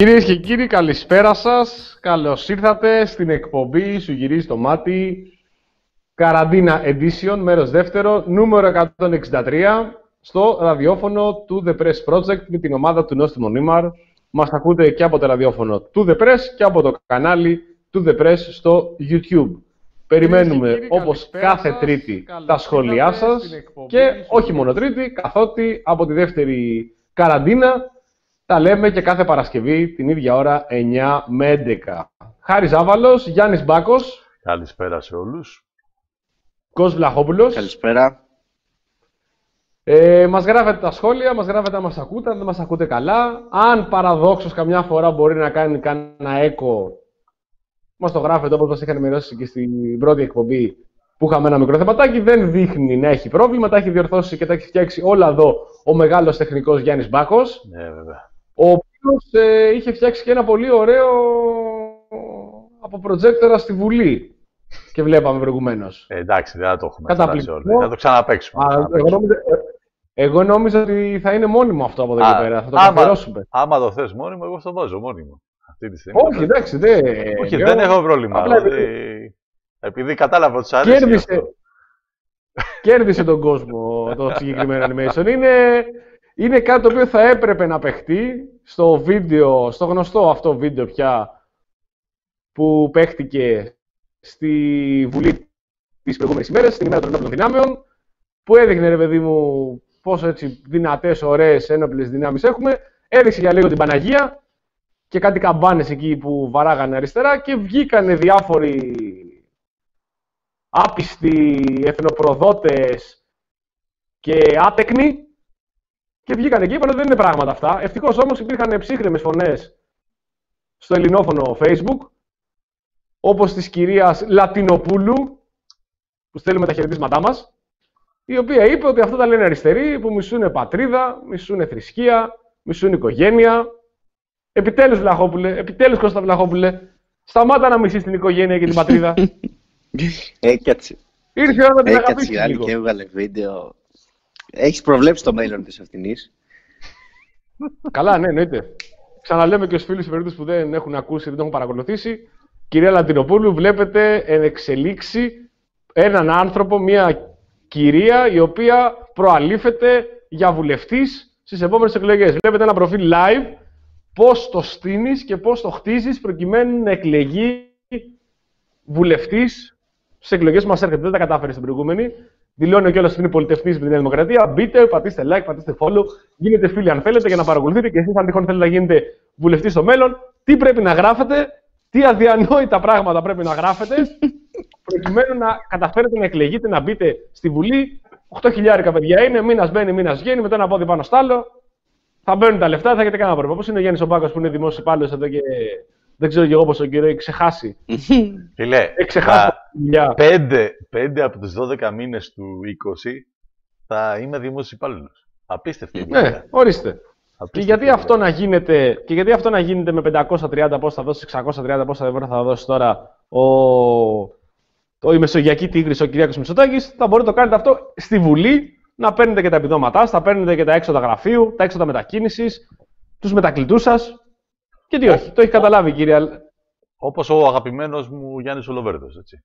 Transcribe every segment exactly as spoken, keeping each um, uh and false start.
Κυρίες και κύριοι, καλησπέρα σας. Καλώς ήρθατε στην εκπομπή Σου γυρίζει το μάτι. Καραντίνα Edition, μέρος δεύτερο, νούμερο εκατόν εξήντα τρία, στο ραδιόφωνο του The Press Project με την ομάδα του Νόστιμο Νίμαρ. Μας ακούτε και από το ραδιόφωνο του The Press και από το κανάλι του The Press στο YouTube. Περιμένουμε κύριοι, όπως κάθε σας, Τρίτη τα σχόλιά σας και όχι μόνο Τρίτη, καθότι από τη δεύτερη καραντίνα τα λέμε και κάθε Παρασκευή την ίδια ώρα εννιά με έντεκα. Χάρης Ζάβαλος, Γιάννης Μπάκος. Καλησπέρα σε όλους. Κος Βλαχόπουλος. Καλησπέρα. Ε, μας γράφετε τα σχόλια, μας γράφετε αν μας ακούτε, αν δεν μας ακούτε καλά. Αν παραδόξως καμιά φορά μπορεί να κάνει κανένα έκο, μας το γράφετε όπως μας είχαν ενημερώσει και στην πρώτη εκπομπή που είχαμε ένα μικρό θεματάκι. Δεν δείχνει να έχει πρόβλημα, τα έχει διορθώσει και τα έχει φτιάξει όλα εδώ ο μεγάλος τεχνικός Γιάννης Μπάκος. Ναι, βέβαια. Ο οποίος ε, είχε φτιάξει και ένα πολύ ωραίο από προτζέκτορα στη Βουλή. Και βλέπαμε προηγουμένως. Ε, εντάξει, δεν θα το έχουμε Καταπληκτικό. όλοι. Θα το ξαναπαίξουμε. Α, ξαναπαίξουμε. Εγώ, νόμιζα, εγώ νόμιζα ότι θα είναι μόνιμο αυτό από εδώ και πέρα. Θα το άμα, καθιερώσουμε. άμα το θες μόνιμο, εγώ στο βάζω μόνιμο. Αυτή τη στιγμή. Όχι, εντάξει, δεν. Όχι, εγώ, δεν έχω πρόβλημα. απλά Δηλαδή, επειδή κατάλαβα ότι σ' αρέσει. Κέρδισε, κέρδισε τον κόσμο το συγκεκριμένο animation. Είναι, είναι κάτι το οποίο θα έπρεπε να παιχτεί στο βίντεο, στο γνωστό αυτό βίντεο πια που παίχτηκε στη Βουλή τις προηγούμενες ημέρες, στην ημέρα των ενόπλων δυνάμεων, που έδειχνε, ρε παιδί μου, πόσο έτσι δυνατές, ωραίες ένοπλες δυνάμεις έχουμε. Έδειξε για λίγο την Παναγία και κάτι καμπάνες εκεί που βαράγανε αριστερά και βγήκανε διάφοροι άπιστοι εθνοπροδότες και άτεκνοι και βγήκανε εκεί, είπαν ότι δεν είναι πράγματα αυτά. Ευτυχώς όμως υπήρχαν ψύχρεμες φωνές στο ελληνόφωνο Facebook, όπως της κυρίας Λατινοπούλου, που στέλνουμε τα χαιρετίσματά μας, η οποία είπε ότι αυτά τα λένε αριστεροί που μισούνε πατρίδα, μισούνε θρησκεία, μισούνε οικογένεια. Επιτέλους, Βλαχόπουλε, επιτέλους Κώστα Βλαχόπουλε, σταμάτα να μισείς την οικογένεια και την πατρίδα. Έκατσε. Ήρθε η ώρα να την Έκατσε αγαπήσεις η άλλη λίγο. και έβγαλε βίντεο. Έχεις προβλέψει το μέλλον της αυτινής. Καλά, ναι, εννοείται. Ξαναλέμε και στους φίλους σε περίπτωση που δεν έχουν ακούσει, δεν έχουν παρακολουθήσει. Κυρία Λατινοπούλου, βλέπετε εν εξελίξει έναν άνθρωπο, μια κυρία η οποία προαλήφεται για βουλευτής στις επόμενες εκλογές. Βλέπετε ένα προφίλ live, πώς το στείνεις και πώς το χτίζεις προκειμένου να εκλεγεί βουλευτής στις εκλογές που μας έρχεται. Δεν τα κατάφερε στην προηγούμενη. Δηλώνει κιόλας ότι είναι πολιτευτής με τη Νέα Δημοκρατία. Μπείτε, πατήστε like, πατήστε follow, γίνετε φίλοι αν θέλετε για να παρακολουθείτε και εσείς αν τυχόν θέλετε να γίνετε βουλευτής στο μέλλον. Τι πρέπει να γράφετε, τι αδιανόητα πράγματα πρέπει να γράφετε, προκειμένου να καταφέρετε να εκλεγείτε, να μπείτε στη Βουλή. οκτώ χιλιάρικα παιδιά είναι, μήνας μπαίνει, μήνας βγαίνει, με το ένα πόδι πάνω στ' άλλο. Θα μπαίνουν τα λεφτά, θα έχετε κανένα πρόβλημα. Πώς είναι ο Γιάννης ο Μπάκος που είναι δημόσιος υπάλληλος εδώ και δεν ξέρω και εγώ πόσο καιρό έχει ξεχάσει. Φίλε, Έχει ξεχάσει τα δουλειά. πέντε, πέντε από τους δώδεκα μήνες του είκοσι θα είμαι δημόσιος υπάλληλος. Απίστευτη. Ναι, ορίστε. Απίστευτη. Και γιατί, αυτό να γίνεται, και γιατί αυτό να γίνεται με πεντακόσια τριάντα πόσα θα δώσει, εξακόσια τριάντα πόσα ευρώ θα δώσει τώρα ο, ο η Μεσογειακή Τίγρης, ο Κυριάκος Μητσοτάκης, θα μπορείτε να το κάνετε αυτό στη Βουλή, να παίρνετε και τα επιδόματά σας, θα παίρνετε και τα έξοδα γραφείου, τα έξοδα μετακίνησης, τους μετακλητούς σας. Και τι όχι, το έχει καταλάβει η κυρία. Όπως ο αγαπημένος μου Γιάννης Ολοβέρδος, έτσι.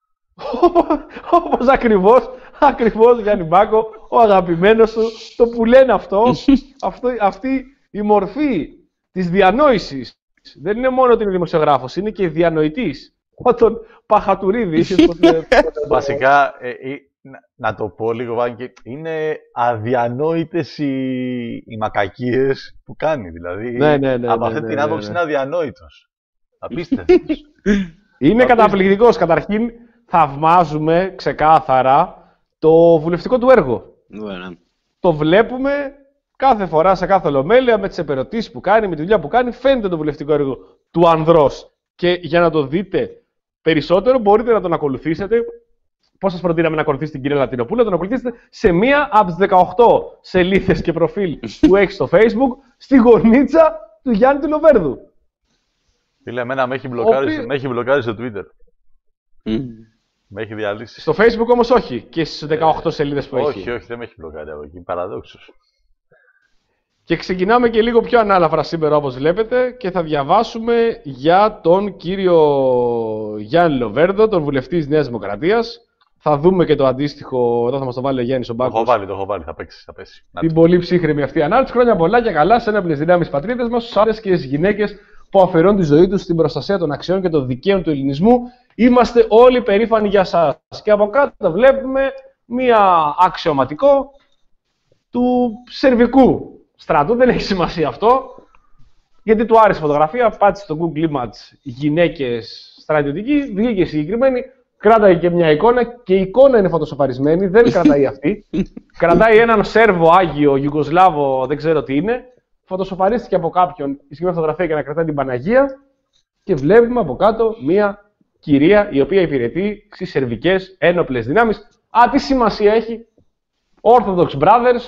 Όπως ακριβώς, ακριβώς Γιάννη Μπάκο, ο αγαπημένος σου, το που λένε αυτό, αυτό, αυτή η μορφή της διανόησης. Δεν είναι μόνο ότι είναι δημοσιογράφος, είναι και διανοητής. Όταν Παχατουρίδη. Βασικά, ε, ε, να, να το πω λίγο, Βάγκη, είναι αδιανόητες οι, οι μακακίες που κάνει. Δηλαδή, ναι, ναι, ναι, από ναι, αυτή ναι, την ναι, άποψη ναι. είναι αδιανόητος. Απίστευτος. Είναι καταπληκτικός. Καταρχήν, θαυμάζουμε ξεκάθαρα το βουλευτικό του έργο. Bueno. Το βλέπουμε κάθε φορά σε κάθε ολομέλεια με τις επερωτήσεις που κάνει, με τη δουλειά που κάνει. Φαίνεται το βουλευτικό έργο του ανδρός. Και για να το δείτε περισσότερο, μπορείτε να τον ακολουθήσετε. Πώς σας προτείναμε να ακολουθήσετε την κυρία Λατινοπούλου, να τον ακολουθήσετε σε μία από τις δεκαοκτώ σελίδες και προφίλ που έχει στο Facebook, στη γωνίτσα του Γιάννη του Λοβέρδου. Φίλε, εμένα με έχει μπλοκάρει, οποίο... με έχει μπλοκάρει στο Twitter. Mm. Με έχει διαλύσει. Στο Facebook όμως όχι, και στις δεκαοκτώ σελίδες που όχι, έχει. Όχι, όχι, δεν με έχει μπλοκάρει από εκεί, παραδόξως. Και ξεκινάμε και λίγο πιο ανάλαφρα σήμερα, όπως βλέπετε, και θα διαβάσουμε για τον κύριο Γιάννη Λοβέρδο, τον βουλευτή της Νέας Δημοκρατίας. Θα δούμε και το αντίστοιχο, εδώ θα μας το βάλει ο Γιάννης ο Μπάκος. Το έχω βάλει, το έχω βάλει, θα παίξει, θα πέσει. Την πολύ ψύχρεμη αυτή ανάρτηση. Χρόνια πολλά και καλά σε έναπλες δυνάμεις πατρίδες μας, στους άντρες και στις γυναίκες που αφαιρώνουν τη ζωή τους στην προστασία των αξιών και των δικαίων του ελληνισμού. Είμαστε όλοι περήφανοι για σας. Και από κάτω βλέπουμε μία αξιωματικό του σερβικού στρατού. Δεν έχει σημασία αυτό, γιατί του άρεσε η φωτογραφία. Πάτησε στο Google Images γυναίκες στρατιωτικοί, βγήκε συγκεκριμένη. Κράταγε και μια εικόνα και η εικόνα είναι φωτοσοπαρισμένη, δεν κρατάει αυτή. Κρατάει έναν Σέρβο, Άγιο, Ιουγκοσλάβο, δεν ξέρω τι είναι. Φωτοσοπαρίστηκε από κάποιον η συγκεκριμένη φωτογραφία για να κρατάει την Παναγία. Και βλέπουμε από κάτω μια κυρία η οποία υπηρετεί στις σερβικές ένοπλες δυνάμεις. Α, τι σημασία έχει. Orthodox Brothers,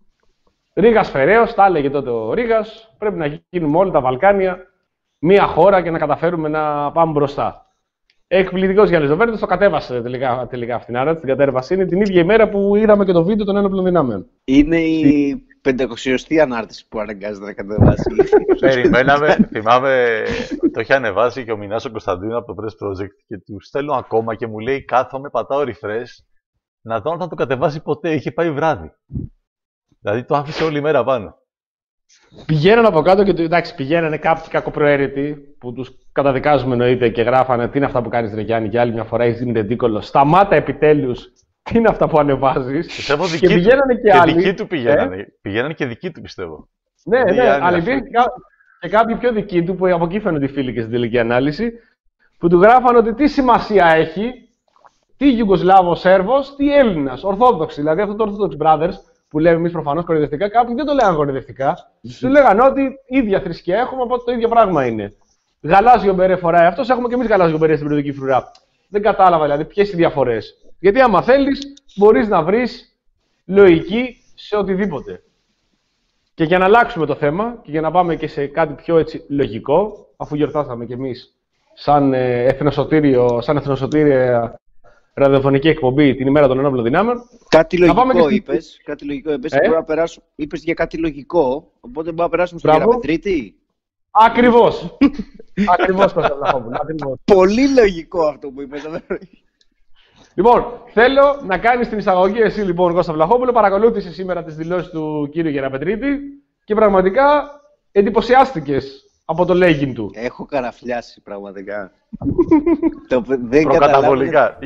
Ρήγας Φεραίος, τα έλεγε τότε ο Ρήγας. Πρέπει να γίνουμε όλοι τα Βαλκάνια μια χώρα και να καταφέρουμε να πάμε μπροστά. Εκπληκτικός Γιάννης Λοβέρδος, το κατέβασε τελικά, τελικά αυτήν την άρτηση, την κατέβαση. Είναι την ίδια ημέρα που είδαμε και το βίντεο των ένοπλων δυνάμεων. Είναι η πεντακοσιοστή ανάρτηση που αναγκάζεται να κατεβάσει. Περιμέναμε, θυμάμαι, το είχε ανεβάσει και ο Μινάς ο Κωνσταντίνου από το Press Project και του στέλνω ακόμα και μου λέει κάθομαι, πατάω refresh, να δω αν θα το κατεβάσει ποτέ, είχε πάει βράδυ. Δηλαδή το άφησε όλη μέρα πάνω. Πηγαίναν από κάτω και εντάξει, πηγαίνανε κάποιοι κακοπροαίρετοι που τους καταδικάζουμε εννοείται και γράφανε τι είναι αυτά που κάνεις ρε Γιάννη για άλλη μια φορά, είσαι ρεντίκολο. Σταμάτα επιτέλους, τι είναι αυτά που ανεβάζεις. Πιστεύω και δική πηγαίνανε του, και, και άλλοι. δικοί του πηγαίνανε. Ε? Πηγαίνανε και δικοί του πιστεύω. Ναι, δηλαδή, ναι, αλλά υπήρχε και κάποιοι πιο δικοί του που από εκεί φαίνονται οι φίλοι και στην τελική ανάλυση που του γράφανε ότι τι σημασία έχει, τι Ιουγκοσλάβο Σέρβος, τι Έλληνας, Ορθόδοξοι. Δηλαδή αυτό το Orthodox Brothers που λέμε εμείς προφανώς κοροϊδευτικά, κάποιοι δεν το λέγανε κοροϊδευτικά. Του λέγανε ότι ίδια θρησκεία έχουμε, οπότε το ίδιο πράγμα είναι. Γαλάζιο μπερέ φοράει αυτός, έχουμε και εμείς γαλάζιο μπερέ στην περιοδική φρουρά. Δεν κατάλαβα δηλαδή ποιες οι διαφορές. Γιατί άμα θέλεις, μπορείς να βρεις λογική σε οτιδήποτε. Και για να αλλάξουμε το θέμα και για να πάμε και σε κάτι πιο έτσι λογικό, αφού γιορτάσαμε κι εμείς σαν εθνοσωτήριο, σαν εθνοσωτήρια ραδιοφωνική εκπομπή την ημέρα των ενόπλων δυνάμεων. Κάτι λογικό και... είπες, κάτι λογικό είπες, ε? να περάσουμε, είπες για κάτι λογικό, οπότε μπορούμε να περάσουμε στο Γεραπετρίτη. Ακριβώς. Ακριβώς, Κώστα Βλαχόπουλο. Ακριβώς. Πολύ λογικό αυτό που είπες. Λοιπόν, θέλω να κάνεις την εισαγωγή εσύ λοιπόν, Κώστα Βλαχόπουλο. Παρακολούθησες σήμερα τις δηλώσεις του κύριου Γεραπετρίτη και πραγματικά εντυπωσιάστηκες από το λέγειν του. Έχω καραφλιάσει πραγματικά. το, δεν προκαταβολικά.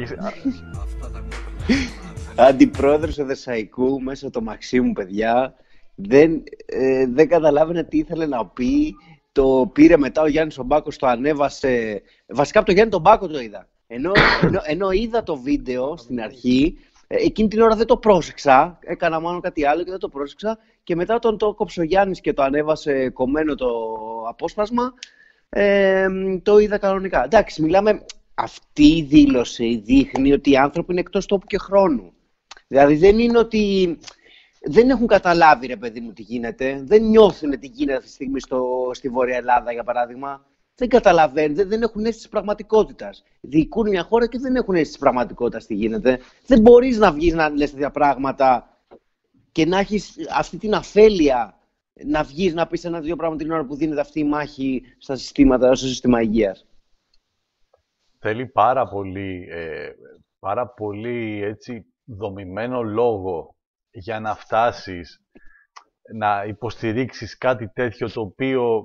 Αντιπρόεδρος Οδεσσαϊκού μέσα το Μαξίμου, παιδιά, δεν, ε, δεν καταλάβαινε τι ήθελε να πει. Το πήρε μετά ο Γιάννης ο Μπάκος, το ανέβασε. Βασικά από το Γιάννη τον Μπάκο το είδα. Ενώ, ενώ, ενώ είδα το βίντεο στην αρχή, εκείνη την ώρα δεν το πρόσεξα. Έκανα μάλλον κάτι άλλο και δεν το πρόσεξα. Και μετά τον το κόψε ο Γιάννης και το ανέβασε κομμένο το απόσπασμα, ε, το είδα κανονικά. Εντάξει, μιλάμε. Αυτή η δήλωση δείχνει ότι οι άνθρωποι είναι εκτός τόπου και χρόνου. Δηλαδή δεν είναι ότι δεν έχουν καταλάβει, ρε παιδί μου, τι γίνεται. Δεν νιώθουν τι γίνεται αυτή τη στιγμή στο, στη Βόρεια Ελλάδα, για παράδειγμα. Δεν καταλαβαίνουν, δεν, δεν έχουν αίσθηση της πραγματικότητας. Διοικούν μια χώρα και δεν έχουν αίσθηση της πραγματικότητας τι γίνεται. Δεν μπορείς να βγεις να λες τέτοια πράγματα και να έχεις αυτή την αφέλεια να βγεις να πεις ένα-δύο πράγματα την ώρα που δίνεται αυτή η μάχη στα συστήματα, στο σύστημα υγείας. Θέλει πάρα πολύ, ε, πάρα πολύ έτσι, δομημένο λόγο για να φτάσεις να υποστηρίξεις κάτι τέτοιο το οποίο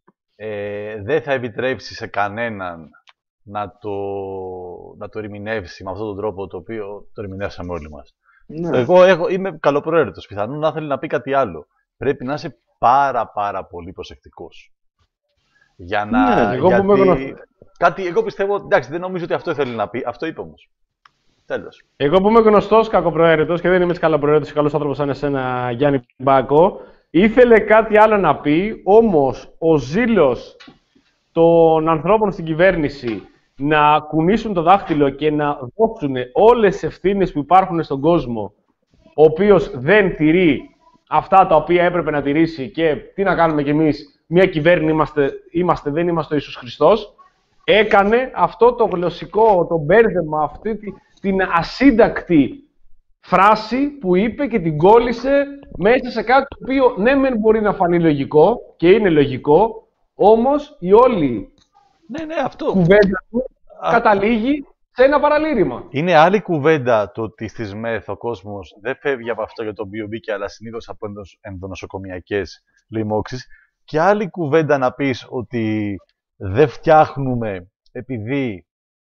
ε, δεν θα επιτρέψει σε κανέναν να το, να το ερμηνεύσει με αυτόν τον τρόπο το οποίο το ερμηνεύσαμε όλοι μας. Ναι. Εγώ έχω, είμαι καλοπροαίρετος, πιθανόν να θέλει να πει κάτι άλλο. Πρέπει να είσαι πάρα πάρα πολύ προσεκτικός. Για να... Ναι, εγώ, γιατί... κάτι, εγώ πιστεύω, εντάξει, δεν νομίζω ότι αυτό θέλει να πει, αυτό είπε όμως. Τέλος. Εγώ που είμαι γνωστός κακοπροαίρετος και δεν είμαι έτσι καλοπροαίρετος και καλός άνθρωπος σαν εσένα, Γιάννη Μπάκο, ήθελε κάτι άλλο να πει, όμως ο ζήλος των ανθρώπων στην κυβέρνηση να κουνήσουν το δάχτυλο και να δώσουν όλες τις ευθύνες που υπάρχουν στον κόσμο, ο οποίος δεν τηρεί αυτά τα οποία έπρεπε να τηρήσει και τι να κάνουμε κι εμείς, μια κυβέρνηση είμαστε, είμαστε δεν είμαστε ο Ιησούς Χριστός, έκανε αυτό το γλωσσικό, το μπέρδεμα, αυτή την ασύντακτη φράση που είπε και την κόλλησε μέσα σε κάτι το οποίο ναι μεν μπορεί να φανεί λογικό και είναι λογικό, όμως η όλη ναι, ναι, αυτό. κουβέντα του Α... καταλήγει σε ένα παραλήρημα. Είναι άλλη κουβέντα το ότι στις ΜΕΘ ο κόσμος δεν φεύγει από αυτό για τον οποίο μπήκε, αλλά συνήθως από ενδονοσοκομιακές λοιμώξεις. Και άλλη κουβέντα να πεις ότι δεν φτιάχνουμε επειδή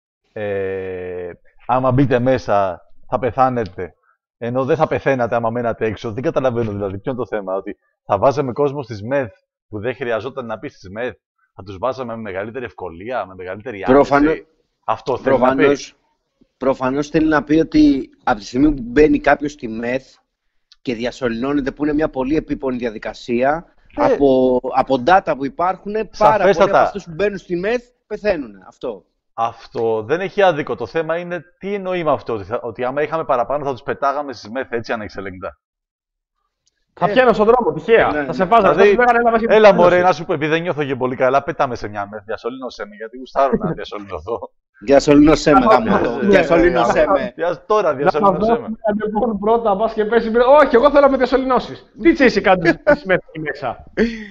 ε, άμα μπείτε μέσα θα πεθάνετε, ενώ δεν θα πεθαίνατε άμα μένατε έξω. Δεν καταλαβαίνω δηλαδή ποιο είναι το θέμα. Ότι θα βάζαμε κόσμο στις ΜΕΘ που δεν χρειαζόταν να πει στις ΜΕΘ, θα τους βάζαμε με μεγαλύτερη ευκολία, με μεγαλύτερη άθεση. Προφανώς, Αυτό θέλει προφανώς, να πει. Προφανώς θέλει να πει ότι από τη στιγμή που μπαίνει κάποιος στη ΜΕΘ και διασωληνώνεται, που είναι μια πολύ επίπονη διαδικασία, ε, από, από data που υπάρχουν, πάρα πολλοί από αυτούς που μπαίνουν στη ΜΕΘ πεθαίνουν. Αυτό. Αυτό δεν έχει άδικο. Το θέμα είναι τι εννοεί με αυτό. Ότι, θα, ότι άμα είχαμε παραπάνω θα τους πετάγαμε στις ΜΕΘ έτσι ανεξελεγκτά. Θα ε, πιάνω στον δρόμο, τυχαία. Ναι, θα σε βάζα. Δηλαδή, θα έλα μωρέ, να σου πω, επειδή δεν νιώθω και πολύ καλά, πετάμε σε μια ΜΕΘ. Διασωλήνωσέ με, γιατί γουστάρω να διασωληνωθώ. Διασωλήνωσέ με, γαμώτο. Διασωλήνωσέ με. Τώρα διασωλήνωσέ με. Λοιπόν, πρώτα πας και πέσει. Όχι, εγώ θέλω να με διασωληνώσεις. Τι τσέισε κάτι στις ΜΕΘ εκεί μέσα.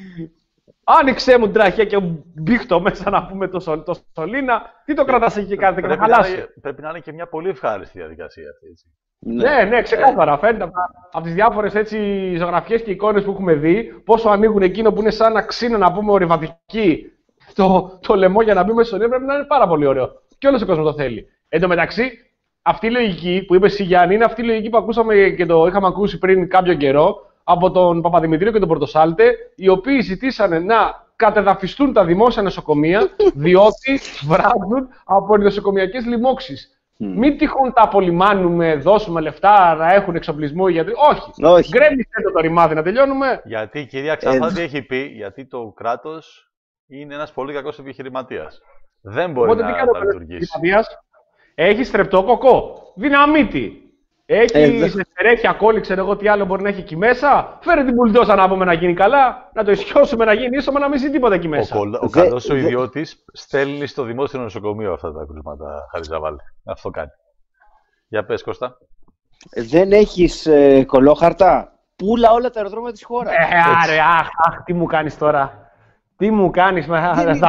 Άνοιξε μου τραχία και μπήχτω μέσα να πούμε το, σο, το σωλήνα. Τι το κρατάς εκεί και κάτι, πρέπει, να χαλάσει. Να, πρέπει να είναι και μια πολύ ευχάριστη διαδικασία αυτή. Έτσι. Ναι, ναι, ξεκάθαρα. Ε. Φαίνεται από τις διάφορες ζωγραφιές και εικόνες που έχουμε δει, πόσο ανοίγουν εκείνο που είναι σαν να ξύνο, να πούμε, ορειβατική το, το λαιμό για να μπει μέσα στο σωλήνα. Πρέπει να είναι πάρα πολύ ωραίο. Και όλος ο κόσμος το θέλει. Εν τω μεταξύ, αυτή η λογική που είπε εσύ, Γιάννη, είναι αυτή η λογική που ακούσαμε και το είχαμε ακούσει πριν κάποιο καιρό από τον Παπαδημητρίο και τον Πορτοσάλτε, οι οποίοι ζητήσανε να κατεδαφιστούν τα δημόσια νοσοκομεία, διότι βράζουν από νοσοκομιακές λοιμώξεις. Mm. Μην τυχόν τα απολυμάνουμε, δώσουμε λεφτά, να έχουν εξοπλισμό οι γιατροί. Όχι. Όχι. Γκρέμιστε το, το ρημάδι να τελειώνουμε. Γιατί η κυρία Ξαφάντη ε... έχει πει, γιατί το κράτος είναι ένας πολύ κακός επιχειρηματίας. Δεν μπορεί Οπότε, να τα λειτουργήσει. Έχει στρεπτόκοκο, δυναμίτη. Έχει ε, στερέχεια, κόλλη, ξέρω εγώ τι άλλο μπορεί να έχει εκεί μέσα. Φέρε την πουλντόσα να πούμε να γίνει καλά, να το ισιώσουμε να γίνει ίσομα, να μην ζει τίποτα εκεί μέσα. Ο, ο καλός ο ιδιώτης στέλνει στο δημόσιο νοσοκομείο αυτά τα κρούσματα, Χαριζαβάλη. Αυτό κάνει. Για πες, Κώστα. Δεν έχεις ε, κολόχαρτα. Πούλα όλα τα αεροδρόμια της χώρας. Ε, άρε, αχ, αχ, τι μου κάνεις τώρα. Τι μου κάνεις, με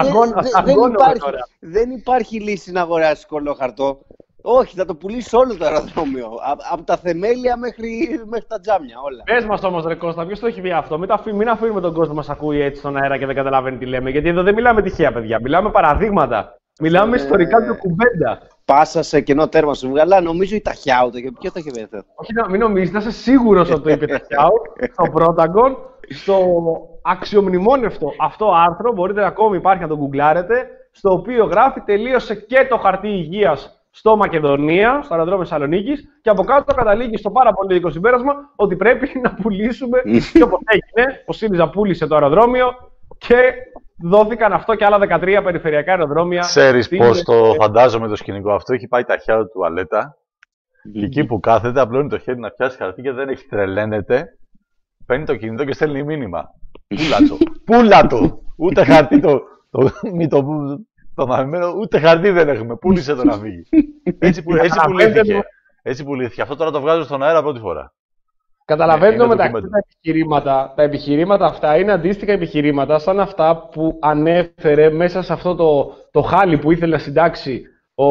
δεν υπάρχει λύση να αγοράσεις κολόχαρτο. Όχι, θα το πουλήσει όλο το αεροδρόμιο. Από τα θεμέλια μέχρι, μέχρι τα τζάμια, όλα. Πες μας όμως, ρε Κώστα, ποιος το έχει πει αυτό. Μην, αφή, μην αφήνουμε τον κόσμο μας ακούει έτσι στον αέρα και δεν καταλαβαίνει τι λέμε. Γιατί εδώ δεν μιλάμε τυχαία, παιδιά. Μιλάμε παραδείγματα. Μιλάμε ε... ιστορικά του κουβέντα. Πάσα σε κενό τέρμα σου βγαλά, νομίζω η Ταχιάου. Ποιο το είχε πει αυτό. Όχι, μην νομίζεις, να είσαι σίγουρος ότι το είπε η Ταχιάου στο Πρόταγκον. Στο αξιομνημόνευτο αυτό άρθρο, μπορείτε ακόμη υπάρχει να το γκουγκλάρετε, στο οποίο γράφει τελείωσε και το χαρτί υγείας στο Μακεδονία, στο αεροδρόμιο Θεσσαλονίκης, και από κάτω καταλήγει στο πάρα πολύ λογικό συμπέρασμα ότι πρέπει να πουλήσουμε. Και όπως έγινε, ο ΣΥΡΙΖΑ πούλησε το αεροδρόμιο και δόθηκαν αυτό και άλλα δεκατρία περιφερειακά αεροδρόμια. Ξέρεις στην... πώς το φαντάζομαι το σκηνικό αυτό. Έχει πάει ταχιά του τουαλέτα. Και εκεί που κάθεται, απλώνει το χέρι να πιάσει χαρτί και δεν έχει τρελαίνεται. Παίρνει το κινητό και στέλνει μήνυμα. Πούλα το. Πούλα το. Ούτε χαρτί το. το, το, το μαμημένο, ούτε χαρτί δεν έχουμε. Πούλησε το να φύγει. Έτσι, που, έτσι πουλήθηκε. Έτσι πουλήθηκε. Αυτό τώρα το βγάζω στον αέρα πρώτη φορά. Καταλαβαίνετε μεταξύ τα επιχειρήματα. Τα επιχειρήματα αυτά είναι αντίστοιχα επιχειρήματα σαν αυτά που ανέφερε μέσα σε αυτό το, το χάλι που ήθελε να συντάξει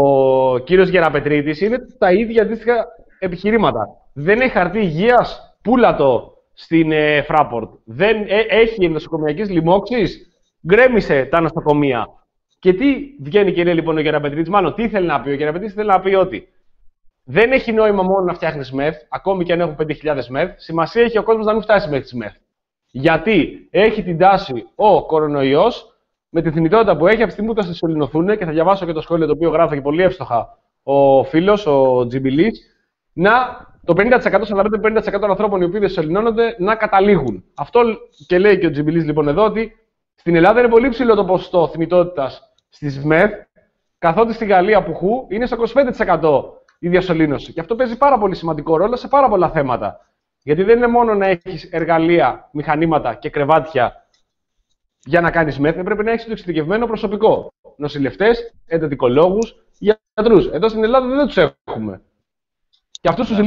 ο κύριος Γεραπετρίτης. Είναι τα ίδια αντίστοιχα επιχειρήματα. Δεν έχει χαρτί υγείας, πούλα το στην ε, Fraport. Δεν ε, έχει νοσοκομιακές λοιμώξεις, γκρέμισε τα νοσοκομεία. Και τι βγαίνει και λέει λοιπόν ο Γεραπετρίτης, μάλλον τι θέλει να πει. Ο Γεραπετρίτης θέλει να πει ότι δεν έχει νόημα μόνο να φτιάχνεις ΜΕΘ, ακόμη και αν έχουν πέντε χιλιάδες ΜΕΘ, σημασία έχει ο κόσμος να μην φτάσει μέχρι τις ΜΕΘ. Γιατί έχει την τάση ο κορονοϊός, με τη θνητότητα που έχει, από τη στιγμή που θα σωληνωθούν, και θα διαβάσω και το σχόλιο το οποίο γράφει και πολύ εύστοχα ο φίλος, ο Τζιμπιλής, να το πενήντα τοις εκατό, σαράντα πέντε με πενήντα τοις εκατό των ανθρώπων οι οποίοι δεν σωληνώνονται να καταλήγουν. Αυτό και λέει και ο Τζιμπιλής λοιπόν εδώ, ότι στην Ελλάδα είναι πολύ ψηλό το ποσοστό θνητότητας στις ΜΕΘ, καθότι στη Γαλλία που χου είναι στο είκοσι πέντε τοις εκατό η διασωλήνωση. Και αυτό παίζει πάρα πολύ σημαντικό ρόλο σε πάρα πολλά θέματα. Γιατί δεν είναι μόνο να έχεις εργαλεία, μηχανήματα και κρεβάτια για να κάνεις ΜΕΘ, πρέπει να έχεις το εξειδικευμένο προσωπικό. Νοσηλευτές, εντατικολόγους, γιατρούς. Εδώ στην Ελλάδα δεν τους έχουμε. Και αυτούς τους λίγους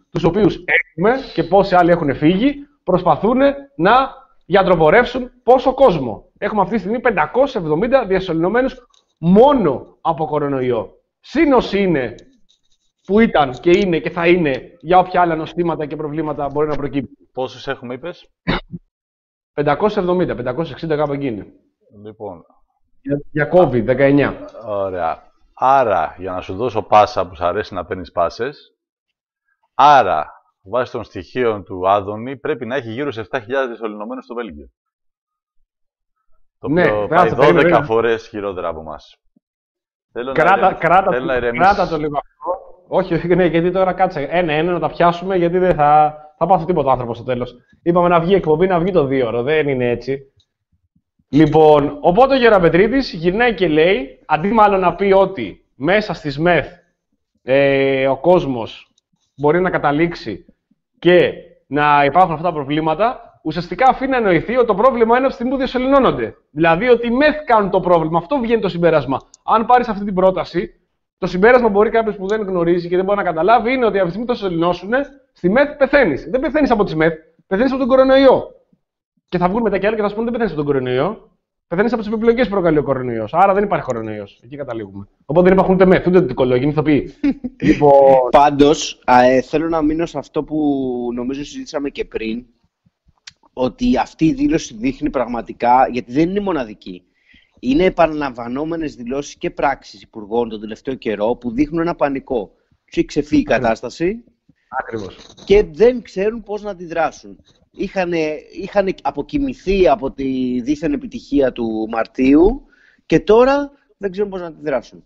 τους οποίους έχουμε και πόσοι άλλοι έχουν φύγει, προσπαθούν να γιατροπορεύσουν πόσο κόσμο. Έχουμε αυτή τη στιγμή πεντακόσιους εβδομήντα διασωληνωμένους μόνο από κορονοϊό. Συν όσοι είναι που ήταν και είναι και θα είναι για όποια άλλα νοσήματα και προβλήματα μπορεί να προκύψουν. Πόσους έχουμε, είπες? πεντακόσιους εβδομήντα, πεντακόσιους εξήντα κάπου εκεί είναι. Λοιπόν. Για, για κόβιντ δεκαεννιά. Ωραία. Άρα, για να σου δώσω πάσα που σου αρέσει να παίρνεις πάσες, άρα, βάσει των στοιχείων του Άδωνη, πρέπει να έχει γύρω σε επτά χιλιάδες διασωληνωμένους στο Βέλγιο. Το ναι, οποίο πάει δώδεκα φορές χειρότερα από εμάς. Θέλω κράτα, να, κράτα, θέλω να κράτα το λίγο αυτό. Όχι, ναι, γιατί τώρα κάτσε ένα-ένα να τα πιάσουμε, γιατί δεν θα, θα πάθει τίποτα άνθρωπο στο τέλος. Είπαμε να βγει εκπομπή, να βγει το δύο ώρο, δεν είναι έτσι. Λοιπόν, οπότε ο Γεραπετρίτης γυρνάει και λέει, αντί μάλλον να πει ότι μέσα στις ΜΕΘ ε, ο κόσμος μπορεί να καταλήξει και να υπάρχουν αυτά τα προβλήματα, ουσιαστικά αφήνει να εννοηθεί ότι το πρόβλημα είναι από τη στιγμή που διασωληνώνονται. Δηλαδή ότι οι ΜΕΘ κάνουν το πρόβλημα. Αυτό βγαίνει το συμπέρασμα. Αν πάρεις αυτή την πρόταση, το συμπέρασμα μπορεί κάποιος που δεν γνωρίζει και δεν μπορεί να καταλάβει είναι ότι από τη στιγμή που το σωληνώσουν, στη ΜΕΘ πεθαίνεις. Δεν πεθαίνεις από τις ΜΕΘ, πεθαίνεις από τον κορονοϊό. Και θα βγουν μετά κι άλλοι και θα σου πούνε δεν πεθαίνεις από τον κορονοϊό. Πεθαίνεις από τις επιπλοκές που προκαλεί ο κορονοϊός. Άρα δεν υπάρχει κορονοϊός. Εκεί καταλήγουμε. Οπότε δεν υπάρχουν ούτε ΜΕΘ, ούτε δικολόγοι, είναι ηθοποιοί. Λοιπόν... Πάντως, ε, θέλω να μείνω σε αυτό που νομίζω συζήτησαμε και πριν. Ότι αυτή η δήλωση δείχνει πραγματικά, γιατί δεν είναι μοναδική. Είναι επαναλαμβανόμενες δηλώσεις και πράξεις υπουργών τον τελευταίο καιρό που δείχνουν ένα πανικό. Τους έχει ξεφύγει η κατάσταση. Ακριβώς. Και δεν ξέρουν πώς να αντιδράσουν. Είχαν, είχαν αποκοιμηθεί από τη δίθεν επιτυχία του Μαρτίου και τώρα δεν ξέρουν πώς να αντιδράσουν.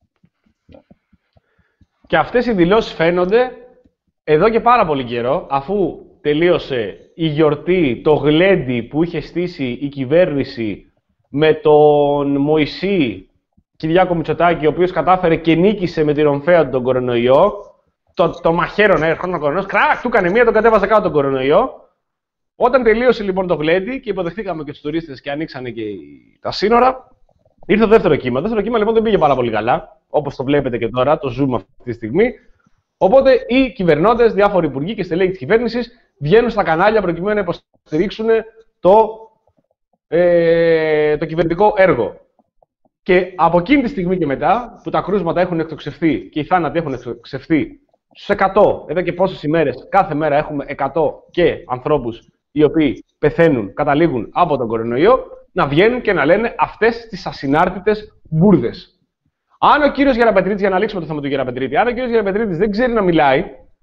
Και αυτές οι δηλώσεις φαίνονται εδώ και πάρα πολύ καιρό, αφού τελείωσε η γιορτή, το γλέντι που είχε στήσει η κυβέρνηση με τον Μωυσή Κυριάκο Μητσοτάκη, ο οποίος κατάφερε και νίκησε με την ομφαία του τον κορονοϊό. Το, το μαχαίρωνε, έρχονταν ο κορονοϊός, κράκ, του έκανε μία, τον κατέβασε κάτω τον κορονοϊό. Όταν τελείωσε λοιπόν το γλέντι και υποδεχτήκαμε και τους τουρίστες και ανοίξανε και τα σύνορα, ήρθε το δεύτερο κύμα. Το δεύτερο κύμα λοιπόν δεν πήγε πάρα πολύ καλά, όπως το βλέπετε και τώρα, το zoom αυτή τη στιγμή. Οπότε οι κυβερνώντες, διάφοροι υπουργοί και στελέχοι της κυβέρνησης βγαίνουν στα κανάλια προκειμένου να υποστηρίξουν το, ε, το κυβερνητικό έργο. Και από εκείνη τη στιγμή και μετά, που τα κρούσματα έχουν εκτοξευθεί και οι θάνατοι έχουν εκτοξευθεί στους εκατό, εδώ και πόσες ημέρες, κάθε μέρα έχουμε εκατό και ανθρώπους οι οποίοι πεθαίνουν, καταλήγουν από τον κορονοϊό, να βγαίνουν και να λένε αυτές τις ασυνάρτητες μπουρδες. Αν ο κύριος Γεραπετρίτης, για να λήξουμε το θέμα του Γεραπετρίτη, αν ο κύριος Γεραπετρίτης δεν ξέρει να μιλάει,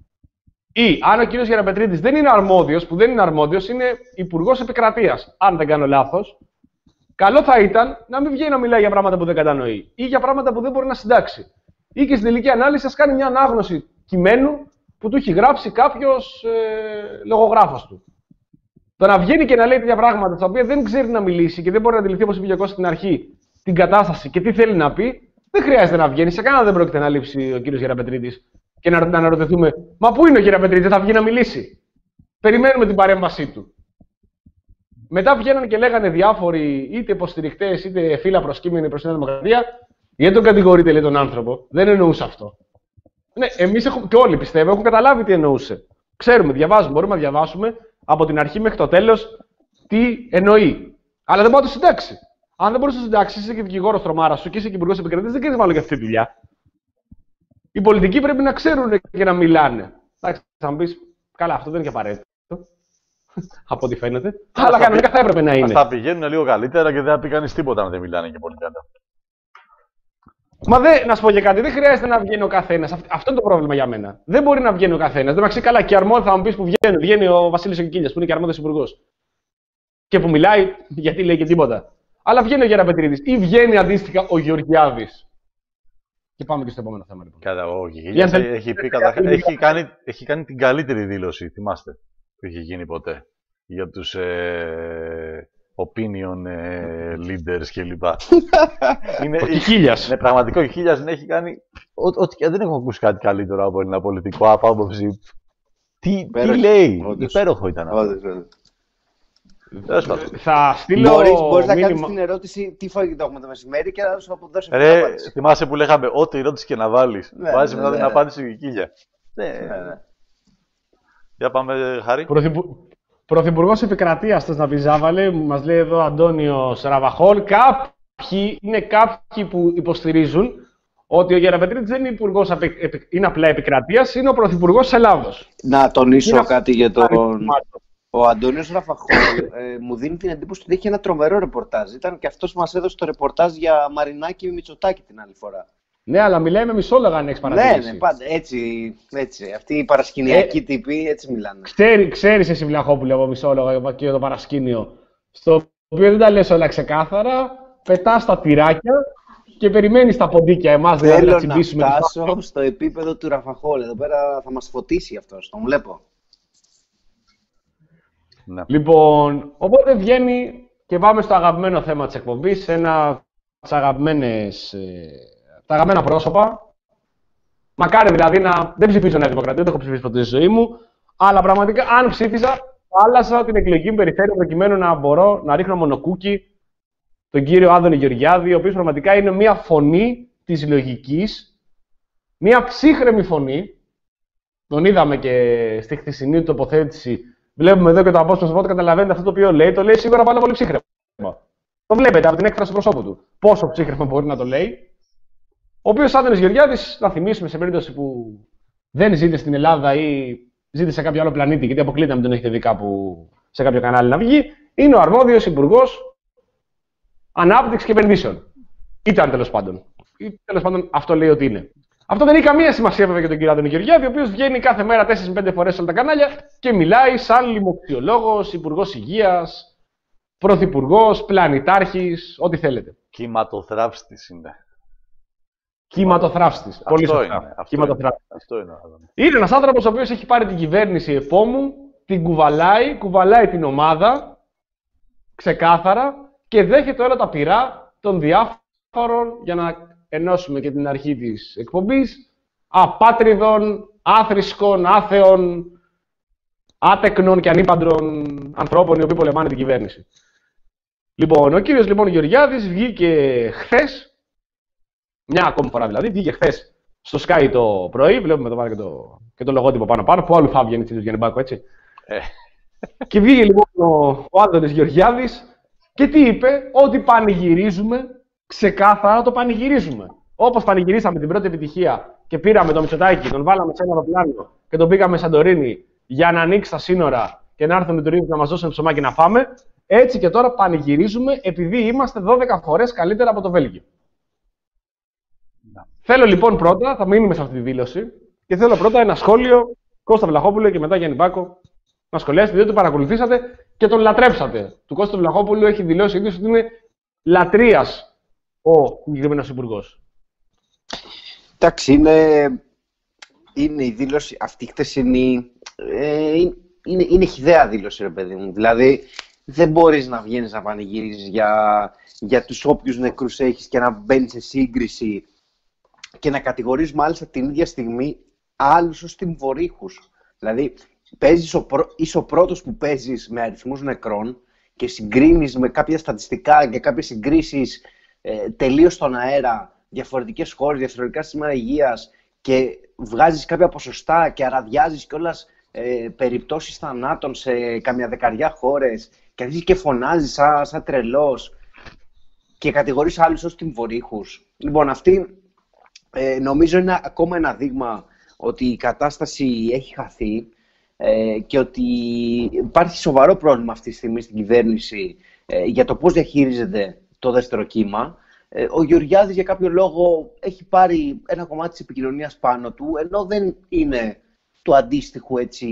ή αν ο κύριος Γεραπετρίτης δεν είναι αρμόδιος, που δεν είναι αρμόδιος, είναι υπουργός επικρατείας, αν δεν κάνω λάθος, καλό θα ήταν να μην βγαίνει να μιλάει για πράγματα που δεν κατανοεί ή για πράγματα που δεν μπορεί να συντάξει. Ή και στην τελική ανάλυση, ας κάνει μια ανάγνωση κειμένου που του έχει γράψει κάποιος ε, λογογράφος του. Το να βγαίνει και να λέει τέτοια πράγματα, τα οποία δεν ξέρει να μιλήσει και δεν μπορεί να αντιληφθεί, όπως είπε και ο στην αρχή, την κατάσταση και τι θέλει να πει, δεν χρειάζεται να βγαίνει. Σε κανένα δεν πρόκειται να λείψει ο κύριος Γεραπετρίτης και να, να αναρωτηθούμε, μα πού είναι ο Γεραπετρίτης, θα βγει να μιλήσει. Περιμένουμε την παρέμβασή του. Μετά βγαίνανε και λέγανε διάφοροι είτε υποστηρικτές είτε φύλλα προσκύμενοι προς τη Νέα Δημοκρατία, γιατί τον κατηγορείτε, λέει, τον άνθρωπο. Δεν εννοούσε αυτό. Ναι, εμείς έχουμε, και όλοι πιστεύω, έχουν καταλάβει τι εννοούσε. Ξέρουμε, διαβάζουμε, μπορούμε να διαβάσουμε από την αρχή μέχρι το τέλος τι εννοεί. Αλλά δεν μπορεί να το συντάξει. Αν δεν μπορεί να το συντάξει, είσαι και δικηγόρος τρομάρα σου και είσαι και υπουργός επικρατείας, δεν κάνεις μάλλον για αυτή τη δουλειά. Οι πολιτικοί πρέπει να ξέρουν και να μιλάνε. Εντάξει, θα μου πεις, καλά, αυτό δεν είναι και απαραίτητο. Από ό,τι φαίνεται. Αλλά κανονικά θα έπρεπε να είναι. Θα πηγαίνουν λίγο καλύτερα και δεν θα πει κανείς τίποτα αν δεν μιλάνε και πολύ καλά. Μα δεν, να σου πω και κάτι, δεν χρειάζεται να βγαίνει ο καθένας. Αυτό είναι το πρόβλημα για μένα. Δεν μπορεί να βγαίνει ο καθένας. Δεν με καλά, και αρμόδιο θα μου πει που βγαίνει. Βγαίνει ο Βασίλης ο Κικίλιας, που είναι και αρμόδιος υπουργός. Και που μιλάει, γιατί λέει και τίποτα. Αλλά βγαίνει ο Γεραπετρίτης ή βγαίνει αντίστοιχα ο Γεωργιάδης. Και πάμε και στο επόμενο θέμα. Λοιπόν. Κατά ο Κικίλιας έχει, πει, κατα... έχει, κάνει, έχει κάνει την καλύτερη δήλωση, θυμάστε, που είχε γίνει ποτέ για τους ε, opinion ε, leaders κλπ. Είναι ο Κικίλιας. Ναι, πραγματικό ο Κικίλιας ναι, έχει κάνει. Ό,τι δεν έχω ακούσει κάτι καλύτερο από ένα πολιτικό από άποψη. Τι, τι λέει, όντως. Υπέροχο ήταν αυτό. Θα στείλω. Μπορείς, μπορείς να κάνεις την ερώτηση τι φάγει το έχουμε το μεσημέρι και να σου αποδώσω αυτή την απάντηση. Θυμάσαι που λέγαμε ό,τι ερώτηση και να βάλεις. Ναι, βάζεις ναι, μετά ναι, την ναι. απάντηση του Κικίλια. Ναι, ναι, ναι. Για πάμε, Χάρη. Πρωθυπου... Πρωθυπουργός Επικρατείας, θες να πει, Ζάβαλε, μας λέει εδώ Αντώνιος Ραβαχόλ. Κάποιοι είναι κάποιοι που υποστηρίζουν ότι ο Γεραπετρίτης δεν είναι υπουργός, είναι απλά επικρατείας, είναι ο πρωθυπουργός της Ελλάδος. Να τονίσω είναι κάτι για τον... Ο Αντώνιος Ραβαχόλ ε, μου δίνει την εντύπωση ότι είχε ένα τρομερό ρεπορτάζ. Ήταν και αυτός που μας έδωσε το ρεπορτάζ για Μαρινάκη Μητσοτάκη την άλλη φορά. Ναι, αλλά μιλάει με μισόλογα αν έχεις παρατηρήσει. Ναι, ναι, πάντα. Έτσι, έτσι. Αυτοί οι παρασκηνιακοί ε, τύποι έτσι μιλάνε. Ξέρει, ξέρεις εσύ, Βλαχόπουλε, από μισόλογα και το παρασκήνιο, στο οποίο δεν τα λες όλα ξεκάθαρα, πετάς τα τυράκια και περιμένεις τα ποντίκια εμάς δηλαδή να τσιμπήσουμε. Θέλω να φτάσω στο επίπεδο του Ραβαχόλ. Εδώ πέρα θα μας φωτίσει αυτός, τον βλέπω. Ναι. Λοιπόν, οπότε βγαίνει και πάμε στο αγαπημένο θέμα της εκπομπής, ένα τις αγαπημένες, ε, τα αγαπημένα πρόσωπα. Μακάρι δηλαδή να δεν ψηφίζω Νέα Δημοκρατία, δεν έχω ψηφίσει ποτέ στη ζωή μου, αλλά πραγματικά αν ψήφιζα, άλλασα την εκλογική μου περιφέρεια προκειμένου να μπορώ να ρίχνω μονοκούκι τον κύριο Άδωνη Γεωργιάδη, ο οποίος πραγματικά είναι μια φωνή της λογικής, μια ψύχρεμη φωνή. Τον είδαμε και στη χθεσινή τοποθέτηση. Βλέπουμε εδώ και το απόσπασμα, οπότε καταλαβαίνετε αυτό το οποίο λέει. Το λέει σίγουρα πάρα πολύ ψύχρεμα. Το βλέπετε από την έκφραση του προσώπου του. Πόσο ψύχρεμα μπορεί να το λέει. Ο οποίος Άδωνης Γεωργιάδης, να θυμίσουμε σε περίπτωση που δεν ζείτε στην Ελλάδα ή ζείτε σε κάποιο άλλο πλανήτη, γιατί αποκλείται να μην τον έχετε δει κάπου σε κάποιο κανάλι να βγει, είναι ο αρμόδιος υπουργός Ανάπτυξης και Επενδύσεων. Ήταν τέλος πάντων. Ή τέλος πάντων αυτό λέει ότι είναι. Αυτό δεν έχει καμία σημασία βέβαια για τον κύριο Άδωνη Γεωργιάδη, ο οποίος βγαίνει κάθε μέρα τέσσερις με πέντε φορές σε όλα τα κανάλια και μιλάει σαν λοιμοξιολόγος, υπουργός υγείας, πρωθυπουργός, πλανητάρχης, ό,τι θέλετε. Κυματοθράυστης είναι. Κυματοθράυστης. Πολύ σωστά. Αυτό είναι. Είναι ένας άνθρωπος ο οποίος έχει πάρει την κυβέρνηση επόμου, την κουβαλάει, κουβαλάει την ομάδα ξεκάθαρα και δέχεται όλα τα πυρά των διάφορων, για να ενώσουμε και την αρχή της εκπομπής, απάτριδων, άθρησκων, άθεων, άτεκνων και ανήπαντρων ανθρώπων οι οποίοι πολεμάνε την κυβέρνηση. Λοιπόν, ο κύριος λοιπόν Γεωργιάδης βγήκε χθες, μια ακόμη φορά δηλαδή, βγήκε χθες στο Sky το πρωί, βλέπουμε εδώ και το, και το λογότυπο πάνω πάνω, που άλλου θα βγαίνει έτσι, Γιάννη Μπάκο, έτσι. Ε. Και βγήκε λοιπόν ο, ο Άδωνης Γεωργιάδης και τι είπε, ότι πανηγυρίζουμε, ξεκάθαρα το πανηγυρίζουμε. Όπως πανηγυρίσαμε την πρώτη επιτυχία και πήραμε το Μητσοτάκη, τον βάλαμε σε ένα αεροπλάνο και τον πήγαμε Σαντορίνη για να ανοίξει τα σύνορα και να έρθουν οι τουρίστες να μας δώσουν ψωμάκι να φάμε, έτσι και τώρα πανηγυρίζουμε επειδή είμαστε δώδεκα φορές καλύτερα από το Βέλγιο. Να. Θέλω λοιπόν πρώτα, θα μείνουμε σε αυτή τη δήλωση και θέλω πρώτα ένα σχόλιο, Κώστα Βλαχόπουλο και μετά Γιάννη Μπάκο, να σχολιάσετε, διότι παρακολουθήσατε και τον λατρέψατε. Του Κώστα Βλαχόπουλου έχει δηλώσει ίδιος ότι είναι λατρείας ο συγκεκριμένος υπουργός. Εντάξει, είναι, είναι η δήλωση αυτή χτεσινή, ε, είναι, είναι χυδαία δήλωση, ρε παιδί μου. Δηλαδή, δεν μπορείς να βγαίνεις να πανηγυρίζεις για, για τους όποιους νεκρούς έχεις και να μπαίνεις σε σύγκριση και να κατηγορείς μάλιστα την ίδια στιγμή άλλους ως τιμωρήχους. Δηλαδή, παίζεις ο πρω... είσαι ο πρώτος που παίζεις με αριθμούς νεκρών και συγκρίνεις με κάποια στατιστικά και κάποιες συγκρίσεις ε, τελείως στον αέρα, διαφορετικές χώρες, διαφορετικά συστήματα υγείας και βγάζεις κάποια ποσοστά και αραδιάζεις κιόλας ε, περιπτώσεις θανάτων σε καμιά δεκαριά χώρες και αρχίζεις και φωνάζεις σαν, σαν τρελός και κατηγορείς άλλους ως τιμωρήχους. Λοιπόν, αυτή ε, νομίζω είναι ακόμα ένα δείγμα ότι η κατάσταση έχει χαθεί ε, και ότι υπάρχει σοβαρό πρόβλημα αυτή τη στιγμή στην κυβέρνηση ε, για το πώς διαχειρίζεται το δεύτερο κύμα. Ε, ο Γεωργιάδης για κάποιο λόγο έχει πάρει ένα κομμάτι της επικοινωνίας πάνω του, ενώ δεν είναι του αντίστοιχου έτσι,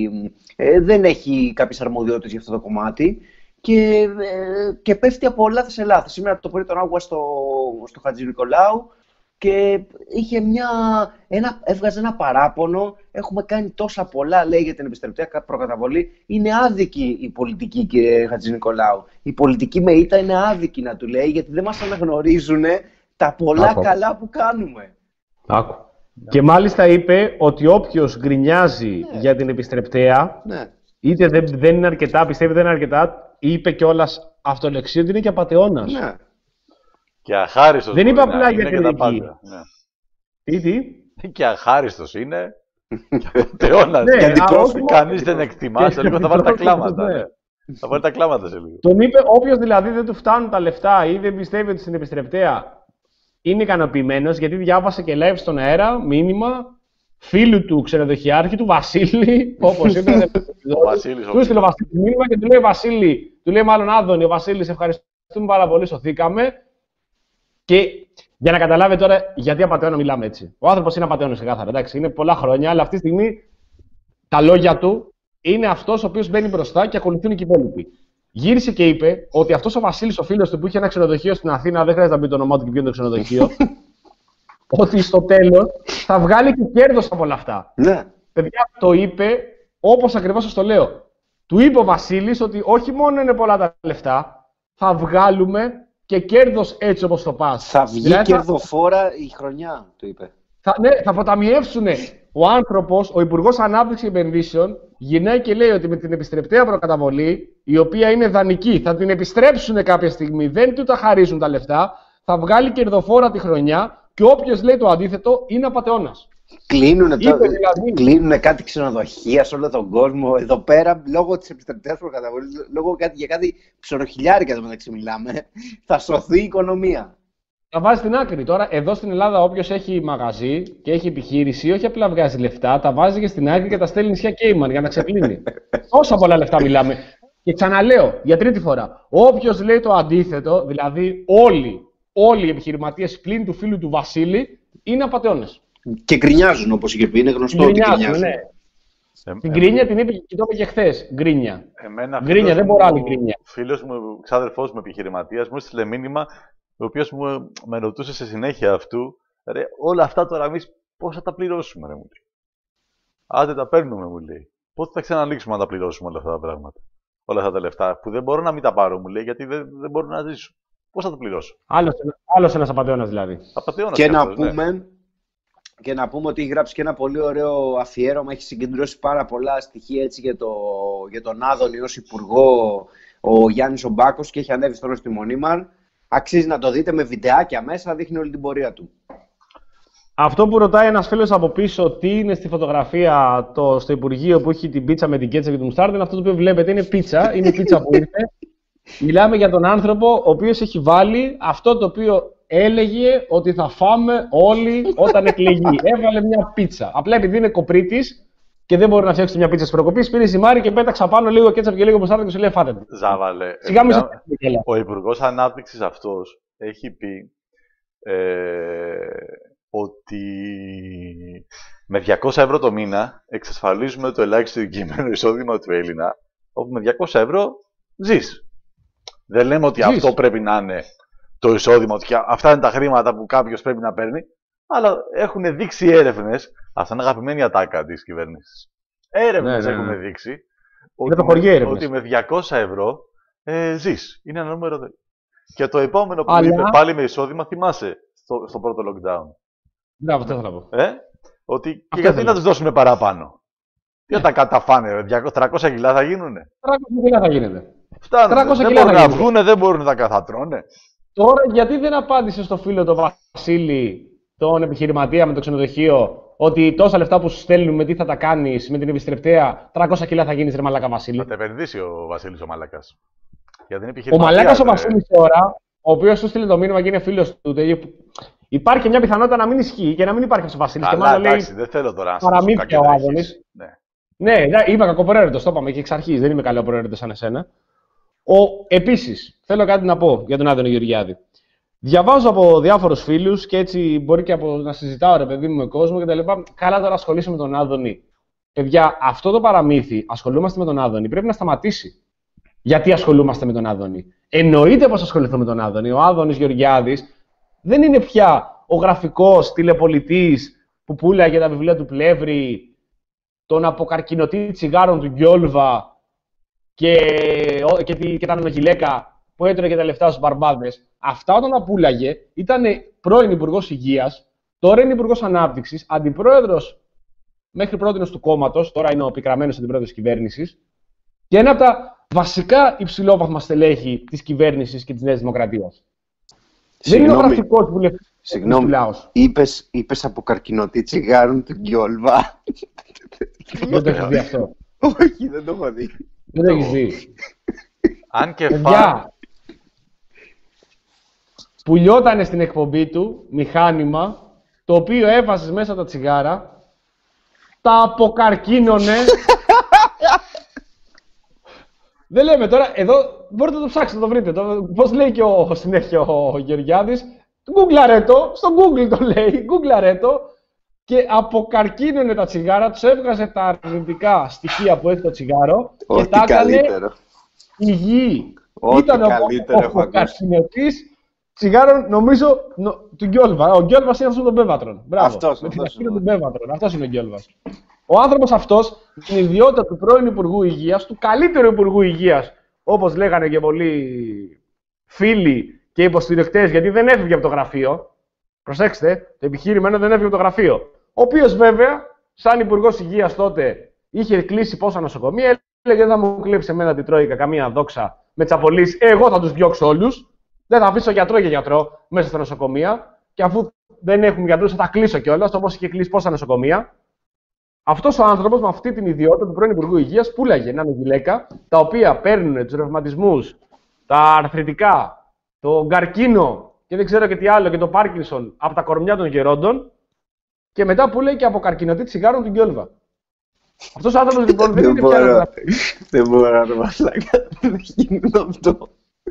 ε, δεν έχει κάποιες αρμοδιότητες για αυτό το κομμάτι και, ε, και πέφτει από λάθος σε λάθος. Σήμερα το πρωί τον άκουγα στο, στο Χατζη Νικολάου και είχε μια, ένα, έβγαζε ένα παράπονο. Έχουμε κάνει τόσα πολλά, λέει, για την επιστρεπτέα προκαταβολή. Είναι άδικη η πολιτική, κύριε Χατζη Νικολάου. Η πολιτική με ήττα είναι άδικη, να του λέει, γιατί δεν μας αναγνωρίζουν τα πολλά Άκου. καλά που κάνουμε. Άκου. Και μάλιστα είπε ότι όποιος γκρινιάζει ναι. για την επιστρεπτέα, ναι. είτε δεν, δεν είναι αρκετά, πιστεύει δεν είναι αρκετά, είπε κιόλας αυτολεξί ότι είναι και απατεώνας. Ναι. Και αχάριστος. Δεν είπε απλά για την εκεί. Ναι. Τι, τι. Και αχάριστος είναι. Απατεώνας. Ναι, Κανείς δεν εκτιμά. Σε λίγο θα βάλει τα κλάματα. Ναι. Θα βάλει τα κλάματα σε λίγο. Τον είπε όποιος δηλαδή δεν του φτάνουν τα λεφτά ή δεν πιστεύει ότι στην επιστρεπτέα είναι ικανοποιημένος, γιατί διάβασε και live στον αέρα μήνυμα φίλου του ξενοδοχειάρχη, του Βασίλη, όπως είπε. Ο Βασίλης. Του έστειλε ο Βασίλης μήνυμα και του λέει Βασίλη, του λέει μάλλον Άδωνη, ο Βασίλης, ευχαριστούμε πάρα πολύ, σωθήκαμε. Και για να καταλάβετε τώρα γιατί απατεώνα μιλάμε έτσι. Ο άνθρωπος είναι απατεώνας ξεκάθαρα, εντάξει, είναι πολλά χρόνια, αλλά αυτή τη στιγμή τα λόγια του είναι αυτός ο οποίος μπαίνει μπροστά και ακολουθούν και οι υπόλοιποι. Γύρισε και είπε ότι αυτός ο Βασίλης, ο φίλος του που είχε ένα ξενοδοχείο στην Αθήνα, δεν χρειάζεται να πει το όνομά του και ποιο είναι το ξενοδοχείο, ότι στο τέλος θα βγάλει και κέρδος από όλα αυτά. Ναι. Παιδιά, το είπε όπως ακριβώς σας το λέω. Του είπε ο Βασίλης ότι όχι μόνο είναι πολλά τα λεφτά, θα βγάλουμε και κέρδος έτσι όπως το πας. Θα βγει δηλαδή, κερδοφόρα η χρονιά, του είπε. Θα, ναι, θα αποταμιεύσουν. Ο άνθρωπος, ο Υπουργός Ανάπτυξης και Επενδύσεων, γυρνάει και λέει ότι με την επιστρεπτέα προκαταβολή, η οποία είναι δανεική, θα την επιστρέψουν κάποια στιγμή, δεν του τα χαρίζουν τα λεφτά, θα βγάλει κερδοφόρα τη χρονιά και όποιος λέει το αντίθετο είναι απατεώνας. Κλείνουνε, το... δηλαδή... Κλείνουνε κάτι ξενοδοχεία σε όλο τον κόσμο. Εδώ πέρα, λόγω της επιστρεπτέας προκαταβολής, λόγω κάτι, για κάτι ψωροχιλιάρικα εδώ μεταξύ μιλάμε, θα σωθεί η οικονομία. Θα βάζει στην άκρη. Τώρα, εδώ στην Ελλάδα, όποιος έχει μαγαζί και έχει επιχείρηση, όχι απλά βγάζει λεφτά, τα βάζει και στην άκρη και τα στέλνει νησιά Κέιμαν για να ξεπλύνει. Τόσα πολλά λεφτά μιλάμε. Και ξαναλέω για τρίτη φορά, όποιος λέει το αντίθετο, δηλαδή όλοι, όλοι οι επιχειρηματίες πλην του φίλου του Βασίλη, είναι απατεώνες. Και γκρινιάζουν, όπως είχε πει, είναι γνωστό ότι γκρινιάζουν. Ναι. Ε, την γκρίνια ε, την είπε και το είπε και χθες. Γκρίνια. Εμένα, γκρίνια, δεν μπορώ άλλη γκρίνια. Φίλος μου, ξάδερφός μου επιχειρηματίας, μου έστειλε μήνυμα, ο οποίος μου με ρωτούσε σε συνέχεια αυτού, ρε, όλα αυτά τώρα εμείς πώς θα τα πληρώσουμε, ρε, μου λέει. Άντε τα παίρνουμε, μου λέει. Πότε θα ξανανοίξουμε να τα πληρώσουμε όλα αυτά τα πράγματα. Όλα αυτά τα λεφτά που δεν μπορώ να μην τα πάρω, μου λέει, γιατί δεν, δεν μπορώ να ζήσω. Πώς θα τα πληρώσω. Άλλος ένας απατεώνας δηλαδή. Απατεώνας και, να πούμε, ναι. και να πούμε ότι έχει γράψει και ένα πολύ ωραίο αφιέρωμα, έχει συγκεντρώσει πάρα πολλά στοιχεία έτσι, για, το, για τον Άδωνη ως υπουργό ο Γιάννης ο Μπάκος και έχει ανέβει τώρα στη Μονίμαρ. Αξίζει να το δείτε με βιντεάκια μέσα, δείχνει όλη την πορεία του. Αυτό που ρωτάει ένας φίλος από πίσω, τι είναι στη φωτογραφία το, στο Υπουργείο που έχει την πίτσα με την κέτσα και το μουστάρδι, αυτό το οποίο βλέπετε είναι πίτσα, είναι η πίτσα που ήρθε. Μιλάμε για τον άνθρωπο ο οποίος έχει βάλει αυτό το οποίο έλεγε ότι θα φάμε όλοι όταν εκλεγεί. Έβαλε μια πίτσα. Απλά επειδή είναι κοπρίτης και δεν μπορεί να φτιάξει μια πίτσα της προκοπής, πήρε ζυμάρι και πέταξε πάνω λίγο κέτσαπ και λίγο μουστάρδι και σου λέει φάτε. Ζάβαλε. Σιγά μην ο Υπουργός Ανάπτυξης αυτός έχει πει ε, ότι με διακόσια ευρώ το μήνα εξασφαλίζουμε το ελάχιστο εγκυμένο εισόδημα του Έλληνα, όπου με διακόσια ευρώ ζεις. Δεν λέμε ότι ζεις. Αυτό πρέπει να είναι το εισόδημα, ότι αυτά είναι τα χρήματα που κάποιος πρέπει να παίρνει, αλλά έχουν δείξει έρευνες, αυτά είναι αγαπημένη ατάκα της κυβέρνησης. Έρευνες ναι, ναι, ναι. έχουν δείξει ότι, το με, ότι με διακόσια ευρώ ε, ζεις. Είναι ένα νούμερο. Και το επόμενο που αλλά... είπε πάλι με εισόδημα, θυμάσαι στο, στο πρώτο lockdown. Ναι, αυτό θέλω να πω. Ε? Ότι και αυτό γιατί θέλω. Να τους δώσουμε παραπάνω. Τι θα τα καταφάνε, τριακόσια κιλά θα γίνουνε. τριακόσια κιλά θα γίνονται. Φτάνουν, δεν μπορούν να βγούνε, δεν μπορούν να καθατρώνε. Τώρα, γιατί δεν απάντησε στο φίλο τον Βασίλη, τον επιχειρηματία με το ξενοδοχείο, ότι τόσα λεφτά που σου στέλνουμε, τι θα τα κάνεις με την επιστρεπτέα, τριακόσια κιλά θα γίνεις, ρε μαλάκα Βασίλη. Θα τα επενδύσει ο Βασίλης ο μαλάκας. Ο μαλάκας ο Βασίλης τώρα, ο οποίος σου στείλει το μήνυμα και είναι φίλος του, υπάρχει μια πιθανότητα να μην ισχύει και να μην υπάρχει αυτός ο Βασίλης. Αλλά εντάξει, λέει, δεν θέλω τώρα να παραμύθια ο Άδωνης. Ναι, ναι, είμαι κακοπροαίρετος, το είπαμε και εξ αρχής, δεν είμαι καλοπροαίρετος σαν εσένα. Επίσης, θέλω κάτι να πω για τον Άδωνη Γεωργιάδη. Διαβάζω από διάφορους φίλους και έτσι μπορεί και από να συζητάω ρε παιδί μου με κόσμο κτλ. Καλά, τώρα ασχολείσαι με τον Άδωνη. Παιδιά, αυτό το παραμύθι, ασχολούμαστε με τον Άδωνη, πρέπει να σταματήσει. Γιατί ασχολούμαστε με τον Άδωνη. Εννοείται πως ασχοληθούμε με τον Άδωνη. Ο Άδωνης Γεωργιάδης δεν είναι πια ο γραφικός τηλεπολιτής που πουλάγε τα βιβλία του Πλεύρη, τον αποκαρκινωτή τσιγάρων του Γκιόλβα και, και, και, και τα νογιλέκα που έτρωγε τα λεφτά στους μπαρμπάδες. Αυτά όταν τα πουλάγε ήταν πρώην Υπουργός Υγείας, τώρα είναι Υπουργός Ανάπτυξης, αντιπρόεδρος μέχρι πρότινος του κόμματος, τώρα είναι ο πικραμένος αντιπρόεδρος της κυβέρνησης και ένα από τα βασικά υψηλόβαθμα στελέχη της κυβέρνησης και της Νέας Δημοκρατίας. Δεν είναι ο γραφικός βουλευτής. Συγγνώμη, είπες, είπες από καρκινωτή τσιγάρων του Γκιόλβα. Δεν το έχεις δει αυτό. Όχι, δεν το έχω δει. Δεν το έχεις δει. Αν και φά... Πουλιότανε στην εκπομπή του μηχάνημα, το οποίο έβαζες μέσα τα τσιγάρα, τα αποκαρκίνωνε. Δεν λέμε τώρα, εδώ μπορείτε να το ψάξετε, να το βρείτε. Το, πώς λέει και ο, συνέχεια ο Γεωργιάδης, γκούγκλαρε το, στο Google το λέει, γκούγκλαρε το, και αποκαρκίνωνε τα τσιγάρα, τους έβγαζε τα αρνητικά στοιχεία που έχει το τσιγάρο Ό,τι και τα έκανε καλύτερο. υγιή. Ό,τι Ήταν καλύτερο ο έχω αποκαρκινωτής τσιγάρων, νομίζω, νο, του Γκιόλβα. Ο Γκιόλβας είναι αυτός τον Πέβατρον. Μπράβο. Αυτός, με την αυτός αρχή του Πέβατρον. Αυτός είναι ο Γκιόλβας. Ο άνθρωπος αυτός, την ιδιότητα του πρώην Υπουργού Υγείας, του καλύτερου Υπουργού Υγείας, όπως λέγανε και πολλοί φίλοι και υποστηρικτές, γιατί δεν έφυγε από το γραφείο. Προσέξτε, το επιχείρημα είναι δεν έφυγε από το γραφείο. Ο οποίος βέβαια, σαν Υπουργός Υγείας τότε, είχε κλείσει πόσα νοσοκομεία, έλεγε δεν θα μου κλέψει εμένα την Τρόικα καμία δόξα με τσαπολείς, εγώ θα τους διώξω όλους. Δεν θα αφήσω γιατρό για γιατρό μέσα στα νοσοκομεία. Και αφού δεν έχουν γιατρούς, θα τα κλείσω κιόλας, όπως είχε κλείσει πόσα νοσοκομεία. Αυτός ο άνθρωπος με αυτή την ιδιότητα του πρώην Υπουργού Υγείας πουλάγε ένα γυλαίκα, τα οποία παίρνουν τους ρευματισμούς, τα αρθριτικά, το καρκίνο και δεν ξέρω και τι άλλο, και το Πάρκινσον από τα κορμιά των γερόντων, και μετά πουλάει και από καρκινωτή τσιγάρων του Γκιόλβα. Αυτός ο άνθρωπος λοιπόν δεν είναι πια. Δεν μπορώ να το μασλάκα. Δεν γίνεται αυτό.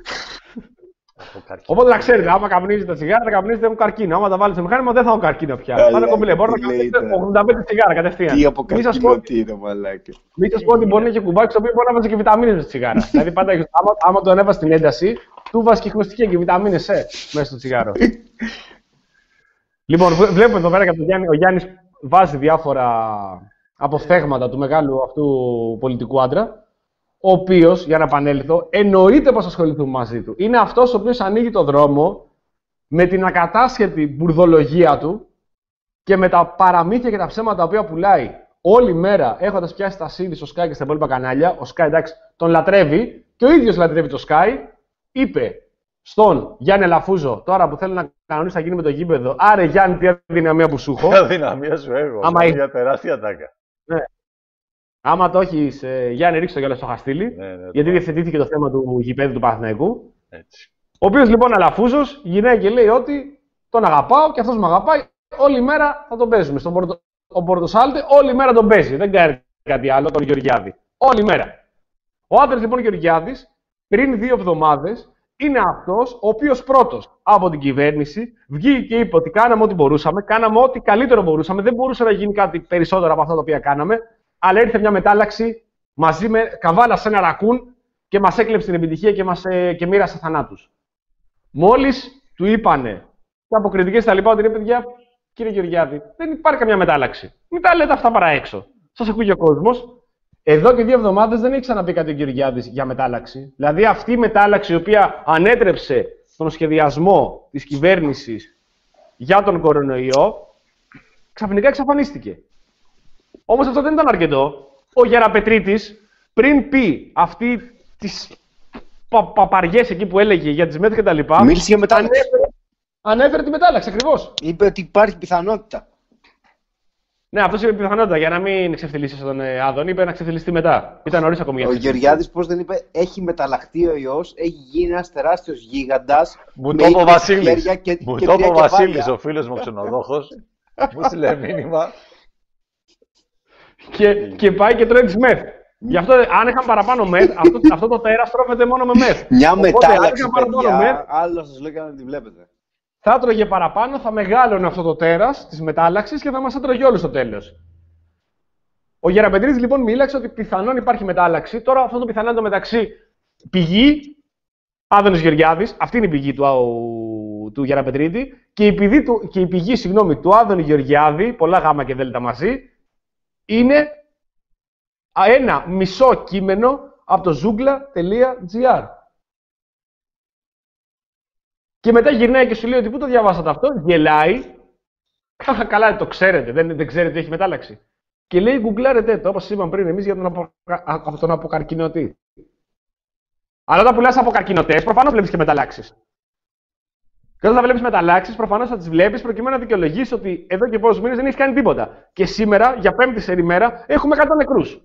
Οπότε να ξέρετε, άμα καπνίζετε τα τσιγάρα, τα καπνίζετε έχουν καρκίνο. Άμα τα βάλετε στο μηχάνημα, δεν θα έχουν καρκίνο πια. Θα είναι κομπλέ. Μπορεί να καπνίζετε ογδόντα πέντε τσιγάρα κατευθείαν. Τι αποκαρκινωτή είναι, μαλάκα. Μην σας πω ότι μπορεί να έχει κουμπάκι στο οποίο μπορεί να βάζει και βιταμίνες με τσιγάρα. Δηλαδή πάντα άμα, άμα το ανέβασε στην ένταση, του βάζει και χωστική και βιταμίνες C μέσα στο τσιγάρο. Λοιπόν, βλέπουμε εδώ πέρα και τον Γιάννη. Ο Γιάννης βάζει διάφορα αποφθέγματα του μεγάλου αυτού πολιτικού άντρα. Ο οποίος, για να επανέλθω, εννοείται πως ασχοληθούμε μαζί του. Είναι αυτός ο οποίος ανοίγει το δρόμο με την ακατάσχετη μπουρδολογία του και με τα παραμύθια και τα ψέματα τα οποία πουλάει όλη μέρα, έχοντας πιάσει τα σίδη στο Sky και στα υπόλοιπα κανάλια. Ο Sky, εντάξει, τον λατρεύει και ο ίδιος λατρεύει το Sky. Είπε στον Γιάννη Αλαφούζο, τώρα που θέλει να κανονίσει να γίνει με το γήπεδο, άρε Γιάννη, τι αδυναμία που σου έχω. Τι αδυναμία σου έχω. Άμα μια τεράστια τάκα. Ναι. Άμα το έχεις, ε, Γιάννη, ρίξτε το κιόλας στο χαστήλι, ναι, ναι, γιατί διευθετήθηκε το θέμα του γηπέδου του Παναθηναϊκού. Έτσι. Ο οποίος λοιπόν Αλαφούζος γυρνάει και λέει ότι τον αγαπάω και αυτός με αγαπάει, όλη μέρα θα τον παίζουμε. Στον Πορτο... Ο Πορτοσάλτε όλη μέρα τον παίζει, δεν κάνει κάτι άλλο, τον Γεωργιάδη. Όλη μέρα. Ο άντρας λοιπόν Γεωργιάδης, πριν δύο εβδομάδες, είναι αυτός ο οποίος πρώτος από την κυβέρνηση βγήκε και είπε ότι κάναμε ό,τι μπορούσαμε, κάναμε ό,τι καλύτερο μπορούσαμε, δεν μπορούσε να γίνει κάτι περισσότερο από αυτά τα οποία κάναμε. Αλλά ήρθε μια μετάλλαξη μαζί με καβάλα σε ένα ρακούν και μας έκλεψε την επιτυχία και, μας, ε, και μοίρασε θανάτους. Μόλις του είπανε τα αποκριτικές τα λοιπά, ότι ρε παιδιά, κύριε Γεωργιάδη, δεν υπάρχει καμιά μετάλλαξη. Μην τα λέτε αυτά παρά έξω. Σας ακούει ο κόσμος. Εδώ και δύο εβδομάδες δεν έχει ξαναπεί κάτι ο Γεωργιάδης για μετάλλαξη. Δηλαδή αυτή η μετάλλαξη η οποία ανέτρεψε τον σχεδιασμό της κυβέρνησης για τον κορονοϊό, ξαφνικά εξαφανίστηκε. Όμως αυτό δεν ήταν αρκετό. Ο Γεραπετρίτης, πριν πει αυτή τις πα, παπαριές εκεί που έλεγε για τις ΜΕΘ και τα λοιπά, μίλησε για μετάλλαξη. Ανέφερε, ανέφερε τη μετάλλαξη, ακριβώς. Είπε ότι υπάρχει πιθανότητα. Ναι, αυτός είπε πιθανότητα για να μην ξεφτυλίσει τον Άδων. Είπε να ξεφτυλιστεί μετά. Ήταν νωρίς ακόμη για Ο Γεωργιάδης, πώς δεν είπε, έχει μεταλλαχτεί ο ιός, έχει γίνει ένας τεράστιος γίγαντας. Μου το είπε ο Βασίλης. Μου το είπε ο Βασίλης, ο φίλος μου ξενοδόχος. Μου στείλε μήνυμα. Και, και πάει και τρώει τις μεθ. Γι' αυτό, αν είχαν παραπάνω μεθ, αυτό, αυτό το τέρας τρώγεται μόνο με μεθ. Μια μετάλλαξη, παιδιά, άλλο σας λέω και να τη βλέπετε. Θα έτρωγε παραπάνω, θα μεγάλωνε αυτό το τέρας της μετάλλαξης και θα μας έτρωγε όλους στο τέλος. Ο Γεραπετρίτης λοιπόν μίλαξε ότι πιθανόν υπάρχει μετάλλαξη. Τώρα αυτό το πιθανόν το μεταξύ πηγή Άδωνης Γεωργιάδης, αυτή είναι η πηγή του, του, του Γεραπετρίτη, και η πηγή, του, και η πηγή συγγνώμη, του Άδωνη Γεωργιάδη, πολλά γάμα και δέλτα μαζί, είναι ένα μισό κείμενο από το zoogla τελεία gr. Και μετά γυρνάει και σου λέει ότι πού το διαβάσατε αυτό, γελάει. Καλά, το ξέρετε, δεν, δεν ξέρετε ότι έχει μετάλλαξη. Και λέει, γκουγκλάρετε το, όπως είπαμε πριν εμείς για τον, απο, α, τον αποκαρκινωτή. Αλλά όταν πουλάς αποκαρκινωτές, προφανώς βλέπεις και μεταλλάξεις. Και όταν θα βλέπει μεταλλάξεις, προφανώς θα τις βλέπεις προκειμένου να δικαιολογήσει ότι εδώ και πόσους μήνες δεν έχει κάνει τίποτα. Και σήμερα, για πέμπτη σερή μέρα, έχουμε εκατό νεκρούς.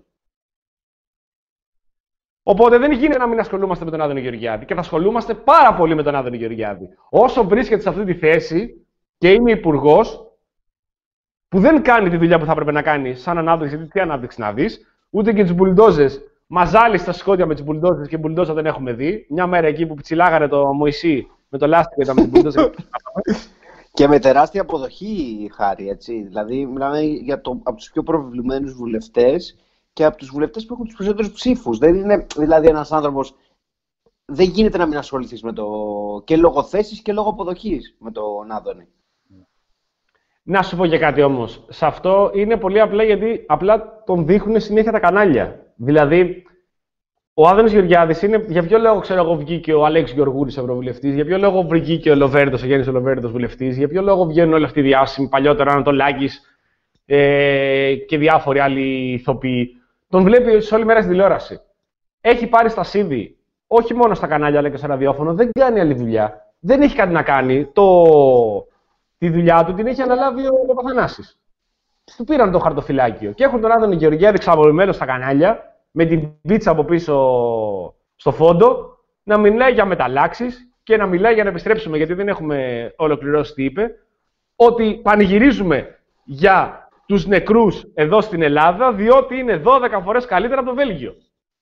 Οπότε δεν γίνεται να μην ασχολούμαστε με τον Άδωνη Γεωργιάδη. Και θα ασχολούμαστε πάρα πολύ με τον Άδωνη Γεωργιάδη. Όσο βρίσκεται σε αυτή τη θέση και είναι υπουργός, που δεν κάνει τη δουλειά που θα έπρεπε να κάνει σαν ανάπτυξη, γιατί τι ανάπτυξη να δει, ούτε και τις μπουλντόζες. Μαζάλι στα σκότια με τις μπουλντόζες και μπουλντόζα δεν έχουμε δει. Μια μέρα εκεί που ψιλάγανε το Μωυσή με το λάστιχο ήταν με την μπουλντόζα. Και με τεράστια αποδοχή, Χάρη, έτσι. Δηλαδή, μιλάμε για το, από τους πιο προβεβλημένους βουλευτές και από τους βουλευτές που έχουν τους περισσότερους ψήφους. Δεν είναι δηλαδή ένας άνθρωπος. Δεν γίνεται να μην ασχοληθείς με το. Και λόγω θέσης και λόγω αποδοχής με τον Άδωνη. Να σου πω και κάτι όμως. Σε αυτό είναι πολύ απλά γιατί απλά τον δείχνουν συνέχεια τα κανάλια. Δηλαδή, ο Άδωνης Γεωργιάδης είναι. Για ποιο λόγο ξέρω εγώ βγήκε ο Αλέξης Γεωργούρης ευρωβουλευτής, για ποιο λόγο βγήκε ο Λοβέρδος, ο Γιάννης Λοβέρδος βουλευτής, για ποιο λόγο βγαίνουν όλοι αυτοί οι διάσημοι, παλιότερα Ανατολάκης ε, και διάφοροι άλλοι ηθοποιοί. Τον βλέπει σε όλη μέρα στην τηλεόραση. Έχει πάρει στα σίδη, όχι μόνο στα κανάλια αλλά και στο ραδιόφωνο, δεν κάνει άλλη δουλειά. Δεν έχει κάτι να κάνει. Το... Τη δουλειά του την έχει αναλάβει ο Παπαθανάσης. Του πήραν το χαρτοφυλάκιο και έχουν τον Άδωνη Γεωργιάδη ξαβολημένο στα κανάλια, με την πίτσα από πίσω στο φόντο, να μιλάει για μεταλλάξεις και να μιλάει για να επιστρέψουμε, γιατί δεν έχουμε ολοκληρώσει τι είπε, ότι πανηγυρίζουμε για τους νεκρούς εδώ στην Ελλάδα, διότι είναι δώδεκα φορές καλύτερα από το Βέλγιο.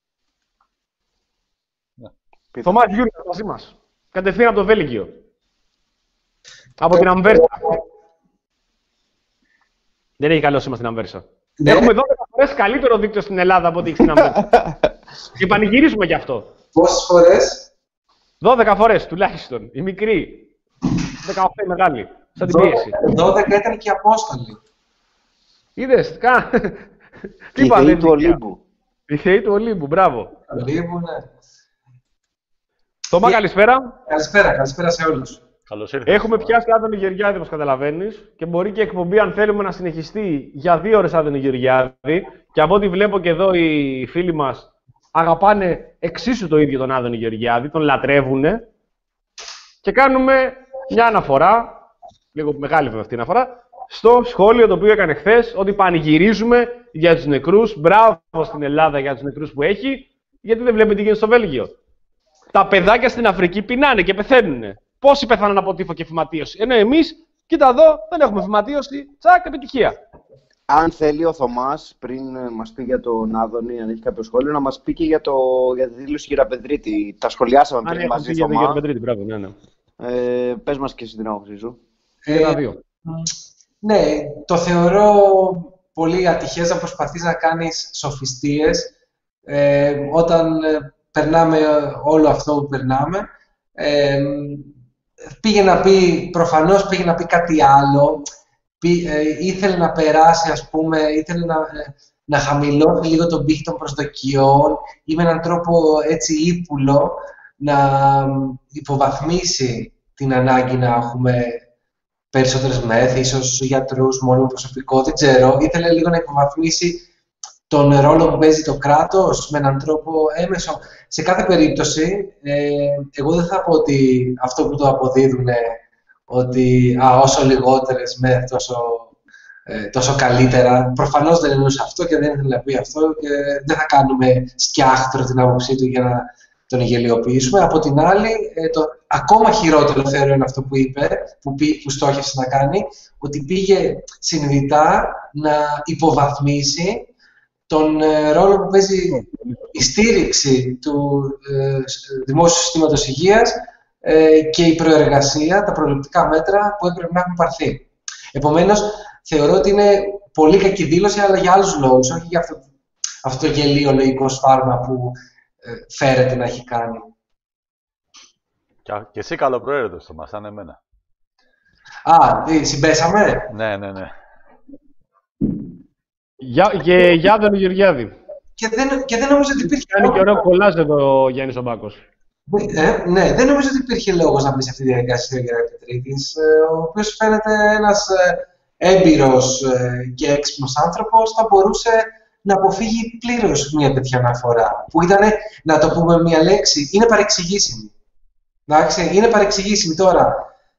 Yeah. Θωμάς Γιούρης μαζί μας. Κατευθείαν από το Βέλγιο. Από την Αμβέρσα. Δεν έχει καλό σήμα στην Αμβέρσα. Ναι. Έχουμε δώδεκα φορές καλύτερο δίκτυο στην Ελλάδα από ό,τι έχει στην Αμβέρσα. Και πανηγυρίζουμε γι' αυτό. Πόσες φορές? δώδεκα φορές τουλάχιστον. Η μικρή. δεκαοκτώ η μεγάλη. Σαν την πίεση. δώδεκα ήταν και η Απόστολη. Είδες. Κα... Τι η θεή του Ολύμπου. Η θεή του Ολύμπου, μπράβο. Ολύμπου, ναι. Θωμά, καλησπέρα. Καλησπέρα, καλησπέρα σε όλους. Έχουμε πιάσει Άδωνη Γεωργιάδη, όπως καταλαβαίνεις, και μπορεί και η εκπομπή, αν θέλουμε, να συνεχιστεί για δύο ώρες Άδωνη Γεωργιάδη. Και από ό,τι βλέπω και εδώ οι φίλοι μας αγαπάνε εξίσου το ίδιο τον Άδωνη Γεωργιάδη, τον λατρεύουνε. Και κάνουμε μια αναφορά, λίγο μεγάλη βέβαια αυτή η αναφορά, στο σχόλιο το οποίο έκανε χθες, ότι πανηγυρίζουμε για τους νεκρούς. Μπράβο στην Ελλάδα για τους νεκρούς που έχει, γιατί δεν βλέπετε τι γίνεται στο Βέλγιο. Τα παιδάκια στην Αφρική πεινάνε και πεθαίνουνε. Πόσοι πέθαναν από τύφο και φυματίωση. Ενώ εμείς, κοίτα εδώ, δεν έχουμε φυματίωση. Τσακ, επιτυχία. Αν θέλει ο Θωμάς, πριν μας πει για τον Άδωνη, αν έχει κάποιο σχόλιο, να μας πει και για, το, για τη δήλωση Γεραπετρίτη. Τα σχολιάσαμε πριν ναι, μαζί, για Θωμά. Γεραπετρίτη, μπράβο, ναι, ναι. Ε, πες μας και εσύ την άποψή σου. Ε, ναι, το θεωρώ πολύ ατυχές να προσπαθείς να κάνεις σοφιστίες ε, όταν ε, περνάμε όλο αυτό που περνάμε. Ε, πήγε να πει, προφανώς πήγε να πει κάτι άλλο, Πή, ε, ήθελε να περάσει, ας πούμε, ήθελε να, να χαμηλώσει λίγο τον πύχη των προσδοκιών ή με έναν τρόπο έτσι ύπουλο να υποβαθμίσει την ανάγκη να έχουμε περισσότερες μεθ, ίσως γιατρούς, μόνο προσωπικό, δεν ξέρω. Ήθελε λίγο να υποβαθμίσει τον ρόλο που παίζει το κράτος με έναν τρόπο έμεσο. Σε κάθε περίπτωση, ε, εγώ δεν θα πω ότι αυτό που το αποδίδουν ότι α, όσο λιγότερες μεθ, τόσο, ε, τόσο καλύτερα. Προφανώς δεν εννοούσε αυτό και δεν ήθελε να πει αυτό και δεν θα κάνουμε σκιάχτρο την άποψή του για να τον γελιοποιήσουμε. Από την άλλη, ε, το ακόμα χειρότερο θεωρώ είναι αυτό που είπε, που, πή, που στόχευσε να κάνει, ότι πήγε συνειδητά να υποβαθμίσει τον ε, ρόλο που παίζει η στήριξη του ε, δημόσιου συστήματος υγείας ε, και η προεργασία, τα προληπτικά μέτρα που έπρεπε να έχουν πάρθει. Επομένως, θεωρώ ότι είναι πολύ κακή δήλωση, αλλά για άλλους λόγους, όχι για αυτό, αυτό το γελίο λογικό σφάλμα που ε, φέρεται να έχει κάνει. Και εσύ καλοπροαίρετος, Θωμά, σαν εμένα. Α, τι, συμπέσαμε. Ναι, ναι, ναι. Για, και για τον Γεωργιάδη. Και δεν, και δεν νομίζω ότι υπήρχε... Κάνει και ωραίο κολλάζ εδώ ο Γιάννης ο Μπάκος. Ε, ναι, δεν νομίζω ότι υπήρχε λόγος να μπει σε αυτή τη διαδικασία ο Γεραπετρίτης, ο οποίος φαίνεται ένας έμπειρος και έξυπνος άνθρωπος, θα μπορούσε να αποφύγει πλήρως μια τέτοια αναφορά. Που ήταν, να το πούμε μια λέξη, είναι παρεξηγήσιμη. Εντάξει, είναι παρεξηγήσιμη τώρα.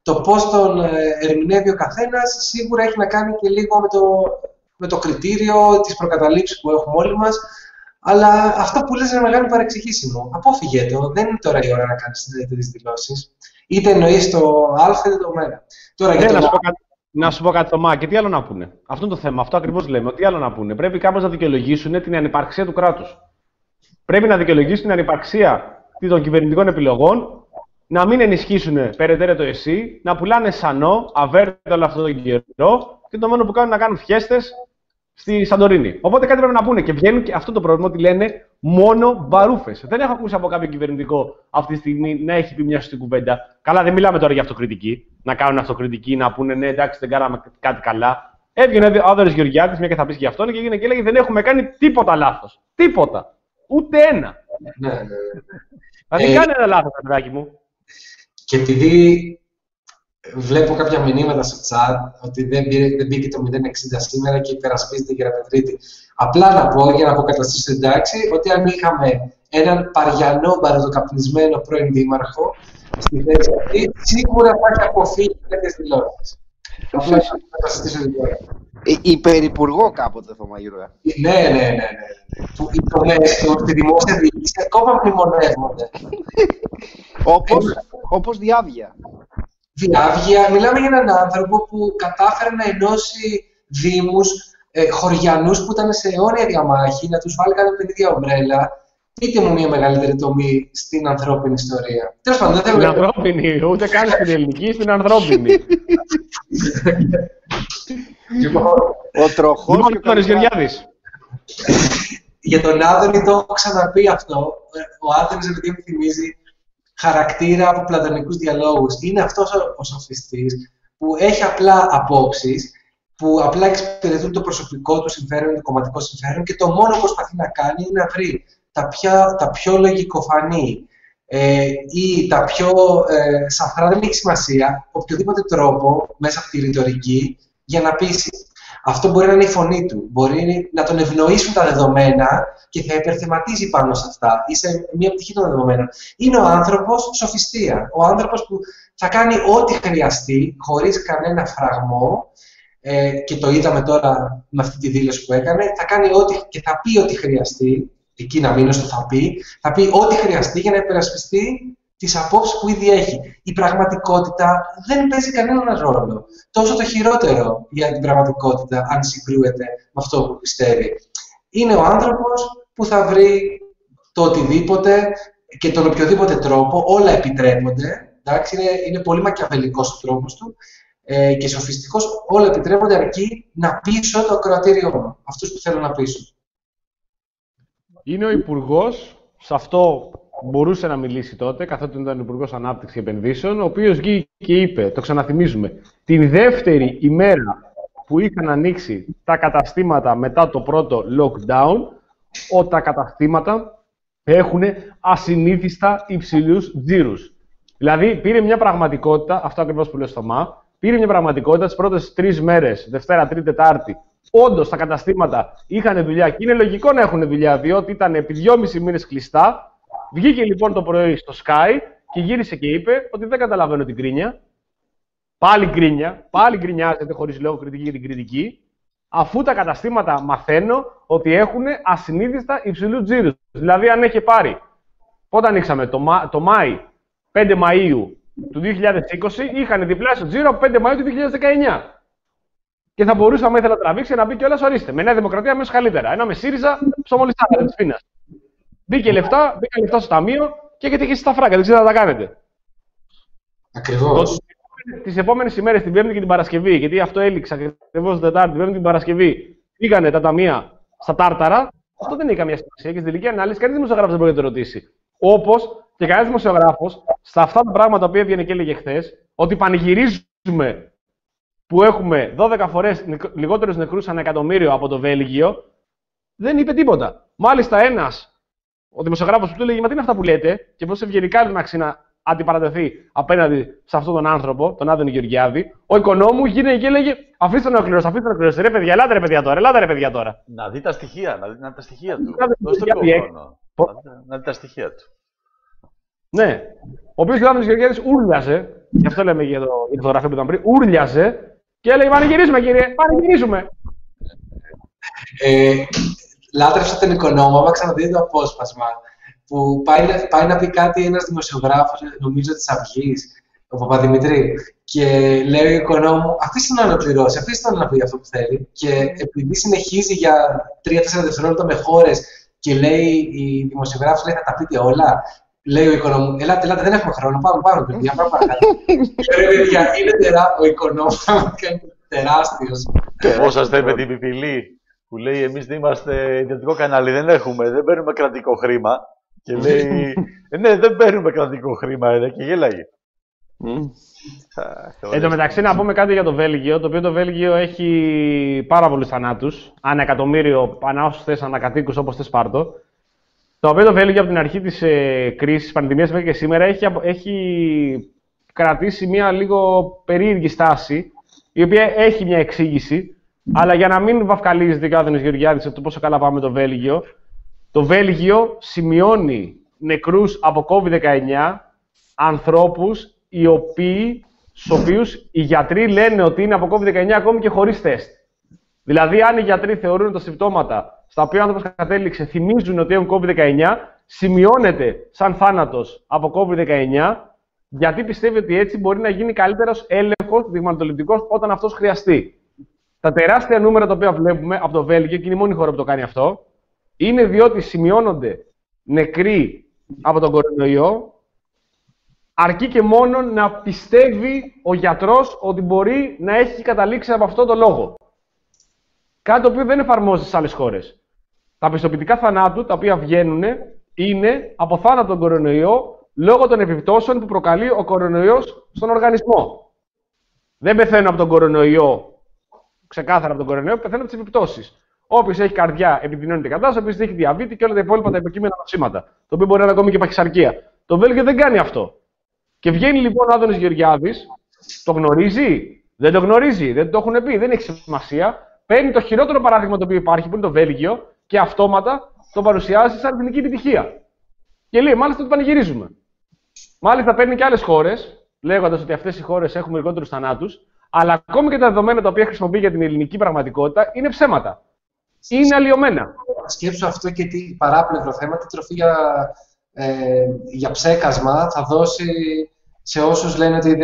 το πώς τον ερμηνεύει ο καθένας σίγουρα έχει να κάνει και λίγο με το, με το κριτήριο, τις προκαταλήψεις που έχουμε όλοι μας. Αλλά αυτό που λες είναι μεγάλο παρεξηγήσιμο. Απόφυγε το. Δεν είναι τώρα η ώρα να κάνεις τέτοιες δηλώσεις. Είτε εννοείς το Α είτε το Ω. Τώρα, ναι, το... να, σου πω κάτι, να σου πω κάτι το Μάκη, τι άλλο να πούνε. Αυτό είναι το θέμα. Αυτό ακριβώς λέμε. Τι άλλο να πούνε. Πρέπει κάπως να δικαιολογήσουν την ανυπαρξία του κράτους. Πρέπει να δικαιολογήσουν την ανυπαρξία των κυβερνητικών επιλογών, να μην ενισχύσουν περαιτέρω το ΕΣΥ, να πουλάνε σανό, αβέρτα όλο αυτόν τον καιρό και το μόνο που κάνουν να κάνουν φιέστες στη Σαντορίνη. Οπότε κάτι πρέπει να πούνε και βγαίνουν και αυτό το πρόβλημα ότι λένε μόνο μπαρούφες. Δεν έχω ακούσει από κάποιο κυβερνητικό αυτή τη στιγμή να έχει πει μια σωστή κουβέντα. Καλά, δεν μιλάμε τώρα για αυτοκριτική. Να κάνουν αυτοκριτική, να πούνε ναι, εντάξει, δεν κάναμε κάτι καλά. Έβγαινε ο Άδωρης Γεωργιάδης, μια και θα πει για αυτόν, και έγινε και έλεγε δεν έχουμε κάνει τίποτα λάθος. Τίποτα. Ούτε ένα. Ναι, ναι, ναι. Δηλαδή, ε, κάνει ένα λάθος, παιδάκι μου. Και επειδή βλέπω κάποια μηνύματα στο chat ότι δεν, πήρε, δεν μπήκε το μηδέν εξήντα σήμερα και υπερασπίζεται η Γεραπετρίτη. Απλά να πω, για να αποκαταστήσω εντάξει, ότι αν είχαμε έναν παριανό μπαροδοκαπνισμένο πρώην δήμαρχο στη θέση αυτή, σίγουρα θα έχει αποφύγει τέτοιες δηλώσεις. Απλά να αποκαταστήσω δηλαδή. Υπερυπουργό κάποτε, Θωμαγιώργα. Ναι, ναι, ναι, ναι. Που οι τομές του στη δημόσια διοίκηση ακόμα μνημονεύονται. Όπως, όπως Διάβγεια. Διάβγεια. Μιλάμε για έναν άνθρωπο που κατάφερε να ενώσει δήμους, ε, χωριανούς που ήταν σε αιώνια διαμάχη, να τους βάλει κάτω από την ίδια ομπρέλα. Πείτε μου μια μεγαλύτερη τομή στην ανθρώπινη ιστορία. Τέλος πάντων, δεν Στην θέλω... ανθρώπινη, ούτε καν στην ελληνική, στην ανθρώπινη. Ο τροχός λοιπόν, και ο Γεωργιάδης. Για τον Άδωνη το έχω ξαναπεί αυτό. Ο Άδωνης, επειδή μου θυμίζει χαρακτήρα από πλατωνικούς διαλόγους. Είναι αυτός ο, ο σοφιστής που έχει απλά απόψεις, που απλά εξυπηρετούν το προσωπικό του συμφέρον, το κομματικό συμφέρον και το μόνο που προσπαθεί να κάνει είναι να βρει τα, πια, τα πιο λογικοφανή ε, ή τα πιο ε, σαφρά, δεν έχει σημασία, οποιοδήποτε τρόπο μέσα από τη ρητορική για να πείσει. Αυτό μπορεί να είναι η φωνή του, μπορεί να τον ευνοήσουν τα δεδομένα και θα υπερθεματίζει πάνω σε αυτά ή σε μία πτυχή των δεδομένων. Είναι ο άνθρωπος σοφιστία, ο άνθρωπος που θα κάνει ό,τι χρειαστεί, χωρίς κανένα φραγμό, ε, και το είδαμε τώρα με αυτή τη δήλωση που έκανε, θα κάνει ό,τι και θα πει ό,τι χρειαστεί, εκεί να μείνω στο θα πει, θα πει ό,τι χρειαστεί για να υπερασπιστεί τις απόψεις που ήδη έχει. Η πραγματικότητα δεν παίζει κανέναν ρόλο. Τόσο το χειρότερο για την πραγματικότητα, αν συγκρούεται με αυτό που πιστεύει. Είναι ο άνθρωπος που θα βρει το οτιδήποτε και τον οποιοδήποτε τρόπο, όλα επιτρέπονται. Εντάξει, είναι, είναι πολύ μακιαβελικός ο τρόπος του ε, και σοφιστικός, όλα επιτρέπονται αρκεί να πείσω το ακροατήριό μου, αυτούς που θέλω να πείσω. Είναι ο Υπουργός, σε αυτό μπορούσε να μιλήσει τότε, καθότι ήταν Υπουργός Ανάπτυξης και Επενδύσεων, ο οποίος βγήκε και είπε, το ξαναθυμίζουμε, την δεύτερη ημέρα που είχαν ανοίξει τα καταστήματα μετά το πρώτο lockdown, ότι τα καταστήματα έχουν ασυνήθιστα υψηλούς τζίρους. Δηλαδή, πήρε μια πραγματικότητα, αυτό ακριβώς που λέω στο ΜΑ, πήρε μια πραγματικότητα τις πρώτες τρεις μέρες, Δευτέρα, Τρίτη, Τετάρτη, όντως τα καταστήματα είχαν δουλειά και είναι λογικό να έχουν δουλειά, διότι ήταν επί δυόμισι μήνες κλειστά. Βγήκε λοιπόν το πρωί στο Sky και γύρισε και είπε ότι δεν καταλαβαίνω την κρίνια. Πάλι κρίνια, πάλι γκρινιάζεται χωρίς λόγο κριτική για την κριτική, αφού τα καταστήματα μαθαίνω ότι έχουν ασυνήθιστα υψηλούς τζίρους. Δηλαδή, αν έχει πάρει, πότε ανοίξαμε, το, Μα... το Μάη, πέντε Μαΐου του δύο χιλιάδες είκοσι, είχαν διπλάσιο τζίρο από πέντε Μαΐου του δύο χιλιάδες δεκαεννιά. Και θα μπορούσε, αν ήθελα να τραβήξει, να μπει κιόλας, ορίστε, με Νέα Δημοκρατία αμέσως καλύτερα. Ενώ με ΣΥΡΙΖΑ στο μολυστάδι της πείνας. Μπήκε λεφτά, μπήκε λεφτά στο ταμείο και έχετε χύσει τα φράγκα. Δεν ξέρετε να τα κάνετε. Ακριβώς. Τις επόμενες ημέρες, την Πέμπτη και την Παρασκευή, γιατί αυτό έληξε ακριβώς την Τετάρτη, την Πέμπτη και την Παρασκευή, πήγανε τα ταμεία στα τάρταρα. Αυτό δεν έχει καμία σημασία και στην τελική ανάλυση κανείς δημοσιογράφος δεν μπορεί να το ρωτήσει. Όπως και κανένας δημοσιογράφος, στα αυτά τα πράγματα που έβγαινε και έλεγε χθες, ότι πανηγυρίζουμε που έχουμε δώδεκα φορές λιγότερους νεκρούς ανά εκατομμύριο από το Βέλγιο, δεν είπε τίποτα. Μάλιστα, ένας, ο δημοσιογράφος που του έλεγε: μα τι είναι αυτά που λέτε, και πώς ευγενικά να αντιπαρατεθεί απέναντι σε αυτόν τον άνθρωπο, τον Άδωνη Γεωργιάδη, ο οικονόμου γίνηκε και έλεγε: αφήστε τον οκληρώσει, αφήστε τον οκληρώσει. Ρε παιδιά, ελάτε ρε παιδιά τώρα, ελάτε ρε παιδιά τώρα. Να δει τα στοιχεία, να δει, να δει τα στοιχεία του. Δώστε λίγο χρόνο. Να δει τα στοιχεία του. Ναι. Ο οποίος ο Άδωνης Γεωργιάδης ούρλιαζε, γι' αυτό λέμε για, το, για τη φωτογραφία που ήταν πριν, ούρλιαζε και έλεγε πανηγυρίζουμε κύριε, πανηγυρίζουμε. Ε, λάτρεψα τον Οικονόμο, άμα ξαναδείτε το απόσπασμα, που πάει, πάει να πει κάτι ένας δημοσιογράφος, νομίζω της Αυγής, ο Παπαδημητρίου, και λέει ο Οικονόμου, αφήστε να ολοκληρώσει, αφήστε να πει αυτό που θέλει. Και επειδή συνεχίζει για τρία τέσσερα δευτερόλεπτα με χώρες και λέει η δημοσιογράφος, λέει, θα τα πείτε όλα. Λέει ο Οικονόμου, ελάτε, ελάτε, δεν έχουμε χρόνο, πάμε, πάμε, παιδιά, πάμε παρακάτω. Ρε παιδιά, είναι τεράστιο, ο Οικονόμος είναι τεράστιος. Πώς σας με την πιπηλή που λέει, εμείς δεν είμαστε ιδιωτικό κανάλι, δεν έχουμε, δεν παίρνουμε κρατικό χρήμα. Και λέει, ναι, δεν παίρνουμε κρατικό χρήμα, ρε, και γέλαγε. Mm. Εν τω μεταξύ, να πούμε κάτι για το Βέλγιο, το οποίο το Βέλγιο έχει πάρα πολλούς θανάτους, ανά εκατομμύριο, ανά όσους θες, ανακατοίκους, όπως θες πάρτο. Το οποίο το Βέλγιο από την αρχή της ε, κρίσης, πανδημίας μέχρι και σήμερα, έχει, έχει κρατήσει μια λίγο περίεργη στάση, η οποία έχει μια εξήγηση, αλλά για να μην βαφκαλίζεται και ο Άδωνης Γεωργιάδης από το πόσο καλά πάμε το Βέλγιο, το Βέλγιο σημειώνει νεκρούς από κόβιντ δεκαεννιά ανθρώπους οι οποίοι, στους οποίους οι γιατροί λένε ότι είναι από κόβιντ δεκαεννιά ακόμη και χωρίς τεστ. Δηλαδή, αν οι γιατροί θεωρούν τα συμπτώματα στα οποία ο άνθρωπος κατέληξε θυμίζουν ότι έχουν κόβιντ δεκαεννιά, σημειώνεται σαν θάνατος από κόβιντ δεκαεννιά, γιατί πιστεύει ότι έτσι μπορεί να γίνει καλύτερος έλεγχος δειγματοληπτικός όταν αυτός χρειαστεί. Τα τεράστια νούμερα τα οποία βλέπουμε από το Βέλγιο, και είναι η μόνη χώρα που το κάνει αυτό, είναι διότι σημειώνονται νεκροί από τον κορονοϊό, αρκεί και μόνο να πιστεύει ο γιατρός ότι μπορεί να έχει καταλήξει από αυτό το λόγο. Κάτι το οποίο δεν εφαρμόζεται στις άλλες χώρες. Τα πιστοποιητικά θανάτου τα οποία βγαίνουν είναι από θάνατο τον κορονοϊό λόγω των επιπτώσεων που προκαλεί ο κορονοϊός στον οργανισμό. Δεν πεθαίνουν από τον κορονοϊό, ξεκάθαρα από τον κορονοϊό, πεθαίνουν από τις επιπτώσεις. Όποιος έχει καρδιά επιδεινώνεται η κατάσταση, όποιος έχει διαβήτη και όλα τα υπόλοιπα τα υποκείμενα νοσήματα. Το οποίο μπορεί να είναι ακόμη και παχυσαρκία. Το Βέλγιο δεν κάνει αυτό. Και βγαίνει λοιπόν ο Άδωνης Γεωργιάδης, το γνωρίζει, δεν το γνωρίζει, δεν το έχουν πει, δεν έχει σημασία. Παίρνει το χειρότερο παράδειγμα το οποίο υπάρχει, που είναι το Βέλγιο, και αυτόματα το παρουσιάζει σαν εθνική επιτυχία. Και λέει, μάλιστα το πανηγυρίζουμε. Μάλιστα παίρνει και άλλες χώρες, λέγοντας ότι αυτές οι χώρες έχουν λιγότερους θανάτους, αλλά ακόμη και τα δεδομένα τα οποία χρησιμοποιεί για την ελληνική πραγματικότητα είναι ψέματα. Είναι αλλοιωμένα. Σκέψου αυτό και τι παράπλευρο θέμα, τι τροφή για, ε, για ψέκασμα θα δώσει σε όσους λένε ότι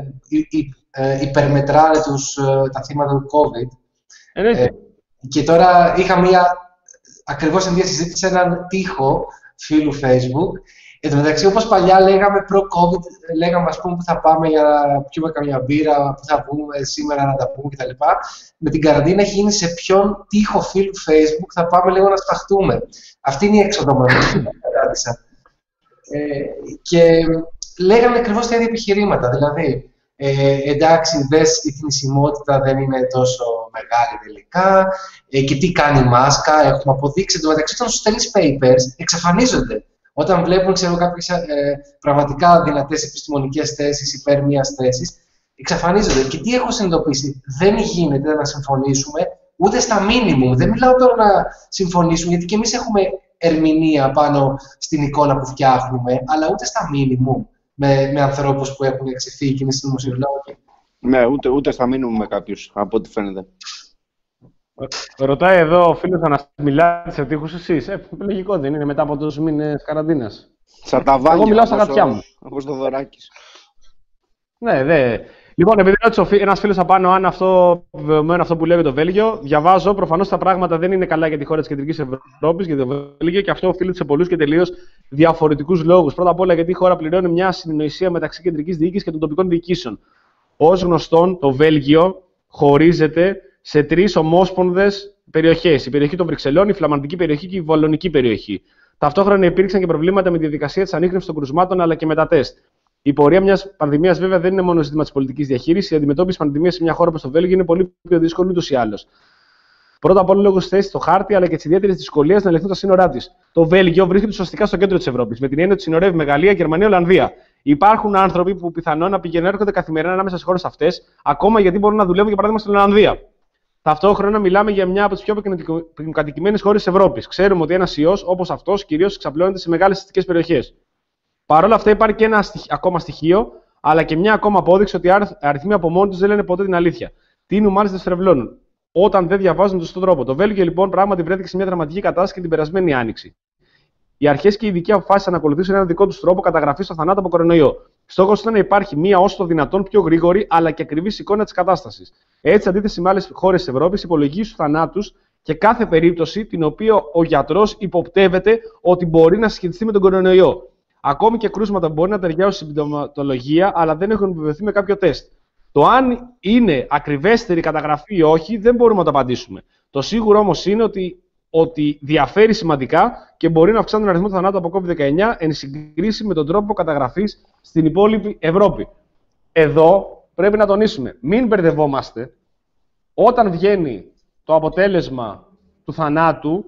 ε, υπερμετράνε τους, ε, τα θύματα του COVID. Ε, και τώρα είχα μία, ακριβώς μια συζήτηση σε έναν τοίχο φίλου Facebook. Εν τω μεταξύ, όπως παλιά λέγαμε προ-COVID, λέγαμε ας πούμε που θα πάμε για να πιούμε καμιά μπύρα, που θα πούμε σήμερα να τα πούμε κτλ. Με την καραντίνα έχει γίνει σε ποιον τοίχο φίλου Facebook θα πάμε λίγο να σπαχτούμε. Αυτή είναι η έξοδο μας που κράτησα. Ε, και λέγαμε ακριβώς τα ίδια επιχειρήματα. Δηλαδή, ε, εντάξει, δες, η θνησιμότητα δεν είναι τόσο μεγάλη τελικά. Ε, και τι κάνει η μάσκα, έχουμε αποδείξει. Εν τω μεταξύ των studies papers εξαφανίζονται. Όταν βλέπουν ξέρω, κάποιες ε, πραγματικά δυνατές επιστημονικές θέσεις υπέρ μιας θέσης, εξαφανίζονται. Και τι έχω συνειδητοποιήσει, δεν γίνεται να συμφωνήσουμε ούτε στα minimum. Δεν μιλάω τώρα να συμφωνήσουμε, γιατί και εμείς έχουμε ερμηνεία πάνω στην εικόνα που φτιάχνουμε, αλλά ούτε στα minimum με, με ανθρώπους που έχουν εξηθεί και είναι συνωμοσιολόγοι. Ναι, ούτε, ούτε στα minimum με κάποιους, από ό,τι φαίνεται. Ρωτάει εδώ ο φίλος να μιλάτε σε τείχους εσείς. Ε, λογικό δεν είναι μετά από τόσους μήνες καραντίνας. Σαν τα βάνια. Εγώ μιλάω στα γατιά μου. Όπως το Δωράκης. Ναι, ναι. Λοιπόν, επειδή ρώτησε ένας φίλος απάνω αν αυτό, βεβαιωμένο αυτό που λέει το Βέλγιο, διαβάζω. Προφανώς τα πράγματα δεν είναι καλά για τη χώρα της Κεντρικής Ευρώπης, για το Βέλγιο, και αυτό οφείλεται σε πολλούς και τελείως διαφορετικούς λόγους. Πρώτα απ' όλα, γιατί η χώρα πληρώνει μια συνεννοησία μεταξύ κεντρικής διοίκησης και των τοπικών διοικήσεων. Ως γνωστόν, το Βέλγιο χωρίζεται σε τρεις ομόσπονδες περιοχές. Η περιοχή των Βρυξελών, η φλαμανδική περιοχή και η βαλονική περιοχή. Ταυτόχρονα υπήρξαν και προβλήματα με τη διαδικασία της ανίχνευσης των κρουσμάτων αλλά και με τα τεστ. Η πορεία μιας πανδημίας, βέβαια, δεν είναι μόνο ζήτημα της πολιτικής διαχείρισης. Η αντιμετώπιση πανδημίας σε μια χώρα όπως το Βέλγιο είναι πολύ πιο δύσκολη ούτως ή άλλως. Πρώτα απ' όλα λόγω της θέσης στο χάρτη αλλά και της ιδιαίτερης δυσκολίας να ελεγχθούν τα σύνορά της. Το Βέλγιο βρίσκεται ουσιαστικά στο κέντρο της Ευρώπης, με την έννοια ότι συνορεύει με Γαλλία, Γερμανία, Ολλανδία. Υπάρχουν άνθρωποι που πιθανόν να πηγαίνουν έρχονται καθημερινά ανάμεσα στις χώρες αυτές, ακόμα γιατί μπορούν να δουλεύουν για παράδειγμα στην Ολλανδία. Ταυτόχρονα μιλάμε για μια από τις πιο πυκνοκατοικημένες χώρες της Ευρώπης. Ξέρουμε ότι ένας ιός όπως αυτός κυρίως εξαπλώνεται σε μεγάλες αστικές περιοχές. Παρ' όλα αυτά, υπάρχει και ένα στοιχ... ακόμα στοιχείο, αλλά και μια ακόμα απόδειξη ότι οι αριθμοί από μόνοι τους δεν λένε ποτέ την αλήθεια. Τι νουμάρες δεν στρεβλώνουν, όταν δεν διαβάζουν τον σωστό τρόπο. Το Βέλγιο, λοιπόν, πράγματι βρέθηκε σε μια δραματική κατάσταση και την περασμένη άνοιξη. Οι αρχές και οι ειδικοί αποφάσισαν να ακολουθήσουν έναν δικό τους τρόπο καταγραφή στο θανάτου από κορονοϊό. Στόχος ήταν να υπάρχει μια όσο το δυνατόν πιο γρήγορη αλλά και ακριβή εικόνα της κατάστασης. Έτσι, αντίθεση με άλλες χώρες της Ευρώπης, υπολογίζει τους θανάτους και κάθε περίπτωση την οποία ο γιατρός υποπτεύεται ότι μπορεί να συσχετιστεί με τον κορονοϊό. Ακόμη και κρούσματα που μπορεί να ταιριάζουν στην συμπτωματολογία, αλλά δεν έχουν επιβεβαιωθεί με κάποιο τεστ. Το αν είναι ακριβέστερη καταγραφή ή όχι, δεν μπορούμε να το απαντήσουμε. Το σίγουρο όμως είναι ότι, ότι διαφέρει σημαντικά και μπορεί να αυξάνει τον αριθμό του θανάτου από κόβιντ δεκαεννιά εν συγκρίση με τον τρόπο καταγραφής στην υπόλοιπη Ευρώπη. Εδώ πρέπει να τονίσουμε, μην μπερδευόμαστε. Όταν βγαίνει το αποτέλεσμα του θανάτου,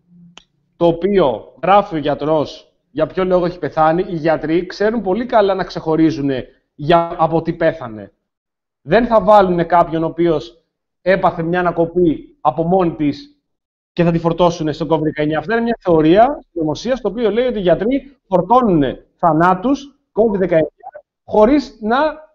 το οποίο γράφει ο γιατρός για ποιο λόγο έχει πεθάνει, οι γιατροί ξέρουν πολύ καλά να ξεχωρίζουν για, από τι πέθανε. Δεν θα βάλουν κάποιον ο οποίος έπαθε μια ανακοπή από μόνη της και θα τη φορτώσουν στο κόβιντ δεκαεννιά. Αυτή είναι μια θεωρία συνωμοσίας, το οποίο λέει ότι οι γιατροί φορτώνουν θανάτους κόβιντ δεκαεννιά χωρίς να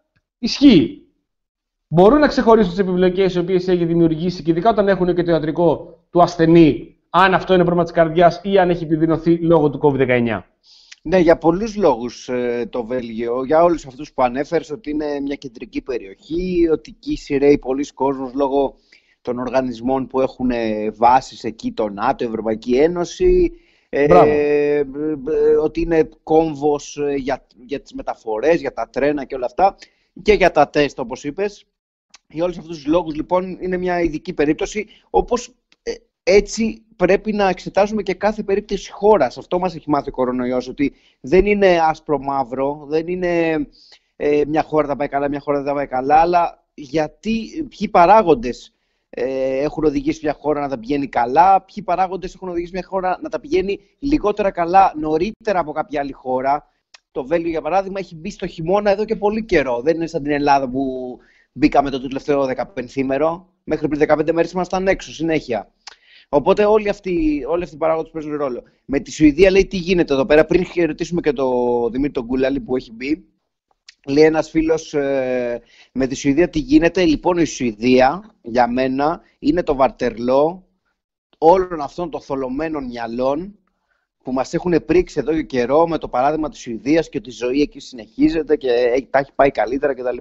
ισχύει. Μπορούν να ξεχωρίσουν τις επιβλογές οι οποίες έχει δημιουργήσει και ειδικά όταν έχουν και το ιατρικό του ασθενή, αν αυτό είναι πρόβλημα της καρδιάς ή αν έχει επιδεινωθεί λόγω του κόβιντ δεκαεννιά. Ναι, για πολλούς λόγους ε, το Βέλγιο, για όλους αυτούς που ανέφερες, ότι είναι μια κεντρική περιοχή, ότι εκεί σειραίει πολλοί κόσμος λόγω των οργανισμών που έχουν βάσεις εκεί, το ΝΑΤΟ, η Ευρωπαϊκή Ένωση, ε, ε, ε, ότι είναι κόμβος για, για τις μεταφορές, για τα τρένα και όλα αυτά, και για τα τεστ, όπως είπες. Για όλους αυτούς τους λόγους, λοιπόν, είναι μια ειδική περίπτωση, όπως ε, έτσι πρέπει να εξετάζουμε και κάθε περίπτωση χώρας. Αυτό μας έχει μάθει ο κορονοϊός, ότι δεν είναι άσπρο-μαύρο, δεν είναι ε, μια χώρα θα πάει καλά, μια χώρα δεν θα πάει καλά, αλλά γιατί, ποιοι παράγοντες ε, έχουν οδηγήσει μια χώρα να τα πηγαίνει καλά, ποιοι παράγοντες έχουν οδηγήσει μια χώρα να τα πηγαίνει λιγότερα καλά νωρίτερα από κάποια άλλη χώρα. Το Βέλγιο, για παράδειγμα, έχει μπει στο χειμώνα εδώ και πολύ καιρό. Δεν είναι σαν την Ελλάδα που μπήκαμε το τελευταίο δεκαπενθήμερο. Μέχρι πριν δεκαπέντε μέρες ήμασταν έξω συνέχεια. Οπότε όλοι αυτοί, όλοι αυτοί οι παράγοντες παίζουν ρόλο. Με τη Σουηδία λέει τι γίνεται εδώ πέρα. Πριν χαιρετήσουμε και τον Δημήτρη τον Κούλαλη που έχει μπει, λέει ένας φίλος ε, με τη Σουηδία τι γίνεται. Λοιπόν, η Σουηδία για μένα είναι το Βαρτερλό όλων αυτών των θολωμένων μυαλών που μας έχουν πρίξει εδώ και καιρό με το παράδειγμα της Σουηδίας και ότι η ζωή εκεί συνεχίζεται και τα έχει πάει καλύτερα κτλ.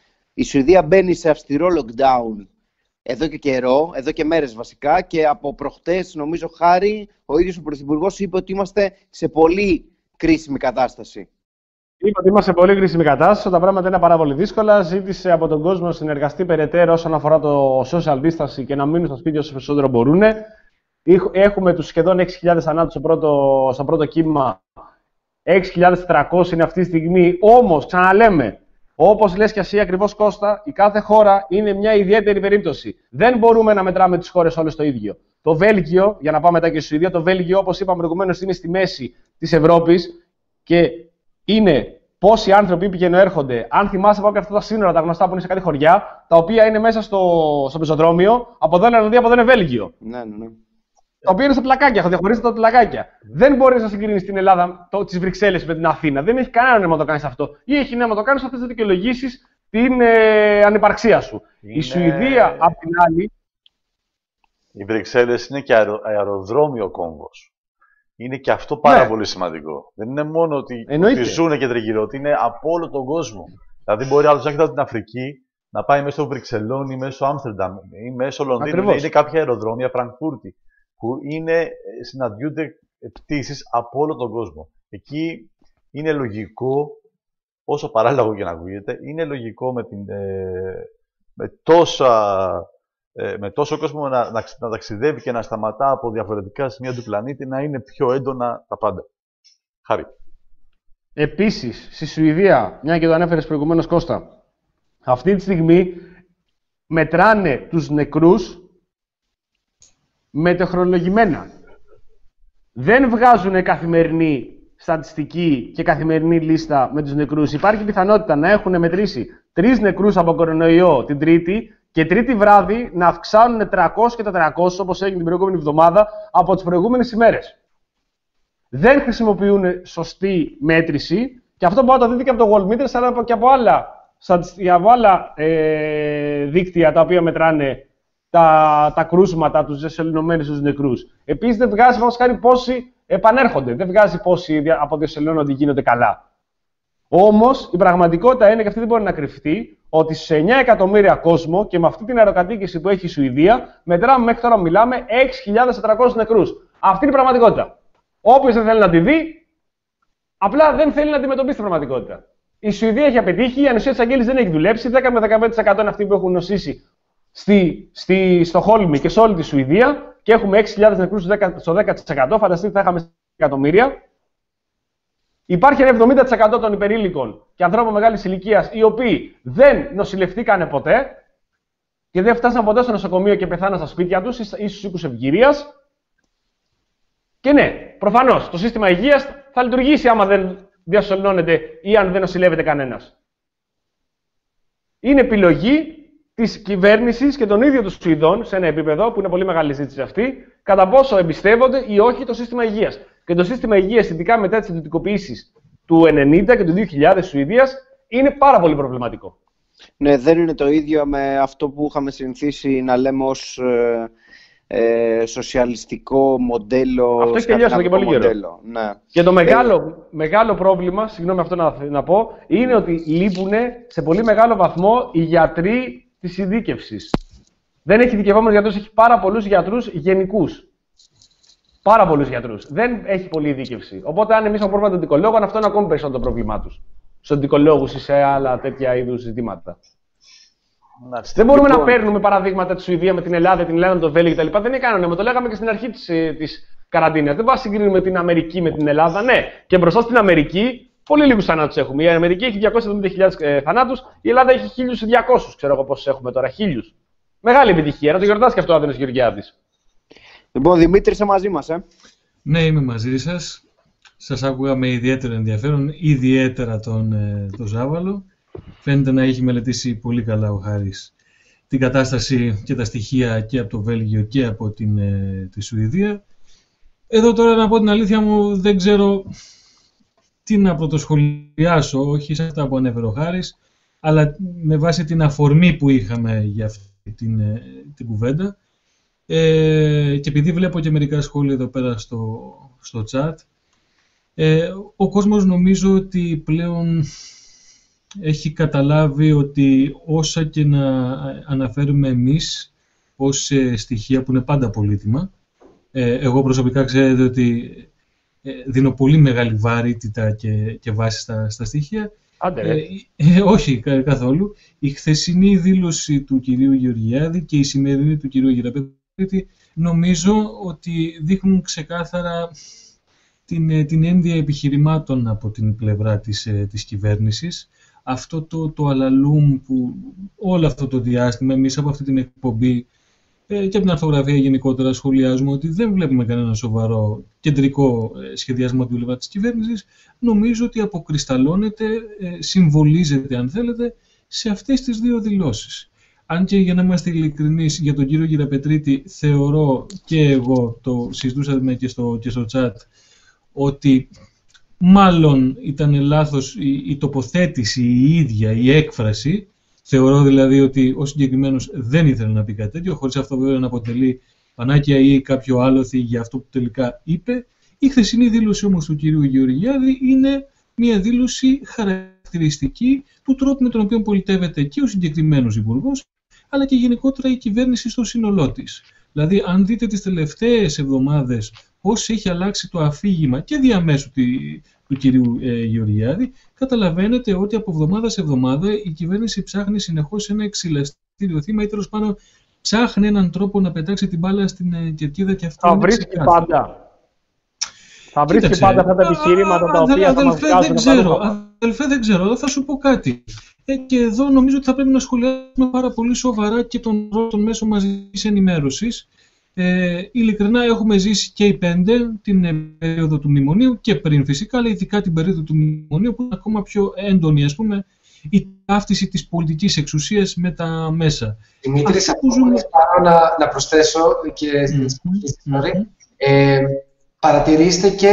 Η Σουηδία μπαίνει σε αυστηρό lockdown εδώ και καιρό, εδώ και μέρες βασικά, και από προχτές, νομίζω, Χάρη, ο ίδιος ο Πρωθυπουργός είπε ότι είμαστε σε πολύ κρίσιμη κατάσταση. Είπε ότι είμαστε σε πολύ κρίσιμη κατάσταση, τα πράγματα είναι πάρα πολύ δύσκολα. Ζήτησε από τον κόσμο να συνεργαστεί περαιτέρω όσον αφορά το social distancing και να μείνουν στο σπίτι όσο περισσότερο μπορούν. Έχουμε τους σχεδόν έξι χιλιάδες θανάτους στο πρώτο, στο πρώτο κύμα. έξι χιλιάδες τετρακόσιοι είναι αυτή τη στιγμή. Όμως, ξαναλέμε, όπως λες και εσύ ακριβώς, Κώστα, η κάθε χώρα είναι μια ιδιαίτερη περίπτωση. Δεν μπορούμε να μετράμε τις χώρες όλες το ίδιο. Το Βέλγιο, για να πάμε μετά και στη Σουηδία, το Βέλγιο, όπως είπαμε προηγουμένως, είναι στη μέση της Ευρώπης και είναι πόσοι άνθρωποι πηγαίνουν έρχονται. Αν θυμάσαι, πάμε και αυτά τα σύνορα, τα γνωστά που είναι σε κάτι χωριά, τα οποία είναι μέσα στο, στο πεζοδρόμιο, από εδώ είναι Ολλανδία, από εδώ είναι Βέλγιο. Ναι, ναι, ναι. Τα οποία είναι στα πλακάκια, διαχωρίζονται τα πλακάκια. Δεν μπορεί να συγκρίνει την Ελλάδα, τις Βρυξέλλες με την Αθήνα. Δεν έχει κανένα νόημα να το κάνει αυτό. Ή έχει νόημα να το κάνει αυτές να δικαιολογήσει την ε, ανυπαρξία σου. Είναι... Η Σουηδία, απ' την άλλη. Οι Βρυξέλλες είναι και αερο, αεροδρόμιο κόμβος. Είναι και αυτό πάρα ναι. πολύ σημαντικό. Δεν είναι μόνο ότι, ότι ζουν και τριγύρω, ότι είναι από όλο τον κόσμο. Δηλαδή, μπορεί άλλο να έχει από την Αφρική να πάει μέσω Βρυξελών ή μέσω Άμστερνταμ ή μέσω Λονδίνου. Είναι κάποια αεροδρόμια, Φραγκφούρτη, που είναι, συναντιούνται πτήσεις από όλο τον κόσμο. Εκεί είναι λογικό, όσο παράλογο και να ακούγεται, είναι λογικό με, την, ε, με, τόσα, ε, με τόσο κόσμο να, να, να ταξιδεύει και να σταματά από διαφορετικά σημεία του πλανήτη, να είναι πιο έντονα τα πάντα. Χάρη. Επίσης, στη Σουηδία, μια και το ανέφερες προηγουμένως, Κώστα, αυτή τη στιγμή μετράνε τους νεκρούς μετεχρολογημένα. Δεν βγάζουν καθημερινή στατιστική και καθημερινή λίστα με τους νεκρούς. Υπάρχει πιθανότητα να έχουν μετρήσει τρεις νεκρούς από κορονοϊό την Τρίτη και Τρίτη βράδυ να αυξάνουν τριακόσιους και τετρακόσιους, όπως έγινε την προηγούμενη εβδομάδα, από τις προηγούμενες ημέρες. δεν χρησιμοποιούν σωστή μέτρηση και αυτό μπορεί να το δείτε και από το World Meters αλλά και από άλλα, από άλλα ε, δίκτυα τα οποία μετράνε τα, τα κρούσματα, τους διασωληνωμένους, τους νεκρούς. Επίσης δεν βγάζει χάρη πόσοι επανέρχονται, δεν βγάζει πόσοι αποδιασωληνώνονται γίνονται καλά. Όμως η πραγματικότητα είναι, και αυτή δεν μπορεί να κρυφτεί, ότι σε εννιά εκατομμύρια κόσμο και με αυτή την αεροκατοίκηση που έχει η Σουηδία, μετράμε μέχρι τώρα μιλάμε έξι χιλιάδες τετρακόσιους νεκρούς. Αυτή είναι η πραγματικότητα. Όποιος δεν θέλει να τη δει, απλά δεν θέλει να αντιμετωπίσει την πραγματικότητα. Η Σουηδία έχει απετύχει, η ανοσία της Αγγέλης δεν έχει δουλέψει, δέκα με δεκαπέντε τοις εκατό είναι αυτοί που έχουν νοσήσει στη, στη Στοχόλμη και σε όλη τη Σουηδία και έχουμε έξι χιλιάδες νεκρούς στο δέκα τοις εκατό, φανταστείτε θα είχαμε εκατομμύρια. Υπάρχει ένα εβδομήντα τοις εκατό των υπερήλικων και ανθρώπων μεγάλης ηλικίας οι οποίοι δεν νοσηλευτήκανε ποτέ και δεν φτάσαν ποτέ στο νοσοκομείο και πεθάναν στα σπίτια τους ή στους οίκους ευγυρίας. Και ναι, προφανώς το σύστημα υγείας θα λειτουργήσει άμα δεν διασωληνώνεται ή αν δεν νοσηλεύεται κανένας. Είναι επιλογή της κυβέρνησης και των ίδιων των Σουηδών σε ένα επίπεδο που είναι πολύ μεγάλη ζήτηση αυτή, κατά πόσο εμπιστεύονται ή όχι το σύστημα υγείας. Και το σύστημα υγείας, ειδικά μετά τις ιδιωτικοποιήσεις του ενενήντα και του δύο χιλιάδες Σουηδίας, είναι πάρα πολύ προβληματικό. Ναι, δεν είναι το ίδιο με αυτό που είχαμε συνηθίσει να λέμε ως ε, ε, σοσιαλιστικό μοντέλο. Αυτό έχει τελειώσει εδώ και πολύ καιρό. Ναι. Και το μεγάλο, ε... μεγάλο πρόβλημα, συγγνώμη αυτό να, να πω, είναι ότι λείπουν σε πολύ μεγάλο βαθμό οι γιατροί της ειδίκευσης. Δεν έχει ειδικευόμενους γιατρούς, έχει πάρα πολλούς γιατρούς γενικούς. Πάρα πολλούς γιατρούς. Δεν έχει πολλή ειδίκευση. Οπότε, αν εμείς έχουμε πρόβλημα των οντικολόγων, αυτό είναι ακόμη περισσότερο το πρόβλημά τους. Στους οντικολόγους ή σε άλλα τέτοια είδους ζητήματα. Να, δεν μπορούμε λοιπόν να παίρνουμε παραδείγματα τη Σουηδία με την Ελλάδα, την Ελλάδα με το Βέλγιο κτλ. Δεν είναι κανόνα. Το λέγαμε και στην αρχή της, της καραντίνας. Δεν μπορούμε να συγκρίνουμε την Αμερική με την Ελλάδα. Ναι, και μπροστά στην Αμερική πολύ λίγους θανάτους έχουμε. Η Αμερική έχει διακόσιες εβδομήντα χιλιάδες ε, θανάτους, η Ελλάδα έχει χίλιους διακόσιους. Ξέρω εγώ πόσους έχουμε τώρα. χίλιους. Μεγάλη επιτυχία. Να το γιορτάσει και αυτό ο Άδωνης Γεωργιάδης. Λοιπόν, Δημήτρη, είσαι μαζί μας, ε. Ναι, είμαι μαζί σας. Σας άκουγα με ιδιαίτερο ενδιαφέρον, ιδιαίτερα τον, ε, τον Ζάβαλο. Φαίνεται να έχει μελετήσει πολύ καλά ο Χάρης την κατάσταση και τα στοιχεία και από το Βέλγιο και από την, ε, τη Σουηδία. Εδώ τώρα, να πω την αλήθεια μου, δεν ξέρω τι να πρωτοσχολιάσω, όχι σε αυτά που ανέφερε ο Χάρης, αλλά με βάση την αφορμή που είχαμε για αυτή την, ε, την κουβέντα. Ε, και επειδή βλέπω και μερικά σχόλια εδώ πέρα στο, στο chat, ε, ο κόσμος νομίζω ότι πλέον έχει καταλάβει ότι όσα και να αναφέρουμε εμείς ως ε, στοιχεία που είναι πάντα πολύτιμα, ε, εγώ προσωπικά ξέρετε ότι ε, δίνω πολύ μεγάλη βαρύτητα και, και βάση στα, στα στοιχεία. Άντε, ε, ε, όχι καθόλου. Η χθεσινή δήλωση του κυρίου Γεωργιάδη και η σημερινή του κυρίου Γεραπετρίτη νομίζω ότι δείχνουν ξεκάθαρα την, την ένδυα επιχειρημάτων από την πλευρά της, της κυβέρνησης. Αυτό το, το αλαλούμ που όλο αυτό το διάστημα εμείς από αυτή την εκπομπή ε, και από την αρθογραφία γενικότερα σχολιάζουμε ότι δεν βλέπουμε κανένα σοβαρό κεντρικό ε, σχεδιασμό από την πλευρά της κυβέρνησης, νομίζω ότι αποκρισταλώνεται, ε, συμβολίζεται αν θέλετε, σε αυτές τις δύο δηλώσεις. Αν και για να είμαστε ειλικρινείς για τον κύριο Γεραπετρίτη, θεωρώ και εγώ, το συζητούσαμε και στο, και στο chat, ότι μάλλον ήταν λάθος η, η τοποθέτηση, η ίδια, η έκφραση. Θεωρώ δηλαδή ότι ο συγκεκριμένος δεν ήθελε να πει κάτι τέτοιο, χωρίς αυτό βέβαια να αποτελεί πανάκια ή κάποιο άλοθη για αυτό που τελικά είπε. Η χθεσινή δήλωση όμως του κυρίου Γεωργιάδη είναι μια δήλωση χαρακτηριστική του τρόπου με τον οποίο πολιτεύεται και ο συγκεκριμένος υπουργός, αλλά και γενικότερα η κυβέρνηση στο σύνολό της. Δηλαδή, αν δείτε τις τελευταίες εβδομάδες πώς έχει αλλάξει το αφήγημα και διαμέσου του κυρίου ε, Γεωργιάδη, καταλαβαίνετε ότι από εβδομάδα σε εβδομάδα η κυβέρνηση ψάχνει συνεχώς ένα εξηλαστήριο θύμα ή τέλος πάντων ψάχνει έναν τρόπο να πετάξει την μπάλα στην ε, κερκίδα και αυτό. Θα βρίσκει πάντα. Θα βρίσκει πάντα αυτά τα επιχειρήματα τα οποία θα μας βγάζουν. Αδελφέ, δεν ξέρω, αλλά θα σου πω κάτι. Ε, και εδώ νομίζω ότι θα πρέπει να σχολιάσουμε πάρα πολύ σοβαρά και τον ρόλο των μέσων μαζικής ενημέρωσης. Ε, ειλικρινά έχουμε ζήσει και οι πέντε την ε, περίοδο του μνημονίου και πριν φυσικά, αλλά ειδικά την περίοδο του μνημονίου που είναι ακόμα πιο έντονη, ας πούμε, η ταύτιση της πολιτικής εξουσίας με τα μέσα. Δημήτρη, θα ζούμε... να, να προσθέσω και mm-hmm. Mm-hmm. Ε, παρατηρήστε και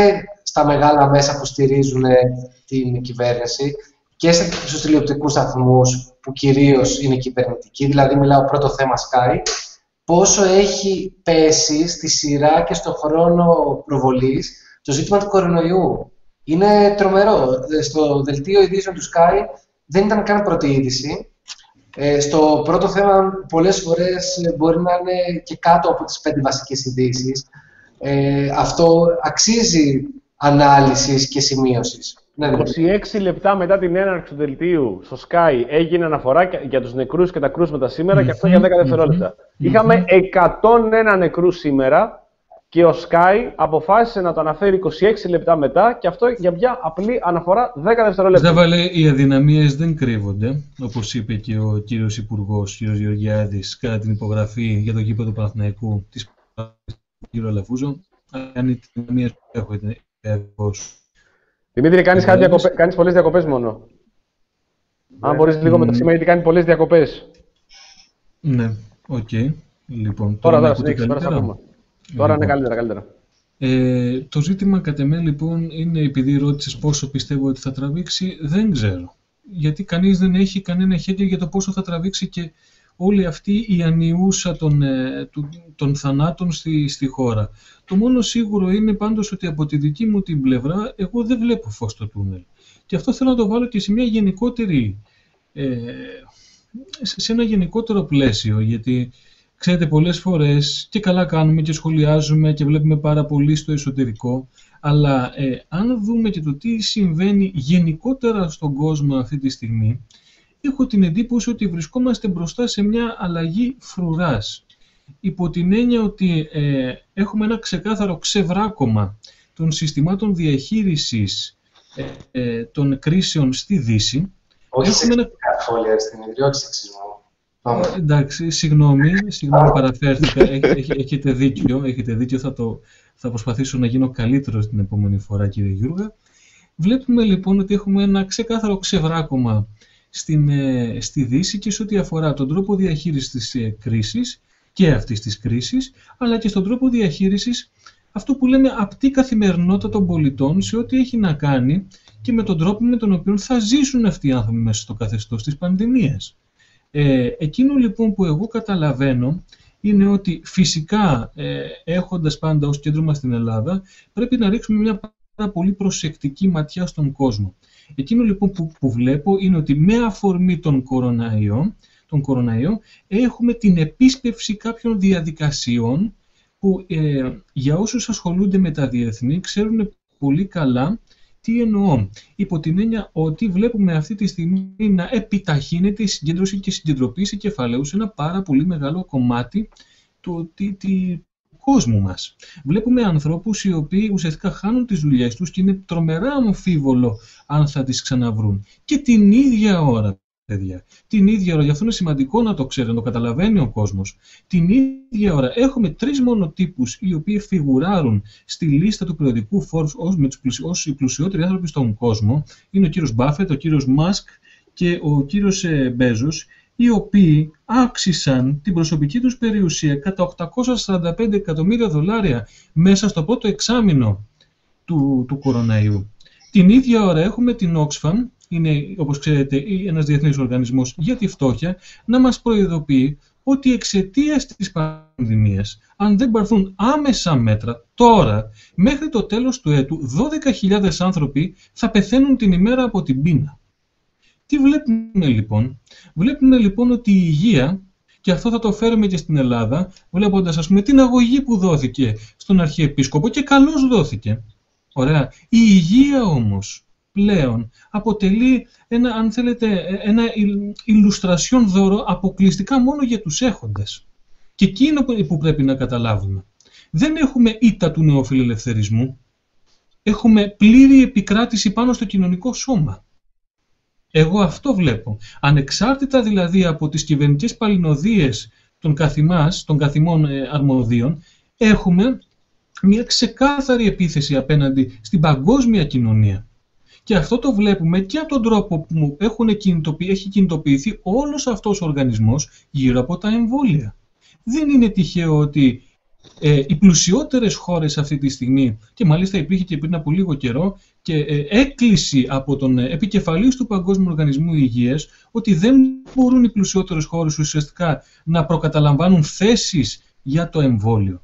στα μεγάλα μέσα που στηρίζουν την κυβέρνηση και στους τηλεοπτικούς σταθμούς που κυρίως είναι κυβερνητικοί, δηλαδή μιλάω πρώτο θέμα Sky, πόσο έχει πέσει στη σειρά και στον χρόνο προβολής το ζήτημα του κορονοϊού. Είναι τρομερό. Στο δελτίο ειδήσεων του Sky δεν ήταν καν πρώτη είδηση. Ε, στο πρώτο θέμα πολλές φορές μπορεί να είναι και κάτω από τις πέντε βασικές ειδήσεις. Ε, αυτό αξίζει ανάλυσης και σημείωσης. είκοσι έξι λεπτά μετά την έναρξη του δελτίου στο Sky έγινε αναφορά για τους νεκρούς και τα κρούσματα σήμερα mm-hmm. και αυτό για δέκα δευτερόλεπτα. Mm-hmm. Είχαμε εκατόν ένα νεκρούς σήμερα και ο Sky αποφάσισε να το αναφέρει είκοσι έξι λεπτά μετά και αυτό για μια απλή αναφορά δέκα δευτερόλεπτα. Ζάβαλε, οι αδυναμίες δεν κρύβονται, όπως είπε και ο κύριος Υπουργός, κύριος Γεωργιάδης, κατά την υπογραφή για το γήπεδο του Παναθηναϊκού της κύριο Αλαφούζο. Αν οι αδυναμίες που έχω είναι εγώ. Δημήτρη, κάνεις, κάτι διακοπέ... κάνεις πολλές διακοπές μόνο. Yeah. Αν μπορείς mm. λίγο με το σήμα, γιατί κάνει πολλές διακοπές. Ναι, οκ. Okay. Λοιπόν, τώρα τώρα συνέχισε, τώρα θα πούμε. Τώρα είναι καλύτερα, καλύτερα. Ε, το ζήτημα κατ' εμέ λοιπόν είναι, επειδή ρώτησες πόσο πιστεύω ότι θα τραβήξει, δεν ξέρω. Γιατί κανείς δεν έχει κανένα χέρι για το πόσο θα τραβήξει και όλη αυτή η ανιούσα των, των, των θανάτων στη, στη χώρα. Το μόνο σίγουρο είναι πάντως ότι από τη δική μου την πλευρά εγώ δεν βλέπω φως στο τούνελ. Και αυτό θέλω να το βάλω και σε μια γενικότερη, ε, σε ένα γενικότερο πλαίσιο, γιατί ξέρετε πολλές φορές και καλά κάνουμε και σχολιάζουμε και βλέπουμε πάρα πολύ στο εσωτερικό, αλλά ε, αν δούμε και το τι συμβαίνει γενικότερα στον κόσμο αυτή τη στιγμή, έχω την εντύπωση ότι βρισκόμαστε μπροστά σε μια αλλαγή φρουράς. Υπό την έννοια ότι ε, έχουμε ένα ξεκάθαρο ξεβράκωμα των συστημάτων διαχείρισης ε, ε, των κρίσεων στη Δύση. Όχι σε ένα... σχόλια στην ιδιότητα σεξισμού. Ε, εντάξει, συγγνώμη, συγγνώμη παραφέρθηκα, Έχ, έχ, έχετε δίκιο, έχετε δίκιο θα, το, θα προσπαθήσω να γίνω καλύτερος την επόμενη φορά, κύριε Γιούργα. Βλέπουμε λοιπόν ότι έχουμε ένα ξεκάθαρο ξεβράκωμα στην, ε, στη Δύση και σε ό,τι αφορά τον τρόπο διαχείρισης της ε, κρίσης και αυτής της κρίσης, αλλά και στον τρόπο διαχείρισης αυτό που λέμε απτή καθημερινότητα των πολιτών σε ό,τι έχει να κάνει και με τον τρόπο με τον οποίο θα ζήσουν αυτοί οι άνθρωποι μέσα στο καθεστώς της πανδημίας. Ε, εκείνο λοιπόν που εγώ καταλαβαίνω είναι ότι φυσικά ε, έχοντας πάντα ως κέντρο μας στην Ελλάδα πρέπει να ρίξουμε μια πάρα πολύ προσεκτική ματιά στον κόσμο. Εκείνο λοιπόν που, που βλέπω είναι ότι με αφορμή τον κοροναϊό, τον κοροναϊό έχουμε την επίσπευση κάποιων διαδικασιών που ε, για όσους ασχολούνται με τα διεθνή ξέρουν πολύ καλά τι εννοώ. Υπό την έννοια ότι βλέπουμε αυτή τη στιγμή να επιταχύνεται η συγκέντρωση και η συγκεντρωποίηση κεφαλαίου σε ένα πάρα πολύ μεγάλο κομμάτι του, του, του κόσμου μας. Βλέπουμε ανθρώπους οι οποίοι ουσιαστικά χάνουν τις δουλειές τους και είναι τρομερά αμφίβολο αν θα τις ξαναβρούν. Και την ίδια ώρα, παιδιά, την ίδια ώρα, γι' αυτό είναι σημαντικό να το ξέρει, να το καταλαβαίνει ο κόσμος, την ίδια ώρα έχουμε τρεις μόνο τύπους οι οποίοι φιγουράρουν στη λίστα του περιοδικού Forbes ως, με τους ως οι πλουσιότεροι άνθρωποι στον κόσμο. Είναι ο κύριος Μπάφετ, ο κύριος Μάσκ και ο κύριος ε, Μπέζος, οι οποίοι αύξησαν την προσωπική τους περιουσία κατά οκτακόσια σαράντα πέντε εκατομμύρια δολάρια μέσα στο πρώτο εξάμηνο του, του κοροναϊού. Την ίδια ώρα έχουμε την Oxfam, είναι όπως ξέρετε ένας διεθνής οργανισμός για τη φτώχεια, να μας προειδοποιεί ότι εξαιτίας της πανδημίας, αν δεν πάρθουν άμεσα μέτρα τώρα, μέχρι το τέλος του έτου, δώδεκα χιλιάδες άνθρωποι θα πεθαίνουν την ημέρα από την πείνα. Τι βλέπουμε λοιπόν? Βλέπουμε λοιπόν ότι η υγεία, και αυτό θα το φέρουμε και στην Ελλάδα, βλέποντας ας πούμε την αγωγή που δόθηκε στον Αρχιεπίσκοπο και καλώς δόθηκε. Ωραία. Η υγεία όμως πλέον αποτελεί ένα, αν θέλετε, ένα ηλουστρασιόν δώρο αποκλειστικά μόνο για τους έχοντες. Και εκείνο που πρέπει να καταλάβουμε. Δεν έχουμε ήττα του νεοφιλελευθερισμού. Έχουμε πλήρη επικράτηση πάνω στο κοινωνικό σώμα. Εγώ αυτό βλέπω. Ανεξάρτητα δηλαδή από τις κυβερνητικές παλινοδίες των καθημάς, των καθημών αρμοδίων, έχουμε μια ξεκάθαρη επίθεση απέναντι στην παγκόσμια κοινωνία. Και αυτό το βλέπουμε και από τον τρόπο που έχουν κινητοποιη... έχει κινητοποιηθεί όλος αυτός ο οργανισμός γύρω από τα εμβόλια. Δεν είναι τυχαίο ότι Ε, οι πλουσιότερες χώρες αυτή τη στιγμή, και μάλιστα υπήρχε και πριν από λίγο καιρό και ε, έκκληση από τον επικεφαλής του Παγκόσμιου Οργανισμού Υγείας ότι δεν μπορούν οι πλουσιότερες χώρες ουσιαστικά να προκαταλαμβάνουν θέσεις για το εμβόλιο.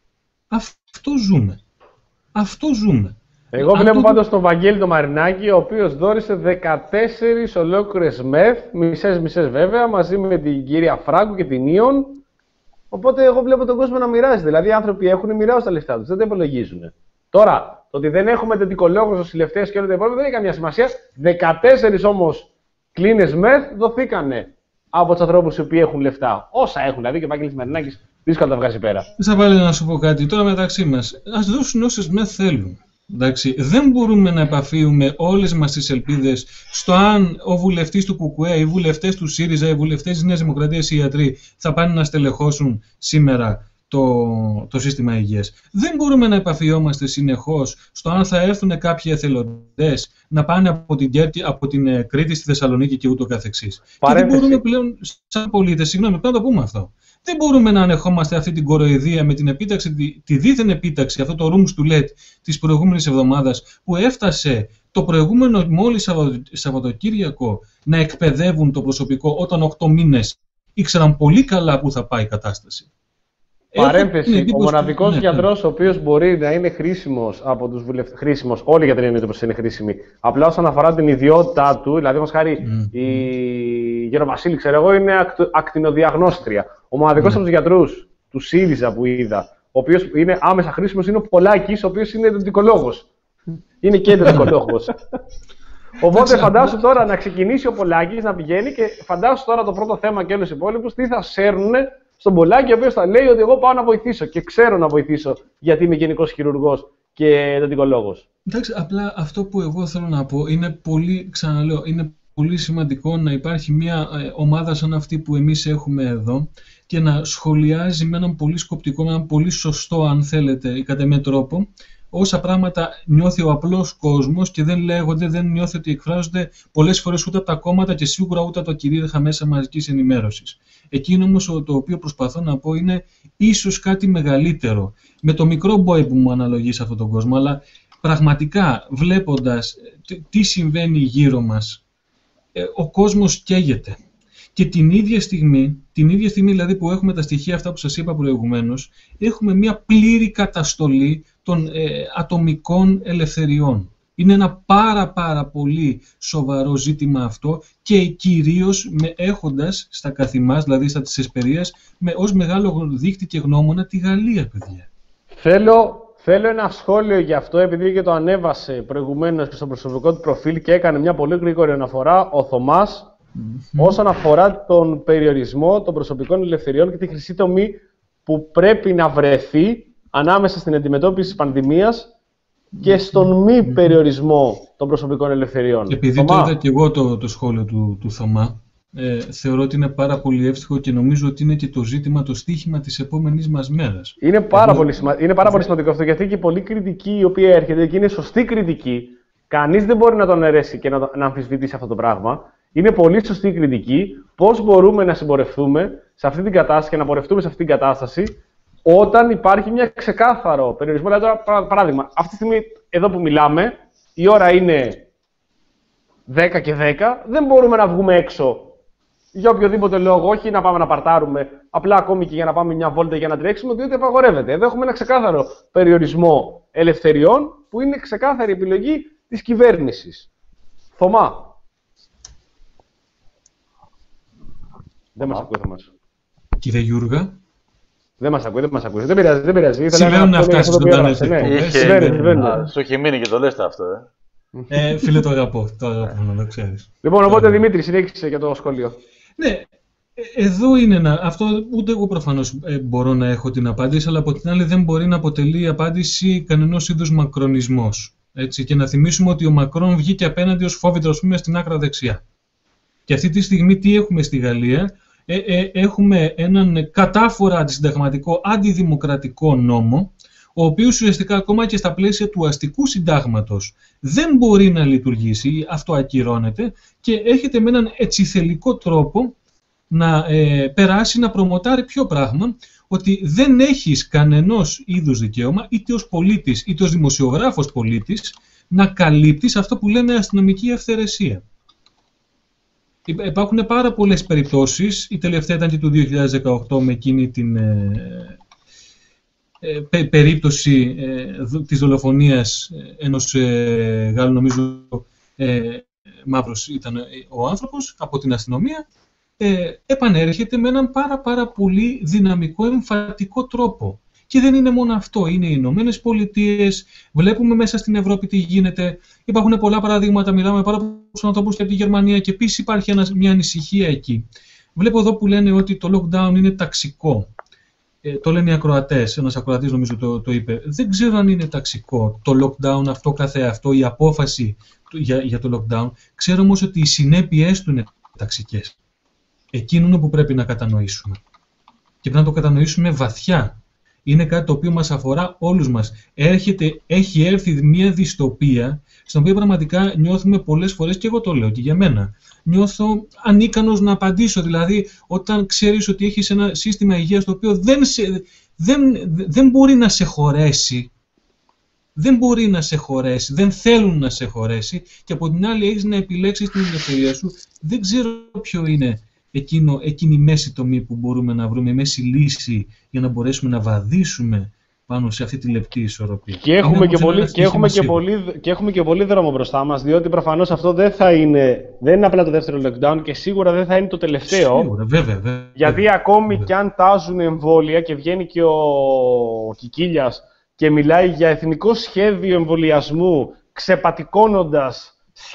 Αυτό ζούμε. Αυτό ζούμε. Εγώ βλέπω Αυτό... πάντως τον Βαγγέλη τον Μαρινάκη, ο οποίος δώρισε δεκατέσσερις ολόκληρες μεθ, μισές-μισές βέβαια, μαζί με την κυρία Φράγκου και την Ιον. Οπότε εγώ βλέπω τον κόσμο να μοιράζεται. Δηλαδή οι άνθρωποι έχουν μοιράσει τα λεφτά τους, δεν τα υπολογίζουν. Τώρα, το ότι δεν έχουμε τεντικολόγους, νοσηλευτές και όλα τα υπόλοιπα δεν έχει καμία σημασία. δεκατέσσερις όμως κλίνες μεθ δοθήκανε από τους ανθρώπους οι οποίοι έχουν λεφτά. Όσα έχουν, δηλαδή και ο Βαγγέλης Μαρινάκης δύσκολα τα βγάζει πέρα. Θα βάλει να σου πω κάτι τώρα μεταξύ μας. Ας δώσουν όσες μεθ θέλουν. Εντάξει, δεν μπορούμε να επαφίουμε όλες μας τις ελπίδες στο αν ο βουλευτής του ΚΚΕ, οι βουλευτές του ΣΥΡΙΖΑ, οι βουλευτές της Νέας Δημοκρατίας, οι ιατροί θα πάνε να στελεχώσουν σήμερα το, το σύστημα υγείας. Δεν μπορούμε να επαφιόμαστε συνεχώς στο αν θα έρθουν κάποιοι εθελοντές να πάνε από την, Κέρκη, από την Κρήτη στη Θεσσαλονίκη και ούτω καθεξής. Και δεν μπορούμε πλέον σαν πολίτες, συγγνώμη, πρέπει να το πούμε αυτό. Δεν μπορούμε να ανεχόμαστε αυτή την κοροϊδία με την επίταξη, τη, τη δίθεν επίταξη, αυτό το rooms to let της προηγούμενης εβδομάδας που έφτασε το προηγούμενο μόλις Σαββατοκύριακο να εκπαιδεύουν το προσωπικό όταν οκτώ μήνες ήξεραν πολύ καλά που θα πάει η κατάσταση. Παρένθεση, ο μοναδικός ναι, γιατρός ναι. ο οποίος μπορεί να είναι χρήσιμος από τους βουλευτές, χρήσιμος, όλοι οι γιατροί είναι, είναι χρήσιμοι, απλά όσον αφορά την ιδιότητά του, δηλαδή μας χάρη mm. η Γεροβασίλη, ξέρω εγώ, είναι ακτινοδιαγνώστρια. Ο μοναδικός mm. από τους γιατρούς του ΣΥΡΙΖΑ που είδα, ο οποίος είναι άμεσα χρήσιμος, είναι ο Πολάκης, ο οποίος είναι δεντικολόγος. Είναι και δεντικολόγος. Οπότε φαντάσου τώρα να ξεκινήσει ο Πολάκης να πηγαίνει και φαντάσου τώρα το πρώτο θέμα και όλους οι υπόλοιπους τι θα σέρνουν στον Πολάκη, ο οποίος θα λέει ότι εγώ πάω να βοηθήσω και ξέρω να βοηθήσω γιατί είμαι γενικός χειρουργός και δεντικολόγος. Εντάξει, απλά αυτό που εγώ θέλω να πω είναι πολύ, ξαναλέω, είναι πολύ σημαντικό να υπάρχει μια ομάδα σαν αυτή που εμείς έχουμε εδώ και να σχολιάζει με έναν πολύ σκοπτικό, με έναν πολύ σωστό, αν θέλετε, ή κατά με τρόπο, όσα πράγματα νιώθει ο απλός κόσμος και δεν λέγονται, δεν νιώθει ότι εκφράζονται πολλές φορές ούτε από τα κόμματα και σίγουρα ούτε από τα κυρίαρχα μέσα μαζικής ενημέρωσης. Εκείνο όμως το οποίο προσπαθώ να πω είναι ίσως κάτι μεγαλύτερο. Με το μικρό μπόι που μου αναλογεί σε αυτόν τον κόσμο, αλλά πραγματικά βλέποντας τι συμβαίνει γύρω μας, ο κόσμος καίγεται. Και την ίδια στιγμή, την ίδια στιγμή δηλαδή που έχουμε τα στοιχεία αυτά που σας είπα προηγουμένως, έχουμε μια πλήρη καταστολή των ε, ατομικών ελευθεριών. Είναι ένα πάρα πάρα πολύ σοβαρό ζήτημα αυτό και κυρίως με, έχοντας στα καθημάς, δηλαδή στα της Εσπερίας, με, ως μεγάλο δείκτη και γνώμονα τη Γαλλία, παιδιά. Θέλω, θέλω ένα σχόλιο γι' αυτό, επειδή και το ανέβασε προηγουμένως και στο προσωπικό του προφίλ και έκανε μια πολύ γρήγορη αναφορά ο Θωμάς, Mm-hmm. όσον αφορά τον περιορισμό των προσωπικών ελευθεριών και τη χρυσή τομή που πρέπει να βρεθεί ανάμεσα στην αντιμετώπιση της πανδημίας και στον μη mm-hmm. περιορισμό των προσωπικών ελευθεριών. Επειδή Θωμά. το είδα και εγώ το, το σχόλιο του, του Θωμά, ε, θεωρώ ότι είναι πάρα πολύ εύστιχο και νομίζω ότι είναι και το ζήτημα, το στίχημα της επόμενης μας μέρας. Είναι πάρα, Εγώ... πολύ, σημα... είναι πάρα πολύ σημαντικό αυτό, γιατί και πολλή κριτική η οποία έρχεται και είναι σωστή κριτική, κανείς δεν μπορεί να τον αιρέσει και να, να αμφισβητήσει αυτό το πράγμα. Είναι πολύ σωστή η κριτική πώς μπορούμε να συμπορευτούμε σε αυτή την κατάσταση και να πορευτούμε σε αυτή την κατάσταση όταν υπάρχει μια ξεκάθαρο περιορισμό. Δηλαδή, τώρα, παράδειγμα, αυτή τη στιγμή εδώ που μιλάμε, η ώρα είναι δέκα και δέκα, δεν μπορούμε να βγούμε έξω για οποιοδήποτε λόγο, όχι να πάμε να παρτάρουμε, απλά ακόμη και για να πάμε μια βόλτα για να τρέξουμε, διότι απαγορεύεται. Εδώ έχουμε ένα ξεκάθαρο περιορισμό ελευθεριών που είναι ξεκάθαρη επιλογή της κυβέρνησης. Θωμά. Δεν μας ακούει, Θωμάς. Κύριε Γιούργα. Δεν μας ακούει, δεν μας ακούει. Δεν πειράζει, δεν πειράζει. Συμβαίνουν να φτάσεις ζωντανές Σου έχει μείνει και το λες αυτό, ε. ε φίλε, το αγαπώ, το αγαπώ, να το ξέρεις. Λοιπόν, οπότε Δημήτρη, συνέχισε για το σχόλιο. Ναι, εδώ είναι ένα. Αυτό ούτε εγώ προφανώς ε, μπορώ να έχω την απάντηση, αλλά από την άλλη δεν μπορεί να αποτελεί απάντηση κανενός είδους μακρονισμός. Έτσι, και να θυμίσουμε ότι ο Μακρόν βγήκε απέναντι ως φόβητρο, ας πούμε, στην άκρα δεξιά. Και αυτή τη στιγμή τι έχουμε στη Γαλλία? Ε, ε, έχουμε έναν κατάφορα αντισυνταγματικό αντιδημοκρατικό νόμο, ο οποίος ουσιαστικά ακόμα και στα πλαίσια του αστικού συντάγματος δεν μπορεί να λειτουργήσει, αυτό ακυρώνεται και έρχεται με έναν ετσιθελικό τρόπο να ε, περάσει, να προμοτάρει ποιο πράγμα? ότι δεν έχεις κανενός είδους δικαίωμα, είτε ως πολίτης είτε ως δημοσιογράφος πολίτης, να καλύπτεις αυτό που λένε αστυνομική ευθερεσία. Υπάρχουν πάρα πολλές περιπτώσεις, η τελευταία ήταν και του δύο χιλιάδες δεκαοκτώ με εκείνη την ε, ε, πε, περίπτωση ε, της δολοφονίας ενός ε, Γάλλου, νομίζω ε, μαύρος ήταν ο άνθρωπος, από την αστυνομία. Ε, επανέρχεται με έναν πάρα πάρα πολύ δυναμικό, εμφατικό τρόπο. Και δεν είναι μόνο αυτό, είναι οι Ηνωμένες Πολιτείες, βλέπουμε μέσα στην Ευρώπη τι γίνεται, υπάρχουν πολλά παραδείγματα, μιλάμε με πάρα πολλούς ανθρώπους και από τη Γερμανία και επίσης υπάρχει ένα, μια ανησυχία εκεί. Βλέπω εδώ που λένε ότι το lockdown είναι ταξικό. Ε, το λένε οι ακροατές, ένας ακροατής νομίζω το, το είπε. Δεν ξέρω αν είναι ταξικό το lockdown αυτό καθεαυτό, η απόφαση για, για το lockdown. Ξέρω όμως ότι οι συνέπειές του είναι ταξικές. Εκείνο είναι που πρέπει να κατανοήσουμε. Και πρέπει να το κατανοήσουμε βαθιά. Είναι κάτι το οποίο μας αφορά όλους μας. Έρχεται, έχει έρθει μια δυστοπία, στην οποία πραγματικά νιώθουμε πολλές φορές, και εγώ το λέω και για μένα, νιώθω ανίκανος να απαντήσω. Δηλαδή, όταν ξέρεις ότι έχεις ένα σύστημα υγείας το οποίο δεν, σε, δεν, δεν μπορεί να σε χωρέσει, δεν μπορεί να σε χωρέσει, δεν θέλουν να σε χωρέσει, και από την άλλη έχεις να επιλέξεις την ελευθερία σου, δεν ξέρω ποιο είναι εκείνο, εκείνη η μέση τομή που μπορούμε να βρούμε, η μέση λύση για να μπορέσουμε να βαδίσουμε πάνω σε αυτή τη λεπτή ισορροπία. Και έχουμε, και πολύ, και, έχουμε και, πολύ, και έχουμε και πολύ δρόμο μπροστά μας, διότι προφανώς αυτό δεν θα είναι, δεν είναι απλά το δεύτερο lockdown και σίγουρα δεν θα είναι το τελευταίο. Σίγουρα, βέβαια, βέβαια. Γιατί βέβαια, ακόμη βέβαια. κι αν τάζουν εμβόλια και βγαίνει και ο Κικίλιας και μιλάει για εθνικό σχέδιο εμβολιασμού, ξεπατικώνοντας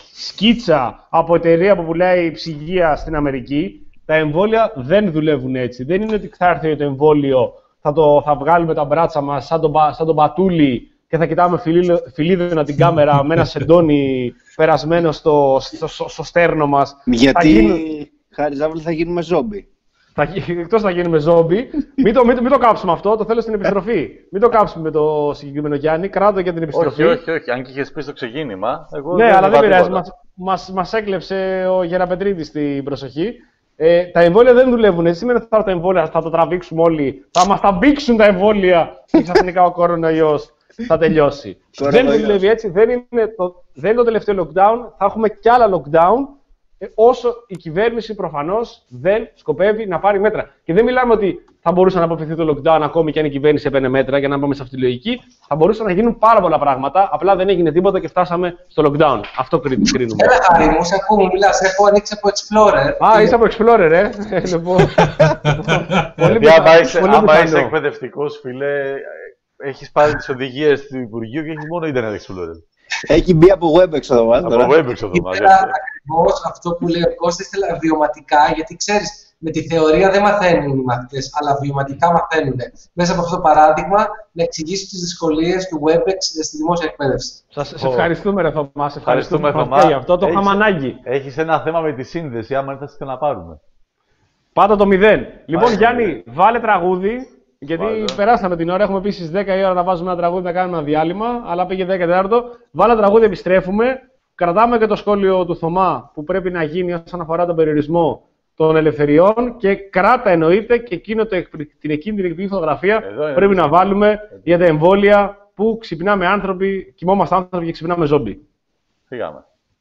σκίτσα από εταιρεία που πουλάει ψυγεία στην Αμερική, τα εμβόλια δεν δουλεύουν έτσι. Δεν είναι ότι θα έρθει το εμβόλιο, θα, το, θα βγάλουμε τα μπράτσα μας σαν τον, σαν τον Πατούλη και θα κοιτάμε φιλίδωνα την κάμερα με ένα σεντόνι περασμένο στο, στο, στο, στο στέρνο μας. Γιατί, γίνουν... Χάρη Ζάβλη, θα γίνουμε ζόμπι. Θα, εκτός θα γίνουμε ζόμπι. μην, το, μην, το, μην το κάψουμε αυτό, το θέλω στην επιστροφή. Μην το κάψουμε με το συγκεκριμένο Γιάννη, κράτο για την επιστροφή. Όχι, όχι, όχι. Αν και είχες πει στο ξεκίνημα. Εγώ ναι, δεν αλλά δεν πειράζει. Μας, μας, μας έκλεψε ο Γεραπετρίδης την προσοχή. Ε, τα εμβόλια δεν δουλεύουν. Έτσι σημαίνει ότι θα τα εμβόλια θα το τραβήξουμε όλοι. Θα μας τα μπήξουν τα εμβόλια και ξαφνικά ο κορονοϊός θα τελειώσει. Δεν δουλεύει έτσι. Δεν είναι, το, δεν είναι το τελευταίο lockdown. Θα έχουμε κι άλλα lockdown. Ε, όσο η κυβέρνηση προφανώς δεν σκοπεύει να πάρει μέτρα. Και δεν μιλάμε ότι θα μπορούσε να αποφευθεί το lockdown ακόμη και αν η κυβέρνηση έπαιρνε μέτρα, για να πάμε σε αυτή τη λογική. Θα μπορούσαν να γίνουν πάρα πολλά πράγματα. Απλά δεν έγινε τίποτα και φτάσαμε στο lockdown. Αυτό κρίνουμε. Έλα, Χάρη μου, σε ακούω, μιλάς. Έχω ανοίξει από Explorer. Α, είσαι από Explorer, ε. Λοιπόν. Πολύ άμα είσαι εκπαιδευτικός, φίλε, έχεις πάρει τις οδηγίες του Υπουργείου και έχεις μόνο Internet Explorer. Έχει μπει από WebEx το δωμάτιο. Από WebEx το δωμάτιο. Ακριβώς αυτό που λέει ο Κώστας, ήθελα βιωματικά, γιατί ξέρεις, με τη θεωρία δεν μαθαίνουν οι μαθητές, αλλά βιωματικά μαθαίνουν. Μέσα από αυτό το παράδειγμα, να εξηγήσει τις δυσκολίες του WebEx στη δημόσια εκπαίδευση. Σας oh. ευχαριστούμε, ρε Θωμά. Σε ευχαριστούμε, Θωμά. Για αυτό το είχαμε ανάγκη. Έχεις ένα θέμα με τη σύνδεση, άμα δεν θα σας να πάρουμε. Πάντα το μηδέν. Λοιπόν, Γιάννη, βάλε τραγούδι. Γιατί Βάλε. περάσαμε την ώρα, έχουμε πει στις δέκα η ώρα να βάζουμε ένα τραγούδι να κάνουμε ένα διάλειμμα, αλλά πήγε δέκα τέταρτο. Βάλε τραγούδι, επιστρέφουμε. Κρατάμε και το σχόλιο του Θωμά που πρέπει να γίνει όσον αφορά τον περιορισμό των ελευθεριών και κράτα εννοείται και εκείνο το, την εκείνη την εκπληκτική φωτογραφία πρέπει να βάλουμε Εδώ. για τα εμβόλια που ξυπνάμε άνθρωποι, κοιμόμαστε άνθρωποι και ξυπνάμε ζόμπι. Φύγαμε.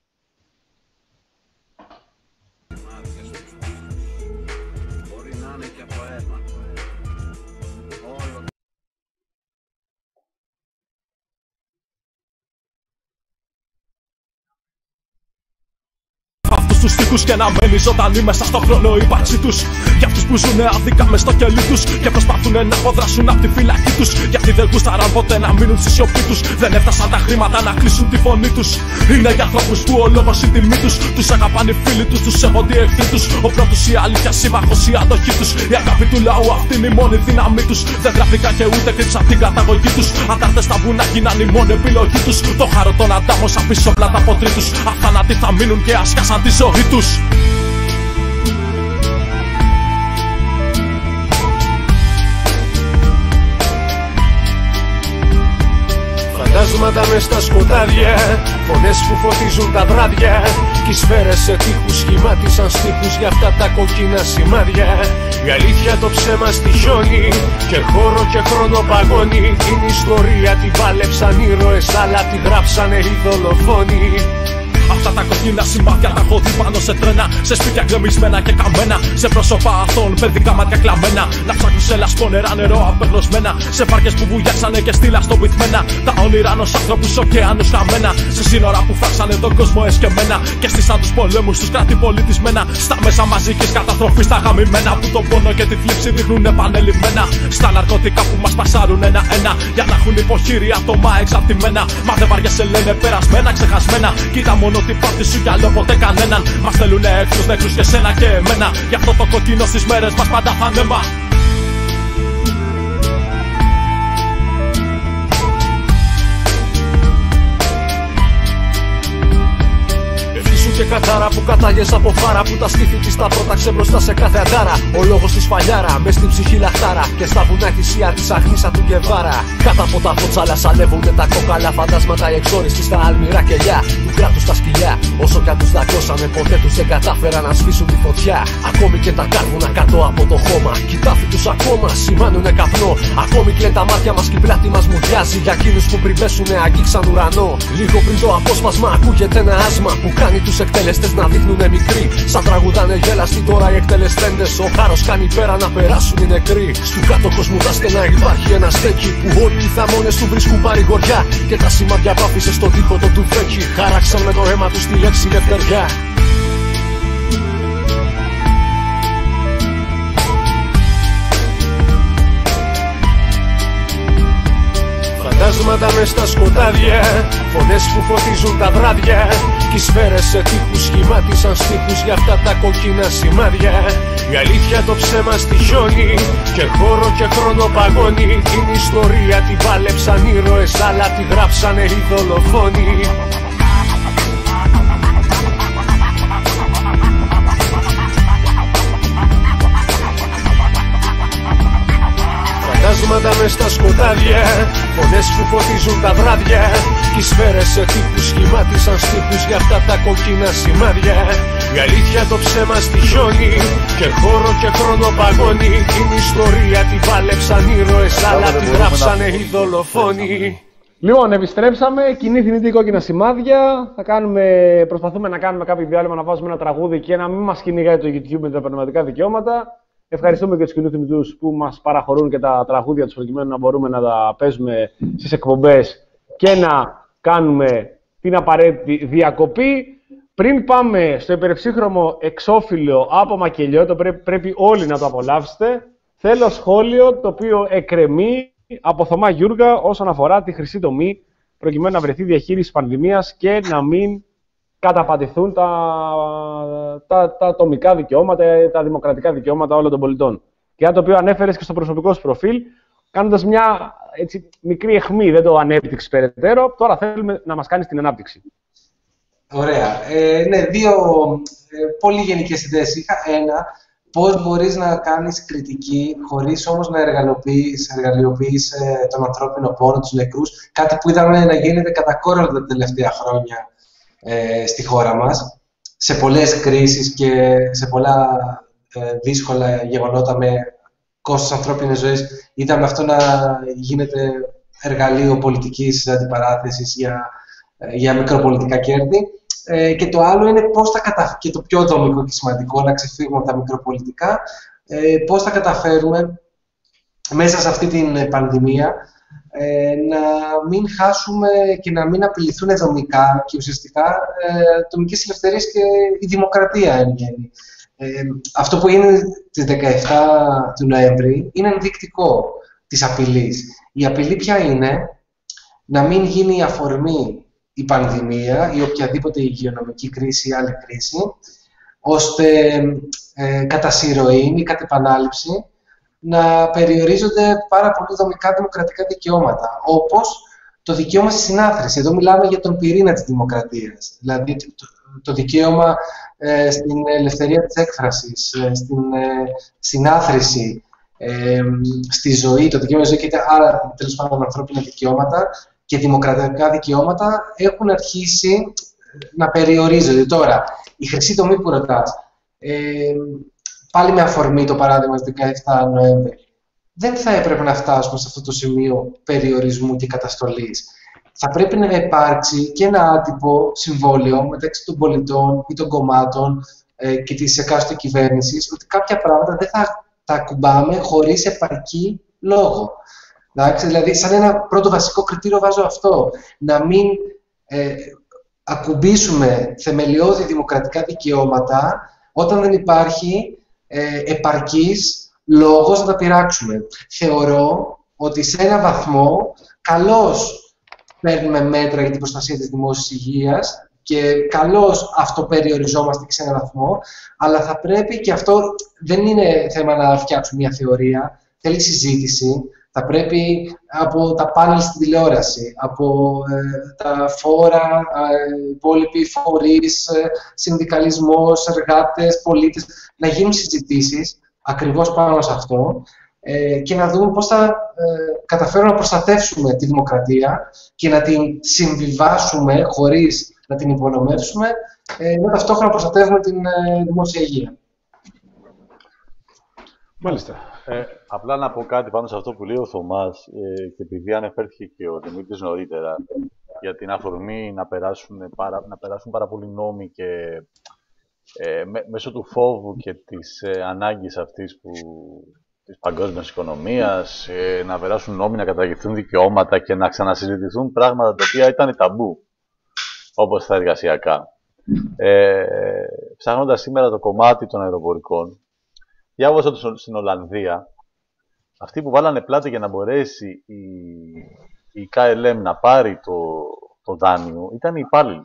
Τους στίχους και να μένει ζωντανή μέσα στο χρόνο ύπαρξη τους. Για αυτούς που ζουνε άδικα μες στο κελί τους και προσπαθουνε να αποδράσουν απ' τη φυλακή τους. Γιατί δεν γούσταραν ποτέ να μείνουν στη σιωπή τους. Δεν έφτασαν τα χρήματα να κλείσουν τη φωνή τους. Είναι για ανθρώπους που ο λόγος η τιμή τους. Τους αγαπάνε οι φίλοι τους, τους σέβονται οι εχθροί τους. Ο πρώτος η αλήθεια, σύμμαχος η αντοχή τους. Η αγάπη του λαού, αυτή είναι η μόνη δύναμή τους. Δεν γράφηκα και ούτε κρύψαν την καταγωγή τους. Αντάρτες στα βουνά γίναν η μόνη επιλογή τους. Το χάρο των αντάμων σαν πίσω πλάτα από τρίτους. Αθάνατοι θα μείνουν και ασκάσαν τη ζωή τους. Φαντάσματα μες στα σκοτάδια, φωνές που φωτίζουν τα βράδια, κι οι σφαίρες σε τείχους σχημάτισαν στίχους για αυτά τα κοκκίνα σημάδια. Η αλήθεια το ψέμα στοιχιώνει και χώρο και χρόνο παγώνει. Είναι ιστορία, την πάλεψαν ήρωες, αλλά τη γράψανε οι δολοφόνοι. Αυτά τα κοκκίνα σημάδια τα έχω δει πάνω σε τρένα, σε σπίτια γκρεμισμένα και καμένα, σε πρόσωπα αθώων, παιδικά μάτια κλαμμένα. Να ψάχνουν σε λασπό νερά, νερό απεγνωσμένα, σε βάρκες που βουλιάξανε και στήλα στο βυθμένα. Τα όνειρα ενός άνθρωπου σ' ωκεάνους χαμένα, σε σύνορα που φάξανε τον κόσμο εσκεμμένα και στήσαν τους πολέμους τους κράτη πολιτισμένα. Στα μέσα μαζικής καταστροφής τα γαμημένα, που τον πόνο και τη θλίψη δείχνουν επανελειμμένα. Στα ναρκωτικά που μας πασάρουν ένα-ένα, για να έχουν υποχείρια άτομα εξαρτημένα. Μα δεν βαριέσαι λένε περασμένα, ξεχασμένα. Κοίτα μόνο την πρώτη σου κι άλλο ποτέ κανέναν. Μας θέλουνε εχθρούς νεκρούς και σένα και εμένα. Γι' αυτό το κοκκίνο στις μέρες μας πάντα θα ανέμα. Και κατάρα που κατάγες από φάρα, που τα στήθη της τα πρόταξε μπροστά σε κάθε αντάρα. Ο λόγος της φαλιάρα, μες στην ψυχή λαχτάρα, και στα βουνά θυσία της αχνίσα του Γκεβάρα. Κάτω από τα φωτσάλα σαλεύουνε τα κόκαλα φαντάσματα, οι εξόριστοι στα αλμυρά κελιά του κράτους τα σκυλιά. Όσο κι αν τους δαγκώσανε, ποτέ τους δεν κατάφεραν να σβήσουν τη φωτιά. Ακόμη και τα κάρβουνα κάτω από το χώμα, κι οι τάφοι τους ακόμα σημάνουνε καπνό. Ακόμη και τα μάτια μας κι η πλάτη μας μουδιάζει, για εκείνους που πριν πέσουνε αγγίξαν ουρανό. Λίγο πριν το απόσπασμα ακούγεται ένα άσμα που κάνει τους εκτελεστές να δείχνουνε μικροί. Σαν τραγουδάνε γέλαστοι τώρα οι εκτελεστέντες. Ο χάρος κάνει πέρα να περάσουν οι νεκροί. Στου κάτω κόσμου τα στενά υπάρχει ένα στέκι, που όλοι οι θαμώνες του βρίσκουν παρηγοριά. Και τα σημάδια που άφησε στον τοίχο το τουφέκι, χάραξαν με το αίμα του τη λέξη λευτεριά. Φαντάσματα μες στα σκοτάδια, φωνές που φωτίζουν τα βράδια, κι οι σφαίρες σε τείχους σχημάτισαν στίχους για αυτά τα κοκκίνα σημάδια. Η αλήθεια το ψέμα στοιχιώνει και χώρο και χρόνο παγώνει. Είναι ιστορία, την πάλεψαν ήρωες, αλλά τη γράψανε οι δολοφόνοι. Φαντάσματα μες στα σκοτάδια, φωνές που φωτίζουν τα βράδια, κι οι σφαίρες σε τείχους σχημάτισαν στίχους για αυτά τα κοκκίνα σημάδια. Η αλήθεια το ψέμα στοιχιώνει και χώρο και χρόνο παγώνει. Είναι ιστορία, την πάλεψαν ήρωες, αλλά τη γράψανε οι δολοφόνοι. Λοιπόν, επιστρέψαμε. Κοινή θνητή κόκκινα σημάδια. Θα κάνουμε, προσπαθούμε να κάνουμε κάποιο διάλειμμα, να βάζουμε ένα τραγούδι και να μην μας κυνηγάει το YouTube με τα πνευματικά δικαιώματα. Ευχαριστούμε και τους κοινούς θνητούς που μας παραχωρούν και τα τραγούδια τους προκειμένου να μπορούμε να τα παίζουμε στις εκπομπές και να κάνουμε την απαραίτητη διακοπή. Πριν πάμε στο υπερψύχρωμο εξώφυλλο από μακελιό, το πρέπει, πρέπει όλοι να το απολαύσετε, θέλω σχόλιο το οποίο εκκρεμεί από Θωμά Γιούργα όσον αφορά τη χρυσή τομή, προκειμένου να βρεθεί διαχείριση πανδημίας και να μην καταπατηθούν τα, τα, τα ατομικά δικαιώματα, τα δημοκρατικά δικαιώματα όλων των πολιτών. Και το οποίο ανέφερες και στο προσωπικό σου προφίλ, κάνοντας μια έτσι, μικρή αιχμή, δεν το ανέπτυξες περαιτέρω. Τώρα θέλουμε να μας κάνεις την ανάπτυξη. Ωραία. Ε, ναι, δύο ε, πολύ γενικές ιδέες είχα. Ένα, πώς μπορείς να κάνεις κριτική χωρίς όμως να εργαλειοποιείς, εργαλειοποιείς ε, τον ανθρώπινο πόνο, τους νεκρούς. Κάτι που είδαμε να γίνεται κατά κόρον τα τελευταία χρόνια ε, στη χώρα μας. Σε πολλές κρίσεις και σε πολλά ε, δύσκολα γεγονότα με κόστος ανθρώπινης ζωής, είδαμε αυτό να γίνεται εργαλείο πολιτικής αντιπαράθεσης για, για μικροπολιτικά κέρδη. Ε, και το άλλο είναι πώς θα καταφέρουμε, και το πιο δομικό και σημαντικό, να ξεφύγουμε από τα μικροπολιτικά, ε, πώς θα καταφέρουμε μέσα σε αυτή την πανδημία ε, να μην χάσουμε και να μην απειληθούν δομικά και ουσιαστικά ε, ατομικές ελευθερίες και η δημοκρατία εν γέννη. Ε, αυτό που είναι στις δεκαεφτά του Νοέμβρη είναι ενδεικτικό της απειλής. Η απειλή ποια είναι? Να μην γίνει η αφορμή η πανδημία ή οποιαδήποτε υγειονομική κρίση ή άλλη κρίση, ώστε ε, κατά συρροή ή κατ' επανάληψη να περιορίζονται πάρα πολύ δομικά δημοκρατικά δικαιώματα, όπως το δικαίωμα στη συνάθρηση. Εδώ μιλάμε για τον πυρήνα της δημοκρατίας, δηλαδή το, το δικαίωμα ε, στην ελευθερία της έκφρασης, ε, στην ε, συνάθρηση, ε, στη ζωή, το δικαίωμα στη ζωή και άλλα τέλος πάντων ανθρώπινα δικαιώματα, και δημοκρατικά δικαιώματα έχουν αρχίσει να περιορίζονται. Τώρα, η χρυσή τομή που ρωτάς, ε, πάλι με αφορμή το παράδειγμα του δεκαεφτά Νοέμβρη, δεν θα έπρεπε να φτάσουμε σε αυτό το σημείο περιορισμού και καταστολής. Θα πρέπει να υπάρξει και ένα άτυπο συμβόλαιο μεταξύ των πολιτών ή των κομμάτων ε, και της εκάστοτε κυβέρνησης, ότι κάποια πράγματα δεν θα τα ακουμπάμε χωρίς επαρκή λόγο. Εντάξει, δηλαδή, σαν ένα πρώτο βασικό κριτήριο βάζω αυτό. Να μην ε, ακουμπήσουμε θεμελιώδη δημοκρατικά δικαιώματα όταν δεν υπάρχει ε, επαρκής λόγος να τα πειράξουμε. Θεωρώ ότι σε ένα βαθμό καλώς παίρνουμε μέτρα για την προστασία της δημόσιας υγείας και καλώς αυτοπεριοριζόμαστε σε έναν βαθμό, αλλά θα πρέπει, και αυτό δεν είναι θέμα να φτιάξουμε μια θεωρία, θέλει συζήτηση. Θα πρέπει από τα πάνελ στην τηλεόραση, από ε, τα φόρα, ε, υπόλοιποι φορείς, ε, συνδικαλισμός, εργάτες, πολίτες, να γίνουν συζητήσεις ακριβώς πάνω σε αυτό ε, και να δούμε πώς θα ε, καταφέρουμε να προστατεύσουμε τη δημοκρατία και να την συμβιβάσουμε χωρίς να την υπονομεύσουμε, ε, με ταυτόχρονα προστατεύουμε την ε, δημόσια υγεία. Μάλιστα. Ε, απλά να πω κάτι πάνω σε αυτό που λέει ο Θωμάς, ε, και επειδή αναφέρθηκε και ο Δημήτρης νωρίτερα, για την αφορμή να περάσουν πάρα, να περάσουν πάρα πολλοί νόμοι και ε, με, μέσω του φόβου και της ε, ανάγκης αυτής που, της παγκόσμιας οικονομίας, ε, να περάσουν νόμοι, να καταργηθούν δικαιώματα και να ξανασυζητηθούν πράγματα τα οποία ήταν ταμπού, όπως τα εργασιακά. Ε, ψάχνοντας σήμερα το κομμάτι των αεροπορικών, διάβασα το στην Ολλανδία, αυτοί που βάλανε πλάτη για να μπορέσει η, η Κέι Ελ Εμ να πάρει το, το δάνειο ήταν οι υπάλληλοι.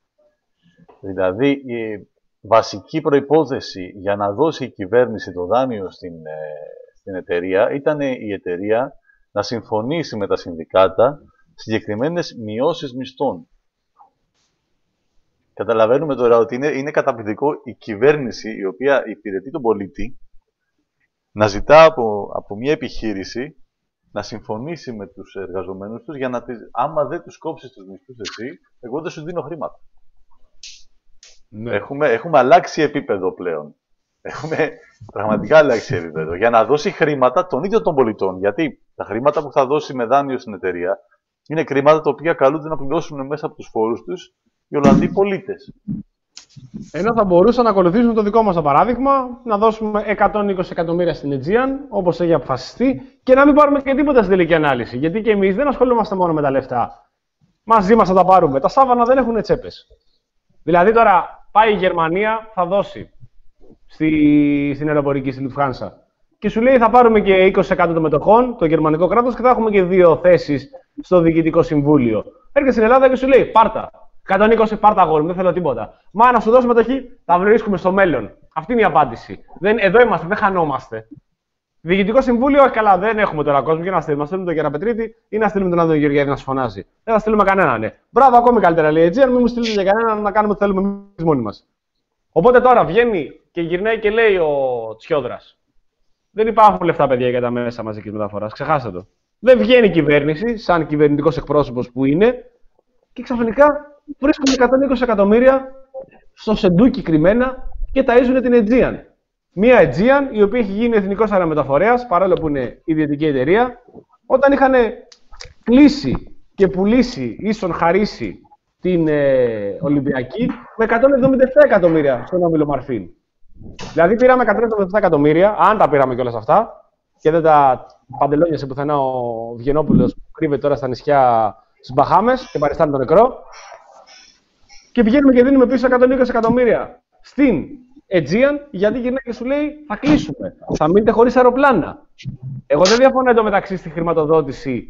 Δηλαδή, η βασική προϋπόθεση για να δώσει η κυβέρνηση το δάνειο στην, στην εταιρεία ήταν η εταιρεία να συμφωνήσει με τα συνδικάτα συγκεκριμένες μειώσεις μισθών. Καταλαβαίνουμε τώρα ότι είναι, είναι καταπληκτικό η κυβέρνηση η οποία υπηρετεί τον πολίτη να ζητά από, από μια επιχείρηση να συμφωνήσει με τους εργαζομένους τους για να τις, άμα δεν τους κόψεις τους μισθούς εσύ, εγώ δεν σου δίνω χρήματα. Ναι. Έχουμε, έχουμε αλλάξει επίπεδο πλέον. Έχουμε πραγματικά αλλάξει επίπεδο. Για να δώσει χρήματα των ίδιων των πολιτών. Γιατί τα χρήματα που θα δώσει με δάνειο στην εταιρεία είναι χρήματα τα οποία καλούνται να πληρώσουν μέσα από τους φόρους τους οι Ολλανδοί πολίτες. Ενώ θα μπορούσαν να ακολουθήσουμε το δικό μας το παράδειγμα, να δώσουμε εκατόν είκοσι εκατομμύρια στην Aegean, όπως έχει αποφασιστεί, και να μην πάρουμε και τίποτα στην τελική ανάλυση. Γιατί και εμείς δεν ασχολούμαστε μόνο με τα λεφτά. Μαζί μας θα τα πάρουμε. Τα σάβανα δεν έχουν τσέπες. Δηλαδή τώρα πάει η Γερμανία, θα δώσει στη, στην αεροπορική, στη Lufthansa. Και σου λέει θα πάρουμε και είκοσι τοις εκατό των μετοχών, το γερμανικό κράτος, και θα έχουμε και δύο θέσεις στο διοικητικό συμβούλιο. Έρχεται στην Ελλάδα και σου λέει πάρτα. εκατόν είκοσι πάρτα αγόρι, δεν θέλω τίποτα. Μα να σου δώσουμε μετοχή, τα βρίσκουμε στο μέλλον. Αυτή είναι η απάντηση. Δεν, εδώ είμαστε, δεν χανόμαστε. Διοικητικό συμβούλιο, όχι καλά, δεν έχουμε τώρα κόσμο για να στείλουμε. Να στείλουμε τον Γεραπετρίτη ή να στείλουμε τον Άδωνο Γεωργιάδη να σου φωνάζει. Δεν θα στείλουμε κανέναν, ναι. Μπράβο, ακόμη καλύτερα λέει η Aegean, μην μου στείλετε για κανέναν να κάνουμε ό,τι θέλουμε εμείς μόνοι μας. Οπότε τώρα βγαίνει και γυρνάει και λέει ο Τσιόδρας. Δεν υπάρχουν λεφτά, παιδιά, για τα μέσα μαζικής μεταφοράς. Ξεχάστε το. Δεν βγαίνει η κυβέρνηση, σαν κυβερνητικός εκπρόσωπος που είναι, και ξαφνικά βρίσκουν εκατόν είκοσι εκατομμύρια στο σεντούκι κρυμμένα και ταΐζουν την Aegean. Μία Aegean η οποία έχει γίνει εθνικός αερομεταφορέας, παρόλο που είναι ιδιωτική εταιρεία, όταν είχαν κλείσει και πουλήσει, ίσον χαρίσει την ε, Ολυμπιακή με εκατόν εβδομήντα επτά εκατομμύρια στον όμιλο Μαρφίν. Δηλαδή πήραμε εκατόν εβδομήντα επτά εκατομμύρια, αν τα πήραμε κιόλας αυτά, και δεν τα παντελόνιασε πουθενά ο Βγενόπουλος που κρύβεται τώρα στα νησιά στις Μπαχάμες και παριστάνει τον νεκρό. Και πηγαίνουμε και δίνουμε πίσω εκατόν είκοσι εκατομμύρια στην Aegean, γιατί γυρνάει και σου λέει θα κλείσουμε. Θα μείνετε χωρίς αεροπλάνα. Εγώ δεν διαφωνώ εντωμεταξύ στη χρηματοδότηση.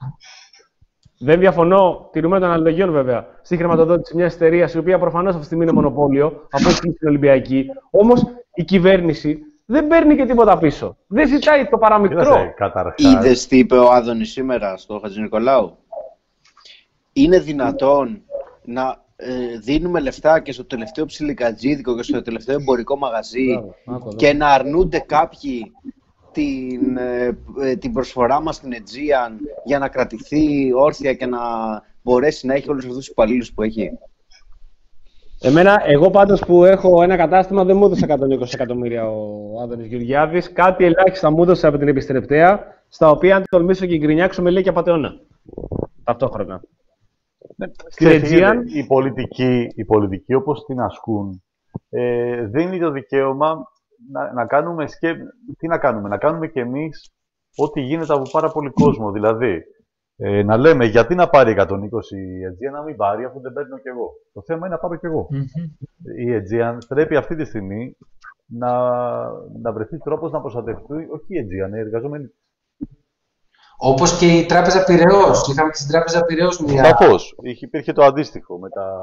Δεν διαφωνώ, τηρούμε των αναλογιών βέβαια, στη χρηματοδότηση μιας εταιρείας η οποία προφανώς αυτή τη στιγμή είναι μονοπόλιο, από ό,τι κλείσει την Ολυμπιακή. Όμως η κυβέρνηση δεν παίρνει και τίποτα πίσω. Δεν ζητάει το παραμικρό. Είδες τι είπε ο Άδωνης σήμερα στο Χατζηνικολάου. Είναι δυνατόν να ε, δίνουμε λεφτά και στο τελευταίο ψιλικατζίδικο και στο τελευταίο εμπορικό μαγαζί Μπράβο, και να αρνούνται κάποιοι την, ε, την προσφορά μας στην Aegean για να κρατηθεί όρθια και να μπορέσει να έχει όλους αυτούς τους υπαλλήλους που έχει? Εμένα, εγώ πάντως που έχω ένα κατάστημα, δεν μου έδωσε εκατόν είκοσι εκατομμύρια ο Άδωνης Γεωργιάδης. Κάτι ελάχιστα μου έδωσε από την επιστρεπτέα, στα οποία αν τολμήσω και γκρινιάξω με λέει και απατεώνα. Ταυτόχρονα. Ναι, στην Aegean... οι, πολιτικοί, οι πολιτικοί όπως την ασκούν, ε, δίνει το δικαίωμα να, να κάνουμε σκέψη. Τι να κάνουμε, να κάνουμε κι εμείς ό,τι γίνεται από πάρα πολύ κόσμο. Δηλαδή, ε, να λέμε γιατί να πάρει εκατόν είκοσι η Aegean, να μην πάρει αφού δεν παίρνω κι εγώ. Το θέμα είναι να πάρω κι εγώ. Mm-hmm. Η Aegean πρέπει αυτή τη στιγμή να, να βρεθεί τρόπος να προστατευτεί, όχι η Aegean, οι εργαζόμενοι. Όπως και η Τράπεζα Πειραιώς. Είχαμε και στην Τράπεζα Πειραιώς μια... Σαφώς. Υπήρχε το αντίστοιχο με τα...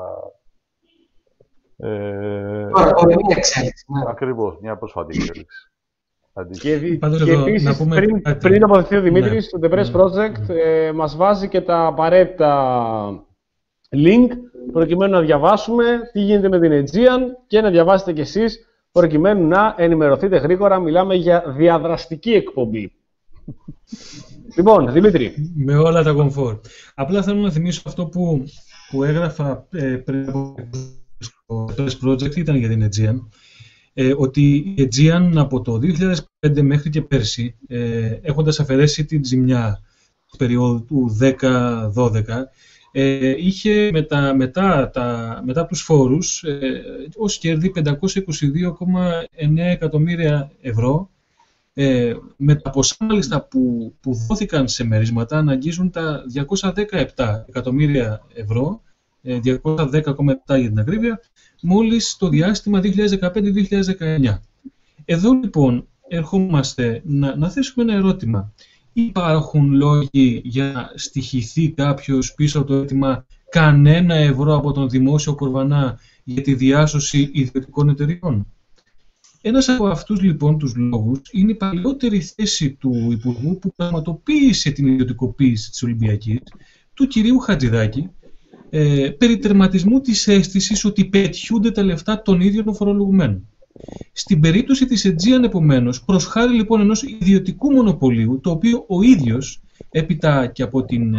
Ε... Τώρα, τώρα μια εξέλιξη. Ναι. Ακριβώς, μια πρόσφατη εξέλιξη. Και, και επίσης, πούμε... πριν, πριν αποθεθεί ο Δημήτρης, ναι. το The Press Project ναι. ε, μας βάζει και τα απαραίτητα link προκειμένου να διαβάσουμε τι γίνεται με την Aegean και να διαβάσετε κι εσείς προκειμένου να ενημερωθείτε γρήγορα. Μιλάμε για διαδραστική εκπομπή. Λοιπόν, Δημήτρη. Με όλα τα κομφόρ. Απλά θέλω να θυμίσω αυτό που, που έγραφα ε, πριν από το Press Project, ήταν για την Aegean. Ε, ότι η Aegean από το δύο χιλιάδες πέντε μέχρι και πέρσι, ε, έχοντας αφαιρέσει την ζημιά του περίοδου του δέκα δώδεκα, ε, είχε μετά, μετά, τα, μετά τους φόρους ε, ως κέρδη πεντακόσια είκοσι δύο κόμμα εννέα εκατομμύρια ευρώ, ε, με τα ποσά μάλιστα που, που δόθηκαν σε μερίσματα να αγγίζουν τα διακόσια δεκαεπτά εκατομμύρια ευρώ, διακόσια δέκα κόμμα επτά για την ακρίβεια, μόλις το διάστημα δύο χιλιάδες δεκαπέντε με δύο χιλιάδες δεκαεννιά. Εδώ λοιπόν ερχόμαστε να, να θέσουμε ένα ερώτημα. Υπάρχουν λόγοι για να στοιχηθεί κάποιος πίσω από το αίτημα κανένα ευρώ από τον δημόσιο κορβανά για τη διάσωση ιδιωτικών εταιριών? Ένας από αυτούς λοιπόν τους λόγους είναι η παλαιότερη θέση του Υπουργού που πραγματοποίησε την ιδιωτικοποίηση της Ολυμπιακής, του κυρίου Χατζηδάκη, Ε, περί τερματισμού της αίσθησης ότι πετιούνται τα λεφτά των ίδιων των φορολογουμένων. Στην περίπτωση της Aegean, επομένως, προς χάρη λοιπόν ενός ιδιωτικού μονοπωλίου, το οποίο ο ίδιος, έπειτα και από την,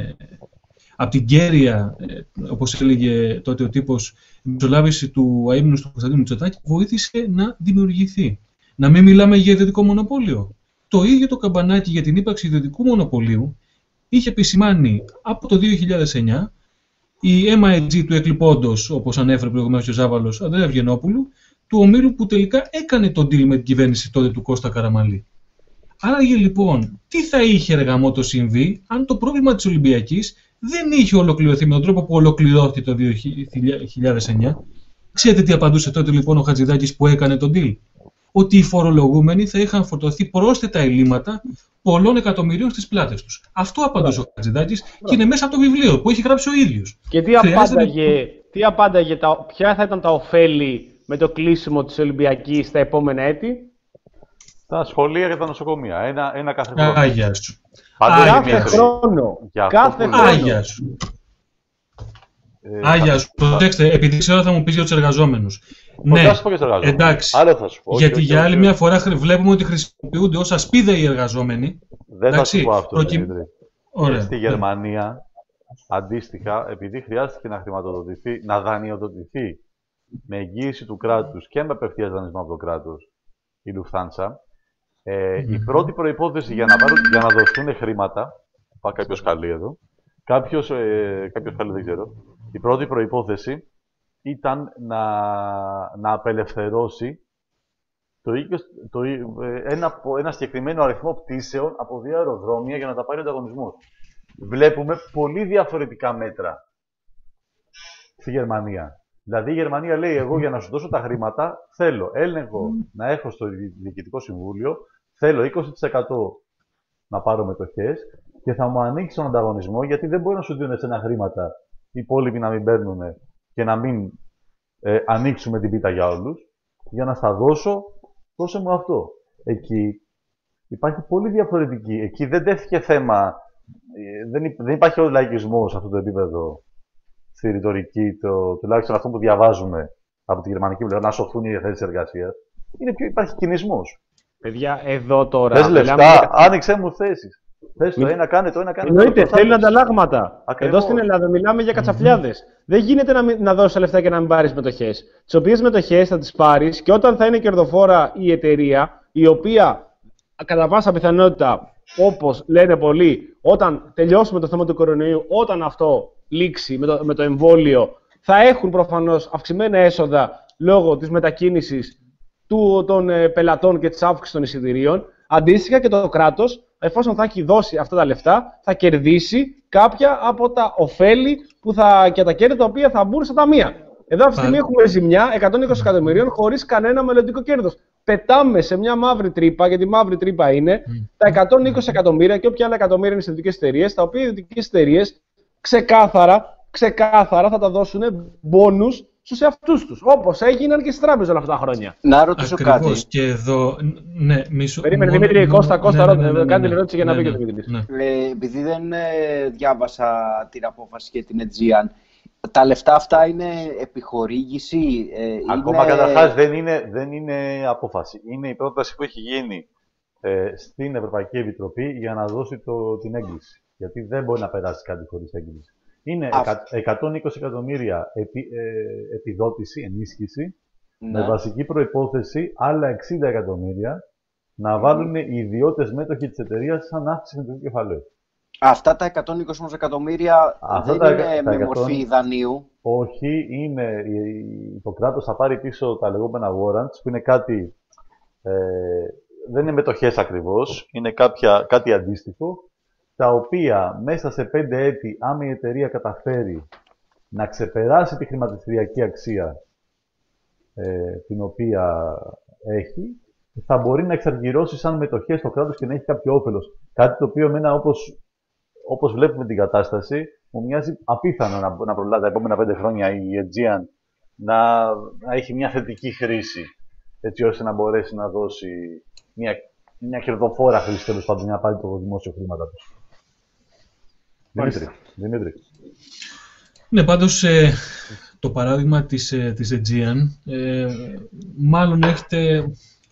από την κέρια, όπως έλεγε τότε ο τύπος, μεσολάβηση του αείμνους του Κωνσταντίνου Μητσοτάκη, βοήθησε να δημιουργηθεί. Να μην μιλάμε για ιδιωτικό μονοπόλιο. Το ίδιο το καμπανάκι για την ύπαρξη ιδιωτικού μονοπωλίου είχε επισημάνει από το δύο χιλιάδες εννιά η εμ άι τζι του εκλειπώντος, όπως ανέφερε προηγουμένως ο Ζάβαλος, Ανδρέα Ευγενόπουλου, του ομίλου που τελικά έκανε τον deal με την κυβέρνηση τότε του Κώστα Καραμανλή. Άραγε λοιπόν, τι θα είχε εργαμότο συμβεί αν το πρόβλημα της Ολυμπιακής δεν είχε ολοκληρωθεί με τον τρόπο που ολοκληρώθηκε το δύο χιλιάδες εννιά. Ξέρετε τι απαντούσε τότε λοιπόν ο Χατζηδάκης που έκανε τον deal? Ότι οι φορολογούμενοι θα είχαν φορτωθεί πρόσθετα ελλείμματα πολλών εκατομμυρίων στις πλάτες τους. Αυτό απαντούσε ο Χατζηδάκης και είναι μέσα από το βιβλίο που έχει γράψει ο ίδιος. Και τι απάνταγε, τι απάνταγε τα, ποια θα ήταν τα ωφέλη με το κλείσιμο της Ολυμπιακής στα επόμενα έτη? Τα σχολεία και τα νοσοκομεία. Ένα, ένα κάθε χρόνο. Άγια σου. Κάθε χρόνο. Κάθε χρόνο. Άγια σου. Ε, Άγια σου. Προσέξτε, επειδή ξέρω θα μου πεις για τους εργαζόμενους. Ναι, θα σου πω για τους εργαζόμενους. Εντάξει. Άλλο θα σου πω. Γιατί όχι, για όχι, άλλη όχι. μια φορά βλέπουμε ότι χρησιμοποιούνται ως ασπίδα οι εργαζόμενοι. Δεν εντάξει, θα σου πω αυτό. Προκει... Στη Γερμανία, αντίστοιχα, επειδή χρειάστηκε να χρηματοδοτηθεί, να δανειοδοτηθεί με εγγύηση του κράτους και με απευθείας δανεισμό από το κράτος, η Lufthansa, ε, mm-hmm. η πρώτη προϋπόθεση για να, πάρουν, για να δοθούν χρήματα, πάει κάποιος καλή εδώ, κάποιος, ε, κάποιος καλή δεν ξέρω, η πρώτη προϋπόθεση ήταν να, να απελευθερώσει το, το, ένα, ένα συγκεκριμένο αριθμό πτήσεων από δύο αεροδρόμια για να τα πάρει ο ανταγωνισμός. Βλέπουμε πολύ διαφορετικά μέτρα στη Γερμανία. Δηλαδή η Γερμανία λέει, εγώ για να σου δώσω τα χρήματα θέλω έλεγχο mm. να έχω στο Διοικητικό Συμβούλιο, θέλω είκοσι τοις εκατό να πάρω μετοχές και θα μου ανοίξει τον ανταγωνισμό, γιατί δεν μπορεί να σου δίνουν εσένα χρήματα οι υπόλοιποι να μην παίρνουν και να μην ε, ανοίξουμε την πίτα για όλους. Για να στα δώσω, δώσε μου αυτό. Εκεί υπάρχει πολύ διαφορετική. Εκεί δεν τέθηκε θέμα, ε, δεν, δεν υπάρχει ο λαϊκισμός σε αυτό το επίπεδο. Στη ρητορική, το, τουλάχιστον αυτό που διαβάζουμε από τη γερμανική πλευρά, να σωθούν οι θέσεις εργασίας, είναι πιο υπάρχει κινησμός. Παιδιά, εδώ τώρα. Θες λεφτά, για... άνοιξέ μου θέσεις. Θες το ένα, κάνε το ένα, κάνε το άλλο. Εννοείται, θέλουν ανταλλάγματα. Ακριβώς. Εδώ στην Ελλάδα μιλάμε για κατσαφλιάδες. Mm-hmm. Δεν γίνεται να, να δώσεις λεφτά και να μην πάρεις μετοχές. Τις οποίες μετοχές θα τις πάρεις και όταν θα είναι κερδοφόρα η εταιρεία, η οποία κατά πάσα πιθανότητα, όπως λένε πολλοί, όταν τελειώσουμε το θέμα του κορονοϊού, όταν αυτό λήξει με το, με το εμβόλιο, θα έχουν προφανώς αυξημένα έσοδα λόγω της μετακίνησης του, των ε, πελατών και της αύξησης των εισιτηρίων. Αντίστοιχα και το κράτος, εφόσον θα έχει δώσει αυτά τα λεφτά, θα κερδίσει κάποια από τα ωφέλη που θα, και τα κέρδη τα οποία θα μπουν στα ταμεία. Εδώ αυτή τη στιγμή έχουμε ζημιά εκατόν είκοσι εκατομμυρίων χωρίς κανένα μελλοντικό κέρδος. Πετάμε σε μια μαύρη τρύπα, γιατί μαύρη τρύπα είναι, mm. τα εκατόν είκοσι εκατομμύρια και όποια άλλα εκατομμύρια είναι στις ιδιωτικές εταιρείες, τα οποία οι ιδιωτικές εταιρείες ξεκάθαρα, ξεκάθαρα θα τα δώσουν μπόνους στους εαυτούς τους, όπως έγιναν και στις τράπεζες όλα αυτά τα χρόνια. Να ρωτήσω Ακριβώς. κάτι. Και εδώ, ναι, μισό... Περίμενε, μόνο, Δημήτρη, Κώστα, Κώστα, ναι, ναι, ναι, ναι, κάνει ναι, την ερώτηση για να ναι, πει ναι, και ο Δημήτρης. ναι. Ε, επειδή δεν ε, διάβασα την απόφαση για την Aegean, τα λεφτά αυτά είναι επιχορήγηση. Ε, Ακόμα είναι... καταρχάς δεν είναι, δεν είναι απόφαση. Είναι η πρόταση που έχει γίνει ε, στην Ευρωπαϊκή Επιτροπή για να δώσει το, την έγκριση. Γιατί δεν μπορεί να περάσει κάτι χωρίς έγκριση. Είναι Α... εκατόν είκοσι εκατομμύρια επί, ε, επιδότηση, ενίσχυση, ναι. με βασική προϋπόθεση άλλα εξήντα εκατομμύρια να βάλουν οι ιδιώτες μέτοχοι της εταιρείας σαν αύξηση του κεφαλαίου. Αυτά τα εκατόν είκοσι εκατομμύρια Αυτά δεν τα, είναι τα με εκατό... μορφή δανείου. Όχι, είναι, το κράτος θα πάρει πίσω τα λεγόμενα warrants, που είναι κάτι, ε, δεν είναι μετοχές ακριβώς, είναι κάποια, κάτι αντίστοιχο, τα οποία μέσα σε πέντε έτη, άμα η εταιρεία καταφέρει να ξεπεράσει τη χρηματιστηριακή αξία ε, την οποία έχει, θα μπορεί να εξαργυρώσει σαν μετοχές στο κράτος και να έχει κάποιο όφελος. Κάτι το οποίο εμένα, όπως, όπως βλέπουμε την κατάσταση, μου μοιάζει απίθανο να, να προλάβει τα επόμενα πέντε χρόνια η Aegean να, να έχει μια θετική χρήση, έτσι ώστε να μπορέσει να δώσει μια, μια κερδοφόρα χρήση, τέλος πάντων, να πάρει το δημόσιο χρήματα του. Δημήτρη, Δημήτρη. Ναι, πάντως ε, το παράδειγμα της, ε, της Aegean ε, μάλλον έχετε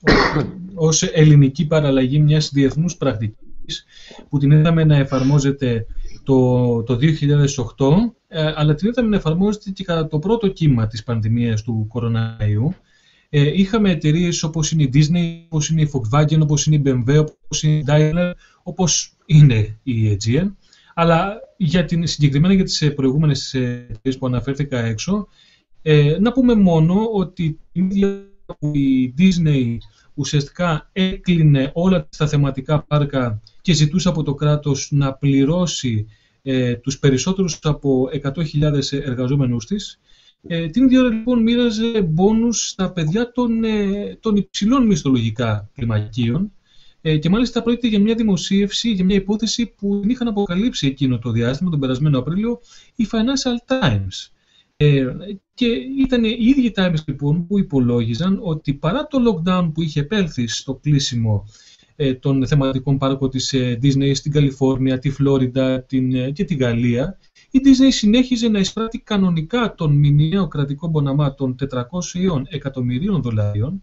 ως ελληνική παραλλαγή μιας διεθνούς πρακτικής που την είδαμε να εφαρμόζεται το, το δύο χιλιάδες οκτώ, ε, αλλά την είδαμε να εφαρμόζεται και κατά το πρώτο κύμα της πανδημίας του κοροναϊού. Ε, είχαμε εταιρείες όπως είναι η Disney, όπως είναι η Volkswagen, όπως είναι η μπι εμ ντάμπλιου, όπως είναι η Daimler, όπως είναι η Aegean. Αλλά για την, συγκεκριμένα για τις προηγούμενες εταιρείες που αναφέρθηκα έξω, ε, να πούμε μόνο ότι η ίδια που η Disney ουσιαστικά έκλεινε όλα τα θεματικά πάρκα και ζητούσε από το κράτος να πληρώσει ε, τους περισσότερους από εκατό χιλιάδες εργαζόμενους της. Ε, την ίδια ώρα λοιπόν μοίραζε μπόνους στα παιδιά των, ε, των υψηλών μισθολογικά κλιμακίων. Ε, και μάλιστα πρόκειται για μια δημοσίευση, για μια υπόθεση που την είχαν αποκαλύψει εκείνο το διάστημα, τον περασμένο Απρίλιο, οι Financial Times. Ε, και ήταν οι ίδιοι Times λοιπόν που υπολόγιζαν ότι παρά το lockdown που είχε επέλθει στο κλείσιμο ε, των θεματικών πάρκων της ε, Disney στην Καλιφόρνια, τη Φλόριντα την, ε, και τη Γαλλία, η Disney συνέχιζε να εισπράττει κανονικά τον μηνιαίο κρατικό μποναμά των τετρακόσιων εκατομμυρίων δολαρίων.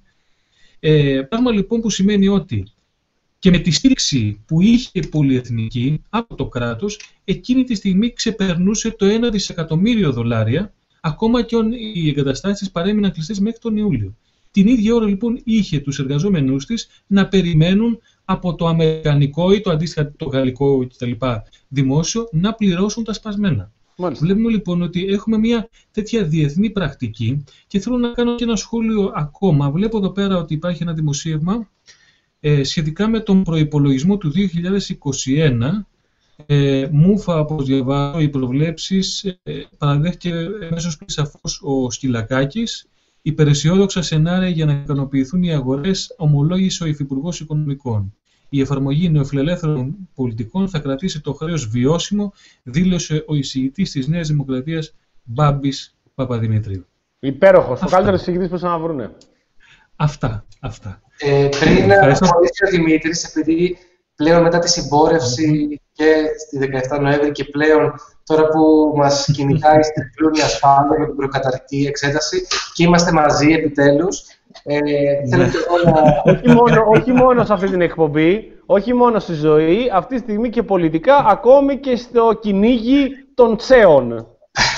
Ε, πράγμα λοιπόν που σημαίνει ότι και με τη στήριξη που είχε η πολυεθνική από το κράτος, εκείνη τη στιγμή ξεπερνούσε το ένα δισεκατομμύριο δολάρια, ακόμα και οι εγκαταστάσεις παρέμειναν κλειστές μέχρι τον Ιούλιο. Την ίδια ώρα λοιπόν είχε τους εργαζόμενους της να περιμένουν από το αμερικανικό ή το αντίστοιχα το γαλλικό κτλ. Δημόσιο να πληρώσουν τα σπασμένα. Μάλιστα. Βλέπουμε λοιπόν ότι έχουμε μια τέτοια διεθνή πρακτική και θέλω να κάνω και ένα σχόλιο ακόμα. Βλέπω εδώ πέρα ότι υπάρχει ένα δημοσίευμα Ε, σχετικά με τον προϋπολογισμό του δύο χιλιάδες είκοσι ένα, ε, μούφα, όπως διαβάζω, οι προβλέψεις, ε, παραδέχτηκε αμέσως πριν σαφώς ο Σκυλακάκης, υπεραισιόδοξα σενάρια για να ικανοποιηθούν οι αγορές, ομολόγησε ο Υφυπουργός Οικονομικών. Η εφαρμογή νεοφιλελεύθερων πολιτικών θα κρατήσει το χρέος βιώσιμο, δήλωσε ο εισηγητής της Νέας Δημοκρατίας Μπάμπης Παπαδημητρίου. Υπέροχος, ο καλύτερος εισηγητής που να βρούνε. Αυτά, αυτά. Ε, πριν απολύσει ο Δημήτρης, επειδή πλέον μετά τη συμπόρευση και στη δεκαεφτά Νοέμβρη και πλέον τώρα που μας κυνηγάει στην πλούνη ασφάλεια με την προκαταρκτική εξέταση και είμαστε μαζί επιτέλους, Ε, θέλω και εγώ να... όχι, μόνο, όχι μόνο σε αυτή την εκπομπή, όχι μόνο στη ζωή, αυτή τη στιγμή και πολιτικά, ακόμη και στο κυνήγι των τσέων.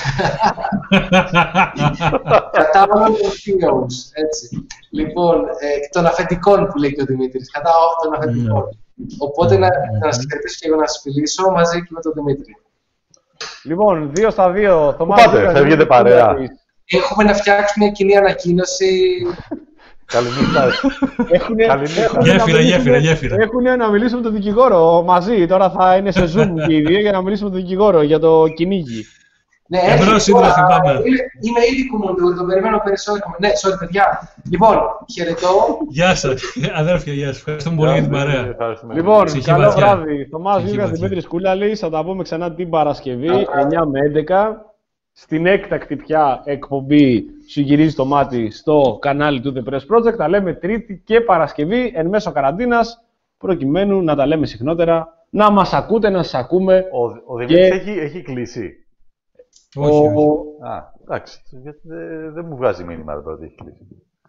Κατάλαβα των φίλους, έτσι. Λοιπόν, ε, των αφεντικών που λέει και ο Δημήτρης. Κατάλαβα των αφεντικών. Οπότε να, να σας κρατήσω και εγώ να σας φιλήσω μαζί και με τον Δημήτρη. Λοιπόν, δύο στα δύο. Πού πάτε, φεύγετε παρέα. Έχουμε να φτιάξουμε μια κοινή ανακοίνωση. Καληνύχτα. Γέφυρα, γέφυρα, γέφυρα. Έχουν να μιλήσουμε με τον δικηγόρο μαζί. Τώρα θα είναι σε Zoom και οι δύο για να μιλήσουμε με τον δικηγόρο για το κυνήγι. Ναι, Εμπρός, λοιπόν, σύντρα, θυμάμαι. είμαι, είμαι ήδη κουμουντούρ, τον περιμένω περισσότερο. Ναι, sorry παιδιά. Λοιπόν, χαιρετώ. Γεια σας, αδέρφια, γεια σας. Ευχαριστούμε πολύ για την παρέα. Λοιπόν, Ψυχή καλό βαθιά. βράδυ. Θωμάς Ψυχή Γιούργας, βαθιά. Δημήτρης Κούλαλης. Θα τα πούμε ξανά την Παρασκευή, εννιά με έντεκα. Στην έκτακτη πια εκπομπή Σου γυρίζει το μάτι στο κανάλι του The Press Project. Τα λέμε Τρίτη και Παρασκευή εν μέσω καραντίνας, προκειμένου να τα λέμε συχνότερα, να μας ακούτε, να σας ακούμε. Ο, ο Δημήτρης Και- έχει, έχει κλείσει. Όχι, Ο- όχι. Α, εντάξει. Γιατί δεν δεν μου βγάζει μήνυμα εδώ ότι έχει κλείσει.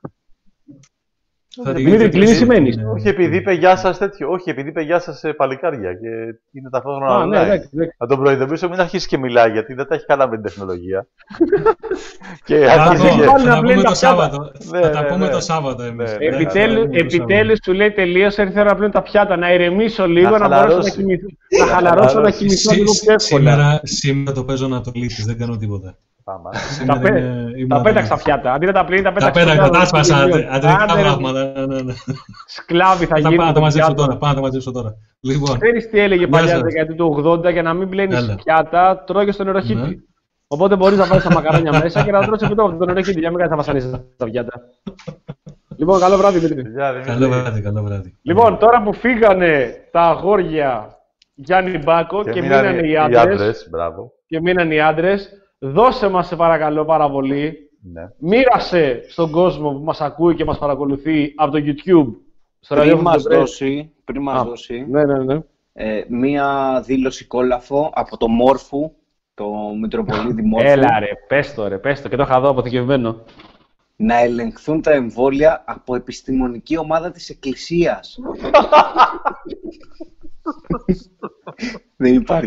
Θα την- Δημήτρη, κλείνει σημαίνει. Ναι. Όχι επειδή είπε γεια σας τέτοιο. Όχι επειδή είπε γεια σας σε παλικάρια και είναι ταυτόχρονα Α, ναι, online. εντάξει, εντάξει. Να τον προειδοποιήσω μην αρχίσει και μιλάει γιατί δεν τα έχει καλά με την τεχνολογία. και Άκο, αρχίζει και... Πάλι να θα τα πλένει πούμε τα το πιάτα. Σάββατο. Ναι, Θα τα ναι, πούμε ναι. το Σάββατο εμείς. Ναι, Εντάξει, Επιτέλους, θα τα πούμε το επιτέλους σου λέει τελείωσε, ήρθε να πλύνω τα πιάτα, να ηρεμήσω λίγο, να, Να μπορέσω να χαλαρώσει. κοιμηθώ. Να χαλαρώσω, να χαλαρώσει. κοιμηθώ Σι- λίγο πιο εύκολα. Σήμερα, σήμερα το παίζω Ανατολίτης, δεν κάνω τίποτα. Πάμε. Τα, Σήμερα πέ- είναι- είμαι τα πέταξα Ανατολίτης. πιάτα. Αντί να τα πλύνει, τα Τα πέταξα. πέταξα, στο τα άσπασα, κάτω. αντε- αντρικά Άντε, ρε, πράγματα. ναι, ναι, ναι. Σκλάβοι θα Θα πάω γίνουν. να τα το μαζέψω πιάτο. τώρα. Πάω να τα μαζέψω τώρα. Λοιπόν, Ξέρεις τι έλεγε Γεια παλιά σας. στη δεκαετία του ογδόντα, για να μην πλένεις Έλα. πιάτα, τρώγες στο νεροχύτη. Ναι. Οπότε μπορείς να βάλεις τα μακαρόνια μέσα και να τρως επί τόπου το νεροχύτη, για να μην κάνεις να βασανίσεις τα πιάτα. Λοιπόν, καλό βράδυ, Δημήτρη. Γεια, Δημήτρη. καλό βράδυ, καλό βράδυ. Λοιπόν, τώρα που φύγανε τα αγόρια Γιάννη Μπάκο και, μείνανε οι άντρες, άντρες, μπράβο. και μείνανε οι άντρες, δώσε μας σε παρακαλώ πάρα πολύ, Ναι. μοίρασε στον κόσμο που μας ακούει και μας παρακολουθεί από το YouTube. Στο Πριν ραδιόφωνο μας του Press. δώσει, πριν μας Α, δώσει Ναι, ναι, ναι. ε, μία δήλωση κόλαφο από το Μόρφου, το Μητροπολίτη Μόρφου, Έλα ρε, πες το ρε, πες το και το είχα εδώ αποθηκευμένο. να ελεγχθούν τα εμβόλια από επιστημονική ομάδα της Εκκλησίας. Δεν υπάρχει.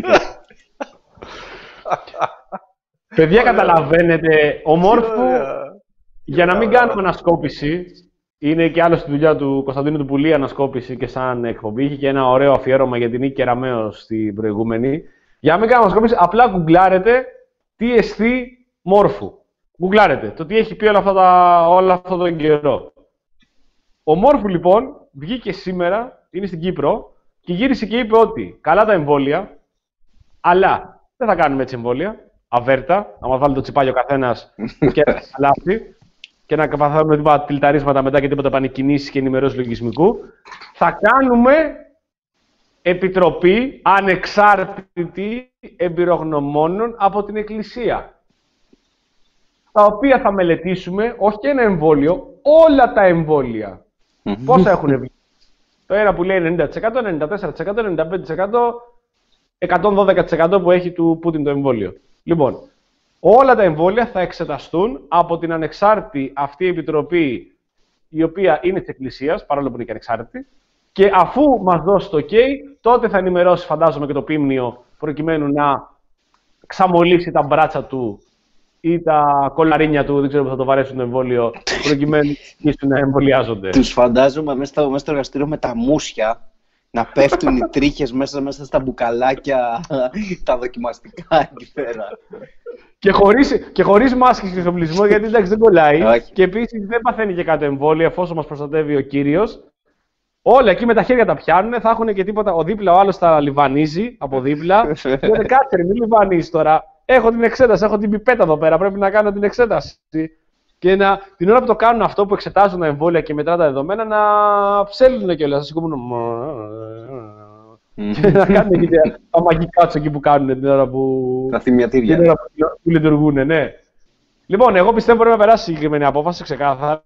Παιδιά, καταλαβαίνετε, ο Μόρφου, Ωραία. για να μην κάνουμε ανασκόπηση, είναι και άλλο στη δουλειά του Κωνσταντίνου του Πουλή ανασκόπηση και σαν εκπομπή. Είχε και ένα ωραίο αφιέρωμα για την Νίκη Κεραμέως στην προηγούμενη. Για να μην κάνουμε ανασκόπηση, απλά γκουγκλάρετε τι εστί Μόρφου. Γκουγκλάρετε το τι έχει πει όλα αυτά τα, όλο αυτόν τον καιρό. Ο Μόρφου λοιπόν βγήκε σήμερα, είναι στην Κύπρο και γύρισε και είπε ότι καλά τα εμβόλια, αλλά δεν θα κάνουμε έτσι εμβόλια. Αβέρτα, να μας βάλει το τσιπάκι ο καθένας και να χαλάσει και να καθαρούμε τίποτα τιλταρίσματα μετά και τίποτα πανεκκινήσεις και ενημερώσεις λογισμικού. Θα κάνουμε επιτροπή ανεξάρτητη εμπειρογνωμόνων από την Εκκλησία, τα οποία θα μελετήσουμε όχι ένα εμβόλιο, όλα τα εμβόλια. Πόσα έχουν βγει. Το ένα που λέει ενενήντα τοις εκατό, ενενήντα τέσσερα τοις εκατό, ενενήντα πέντε τοις εκατό, εκατόν δώδεκα τοις εκατό που έχει του Πούτιν το εμβόλιο. Λοιπόν, όλα τα εμβόλια θα εξεταστούν από την ανεξάρτητη αυτή επιτροπή, η οποία είναι της Εκκλησίας, παρόλο που είναι και ανεξάρτητη, και αφού μας δώσει το OK, τότε θα ενημερώσει, φαντάζομαι, και το Πίμνιο, προκειμένου να ξαμολύσει τα μπράτσα του ή τα κολαρίνια του, δεν ξέρω που θα το βαρέσουν το εμβόλιο, προκειμένου να εμβολιάζονται. Τους φαντάζομαι μέσα στο, μέσα στο εργαστήριο με τα μουσια να πέφτουν οι τρίχες μέσα, μέσα στα μπουκαλάκια, τα δοκιμαστικά εκεί πέρα. Και χωρίς, και χωρίς μάσκες και εξοπλισμό, γιατί εντάξει δεν κολλάει. Όχι. Και επίσης δεν παθαίνει και κάτι εμβόλιο, εφόσον μας προστατεύει ο Κύριος. Όλα εκεί με τα χέρια τα πιάνουν, θα έχουν και τίποτα. Ο δίπλα ο άλλος θα λιβανίζει από δίπλα. Λένε κάτσε, ρε, μην λιβανίζεις τώρα. Έχω την εξέταση, έχω την πιπέτα εδώ πέρα. Πρέπει να κάνω την εξέταση. Και να, την ώρα που το κάνουν αυτό, που εξετάζουν τα εμβόλια και μετρά τα δεδομένα, να ψέλνουν κιόλας. Να σηκωμούν. Και να κάνουν και τα μαγικά τους εκεί που κάνουν την ώρα που. Τα Την θυμιατήρια. ώρα που, που λειτουργούν, ναι. Λοιπόν, εγώ πιστεύω πρέπει να περάσει συγκεκριμένη απόφαση ξεκάθαρα.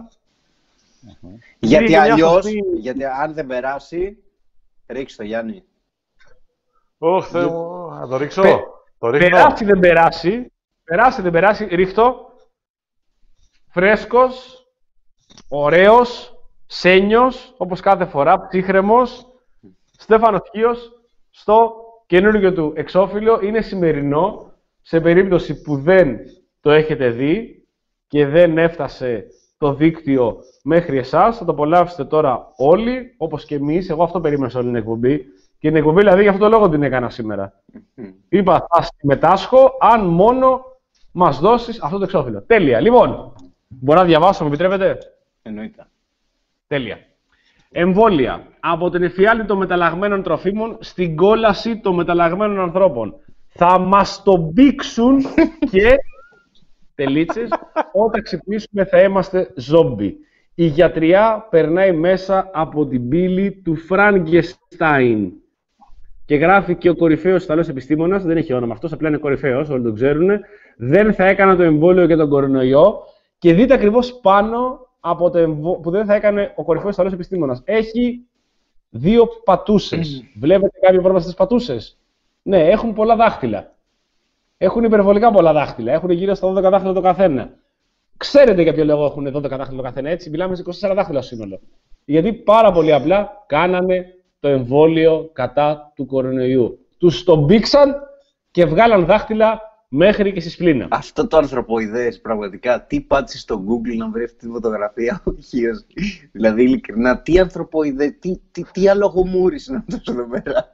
Γιατί Είναι μια αλλιώς, σωστή- γιατί αν δεν περάσει, ρίξτε το Γιάννη. Ωχ, Θεέ μου, να το ρίξω. Πε- Το ρίχνω. Περάσει δεν περάσει. Περάσει δεν περάσει. Ρίχτω. Φρέσκος. ωραίος, σένιος, όπως κάθε φορά, ψύχρεμος, Στέφανος Χίος, στο καινούργιο του εξώφυλλο. Είναι σημερινό, σε περίπτωση που δεν το έχετε δει και δεν έφτασε το δίκτυο μέχρι εσάς, θα το απολαύσετε τώρα όλοι, όπως και εμείς. Εγώ αυτό περίμενα σε όλη την εκπομπή. Και την εκπομπή, δηλαδή, για αυτό το λόγο την έκανα σήμερα. Είπα, θα συμμετάσχω αν μόνο μας δώσεις αυτό το εξώφυλλο. Τέλεια. Λοιπόν, μπορώ να διαβάσω, μου επιτρέπετε? Εννοείται. Τέλεια. Εμβόλια. Από την εφιάλτη των μεταλλαγμένων τροφίμων στην κόλαση των μεταλλαγμένων ανθρώπων. Θα μας το μπήξουν και... τελίτσες, όταν ξυπνήσουμε θα είμαστε ζόμπι. Η γιατριά περνάει μέσα από την πύλη του Φραγκεστάιν. Και γράφει και ο κορυφαίος Ιταλός επιστήμονας, δεν έχει όνομα αυτός, απλά είναι κορυφαίος, όλοι τον ξέρουν. Δεν θα έκανα το εμβόλιο για τον κορονοϊό. Και δείτε ακριβώς πάνω από το εμβόλιο που δεν θα έκανε ο κορυφαίος Ιταλός επιστήμονας. Έχει δύο πατούσες. Βλέπετε κάποιο πρόβλημα στις πατούσες? Ναι, έχουν πολλά δάχτυλα. Έχουν υπερβολικά πολλά δάχτυλα. Έχουν γύρω στα δώδεκα δάχτυλα το καθένα. Ξέρετε για ποιο λόγο έχουν δώδεκα δάχτυλα το καθένα, έτσι? Μιλάμε σε είκοσι τέσσερα δάχτυλα σύνολο. Γιατί πάρα πολύ απλά κάνανε το εμβόλιο κατά του κορονοϊού. Τους τον μπήξαν και βγάλαν δάχτυλα μέχρι και στη σπλήνα. Αυτό το ανθρωποειδές, πραγματικά. Τι πάτησε στο Google να βρει αυτή τη φωτογραφία ο Χίος? Δηλαδή, ειλικρινά, τι ανθρωποειδές, τι, τι, τι αλογομούρης είναι αυτό εδώ πέρα.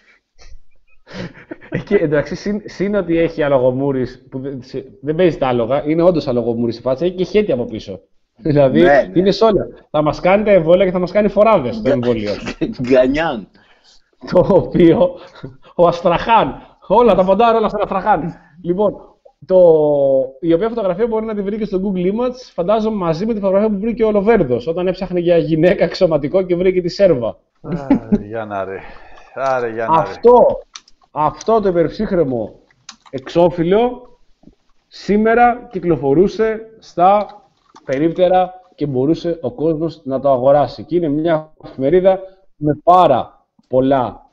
Και εντάξει, συν, συν ότι έχει αλογομούρης, που δεν, δεν παίζει τα άλογα, είναι όντως αλογομούρης η φάτσα, έχει και χέτη από πίσω. Δηλαδή, ναι, ναι. Είναι σε όλα. Θα μας κάνει τα εμβόλια και θα μας κάνει φοράδες το εμβόλιο. Γκανιάν. Το οποίο, ο Αστραχάν, όλα τα ποντάρω όλα στον Αστραχάν. Λοιπόν, το, η οποία φωτογραφία μπορεί να τη βρει και στο Google Images, φαντάζομαι μαζί με τη φωτογραφία που βρήκε ο Λοβέρδος, όταν έψαχνε για γυναίκα αξιωματικό και βρήκε τη Σέρβα. Άρε, για να ρε. Άρε, για να ρε. Αυτό, αυτό το υπερψύχρεμο εξώφυλλο σήμερα κυκλοφορούσε στα περίπτερα και μπορούσε ο κόσμος να το αγοράσει. Και είναι μια εφημερίδα με πάρα πολλά,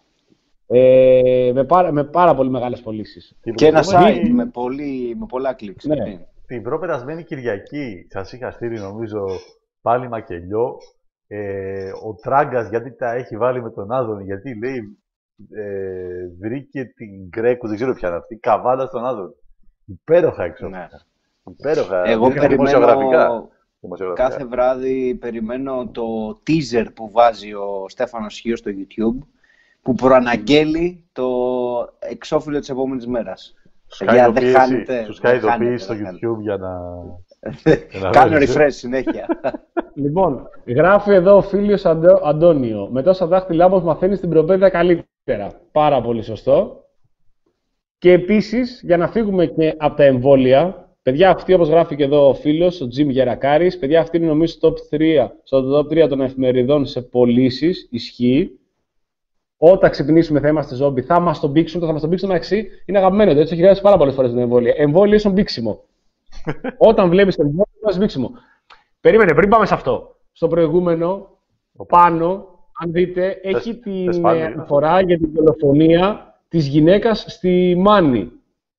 ε, με, πάρα, με πάρα πολύ μεγάλες πωλήσεις. Και ένα site με, πολύ, με πολλά κλικς. Ναι. Την προπερασμένη Κυριακή σας είχα στείλει, νομίζω, πάλι μακελιό. Ε, ο Τράγκας, γιατί τα έχει βάλει με τον Άδωνη, γιατί λέει ε, βρήκε την Γκρέκου, δεν ξέρω ποια είναι αυτή, καβάλα στον Άδωνη. Υπέροχα έξω. Ναι. Υπέροχα. Εγώ περιμένω κάθε βράδυ περιμένω το teaser που βάζει ο Στέφανος Χίος στο YouTube, που προαναγγέλει το εξώφυλλο της επόμενης μέρας. Για δεν χάνετε. Σου σκάει ειδοποίηση στο YouTube για να... Κάνω refresh συνέχεια. Λοιπόν, γράφει εδώ ο φίλος Αντώ, Αντώνιο. Με τόσα δάχτυλά μας μαθαίνεις την προπαίδεια καλύτερα. Πάρα πολύ σωστό. Και επίσης, για να φύγουμε και από τα εμβόλια, παιδιά, αυτή όπως γράφει και εδώ ο φίλος, ο Τζιμ Γερακάρης, παιδιά, αυτή είναι νομίζω στο top τρία, στο top τρία των εφημεριδών σε πωλήσεις, ισχύει. Όταν ξυπνήσουμε θα είμαστε ζόμπι, θα μας τον μπήξουν, το θα μας τον μπήξουν μεταξύ, είναι αγαπημένο, έτσι έχει γράψει πάρα πολλές φορές την εμβόλια. Εμβόλιο ίσον μπήξιμο. Όταν βλέπεις το εμβόλιο, είναι μπήξιμο. Περίμενε, πριν πάμε σε αυτό. Στο προηγούμενο, πάνω, αν δείτε, έχει την αναφορά για την δολοφονία της γυναίκας στη Μάνη,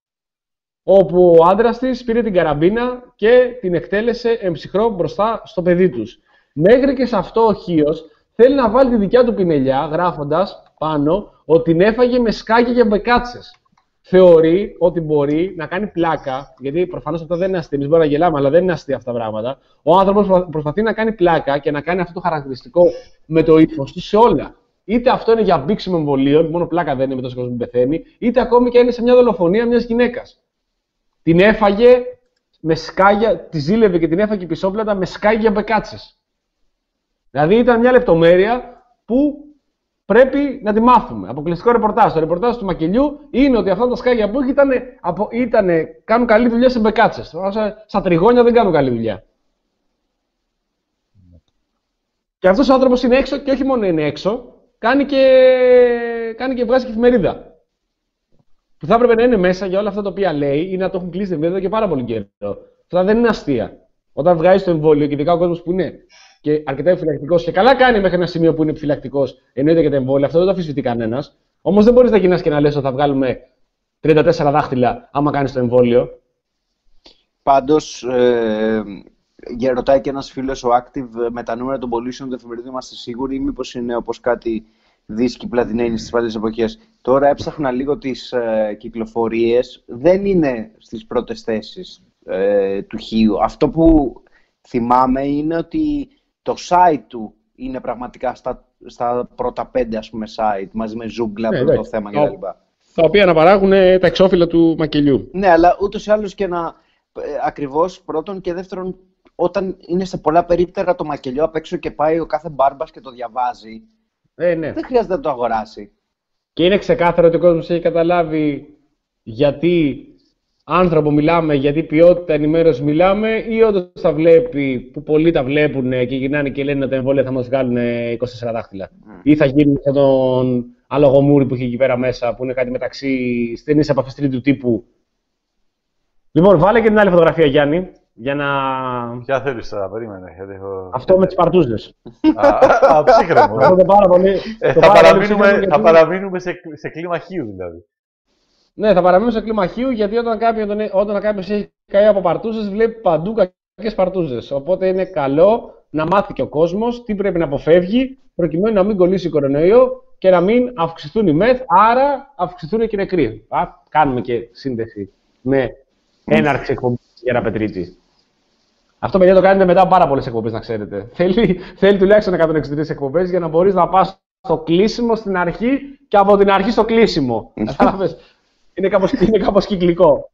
όπου ο άντρας της πήρε την καραμπίνα και την εκτέλεσε εμψυχρό μπροστά στο παιδί τους. Μέχρι και σε αυτό ο Χίος θέλει να βάλει τη δικιά του πινελιά, γράφοντας πάνω ότι την έφαγε με σκάκια και μπεκάτσες. Θεωρεί ότι μπορεί να κάνει πλάκα, γιατί προφανώς αυτό δεν είναι αστείο, εμείς μπορούμε να γελάμε, αλλά δεν είναι αστεία αυτά τα πράγματα. Ο άνθρωπος προσπαθεί να κάνει πλάκα και να κάνει αυτό το χαρακτηριστικό με το ύφος του σε όλα. Είτε αυτό είναι για μπήξιμο εμβολίων, μόνο πλάκα δεν είναι με τόσο κόσμο που πεθαίνει, είτε ακόμη και είναι σε μια δολοφονία μιας γυναίκας. Την έφαγε με σκάγια, τη ζήλευε και την έφαγε πισόπλατα με σκάγια μπεκάτσες. Δηλαδή ήταν μια λεπτομέρεια που πρέπει να τη μάθουμε. Αποκλειστικό ρεπορτάζ. Το ρεπορτάζ του μακελιού είναι ότι αυτά τα σκάγια που έχει ήταν, από, ήτανε, κάνουν καλή δουλειά σε μπεκάτσες. Στα τριγώνια δεν κάνουν καλή δουλειά. Και αυτός ο άνθρωπος είναι έξω και όχι μόνο είναι έξω, κάνει και, κάνει και βγάζει και εφημερίδα. Που θα έπρεπε να είναι μέσα για όλα αυτά τα οποία λέει ή να το έχουν κλείσει εδώ και πάρα πολύ καιρό. Αυτά δεν είναι αστεία. Όταν βγάζει το εμβόλιο, και ειδικά ο κόσμος που είναι και αρκετά επιφυλακτικός, και καλά κάνει μέχρι ένα σημείο που είναι επιφυλακτικός, εννοείται και τα εμβόλια, αυτό δεν το αμφισβητεί κανένας. Όμως δεν μπορείς να γυρνάς και να λες ότι θα βγάλουμε τριάντα τέσσερα δάχτυλα άμα κάνεις το εμβόλιο. Πάντως, ε, Για ρωτάει και ένας φίλος, ο Active, με τα νούμερα των πωλήσεων του εφημερίδου είμαστε σίγουροι ή μήπως είναι όπως κάτι δίσκοι πλατινένοι στις παλιές εποχές? Τώρα έψαχνα λίγο τις ε, κυκλοφορίες, δεν είναι στις πρώτες θέσεις ε, του Χίου. Αυτό που θυμάμαι είναι ότι το site του είναι πραγματικά στα, στα πρώτα πέντε, ας πούμε, site, μαζί με Zoogla, Ναι, πρώτο ναι. θέμα κτλ. Τα οποία αναπαράγουν ε, τα εξώφυλλα του μακελιού. Ναι, αλλά ούτως ή άλλως και να. Ε, ακριβώς πρώτον και δεύτερον, όταν είναι σε πολλά περίπτερα το μακελιό απ' έξω και πάει ο κάθε μπάρμπας και το διαβάζει, Ε, ναι. δεν χρειάζεται να το αγοράσει. Και είναι ξεκάθαρο ότι ο κόσμος έχει καταλάβει γιατί άνθρωπο μιλάμε, γιατί ποιότητα ενημέρωση μιλάμε, ή όντως τα βλέπει, που πολλοί τα βλέπουν και γυρνάνε και λένε ότι τα εμβόλια θα μας βγάλουν είκοσι τέσσερα δάχτυλα. Mm. Ή θα γίνουν σαν τον αλογομούρη που είχε εκεί πέρα μέσα, που είναι κάτι μεταξύ στενής επαφής τρίτου τύπου. Λοιπόν, βάλε και την άλλη φωτογραφία, Γιάννη, για να... Ποια θέλεις τώρα, περίμενε. Γιατί έχω... Αυτό με τις παρτούζες. Α, ψύχρεμο. Αυτό είναι πάρα πολύ... Ε, το θα πάρα πολύ παραμείνουμε, ψύχρεμο, θα γιατί- παραμείνουμε σε, σε κλίμα Χίου, δηλαδή. Ναι, θα παραμείνω σε κλίμα Χίου, γιατί όταν κάποιον, όταν κάποιος έχει καεί από παρτούζες, βλέπει παντού κακές παρτούζες. Οπότε είναι καλό να μάθει και ο κόσμος τι πρέπει να αποφεύγει, προκειμένου να μην κολλήσει κορονοϊό και να μην αυξηθούν οι μεθ, άρα αυξηθούν και οι νεκροί. Α, κάνουμε και σύνδεση με έναρξη εκπομπής για Πετρίτη. Αυτό, παιδιά, το κάνετε μετά από πάρα πολλές εκπομπές, να ξέρετε. Θέλει, θέλει τουλάχιστον εκατόν εξήντα τρεις εκπομπές για να μπορείς να πας στο κλείσιμο στην αρχή και από την αρχή στο κλείσιμο. Κατάλαβες. Είναι κάπως, είναι κάπως κυκλικό.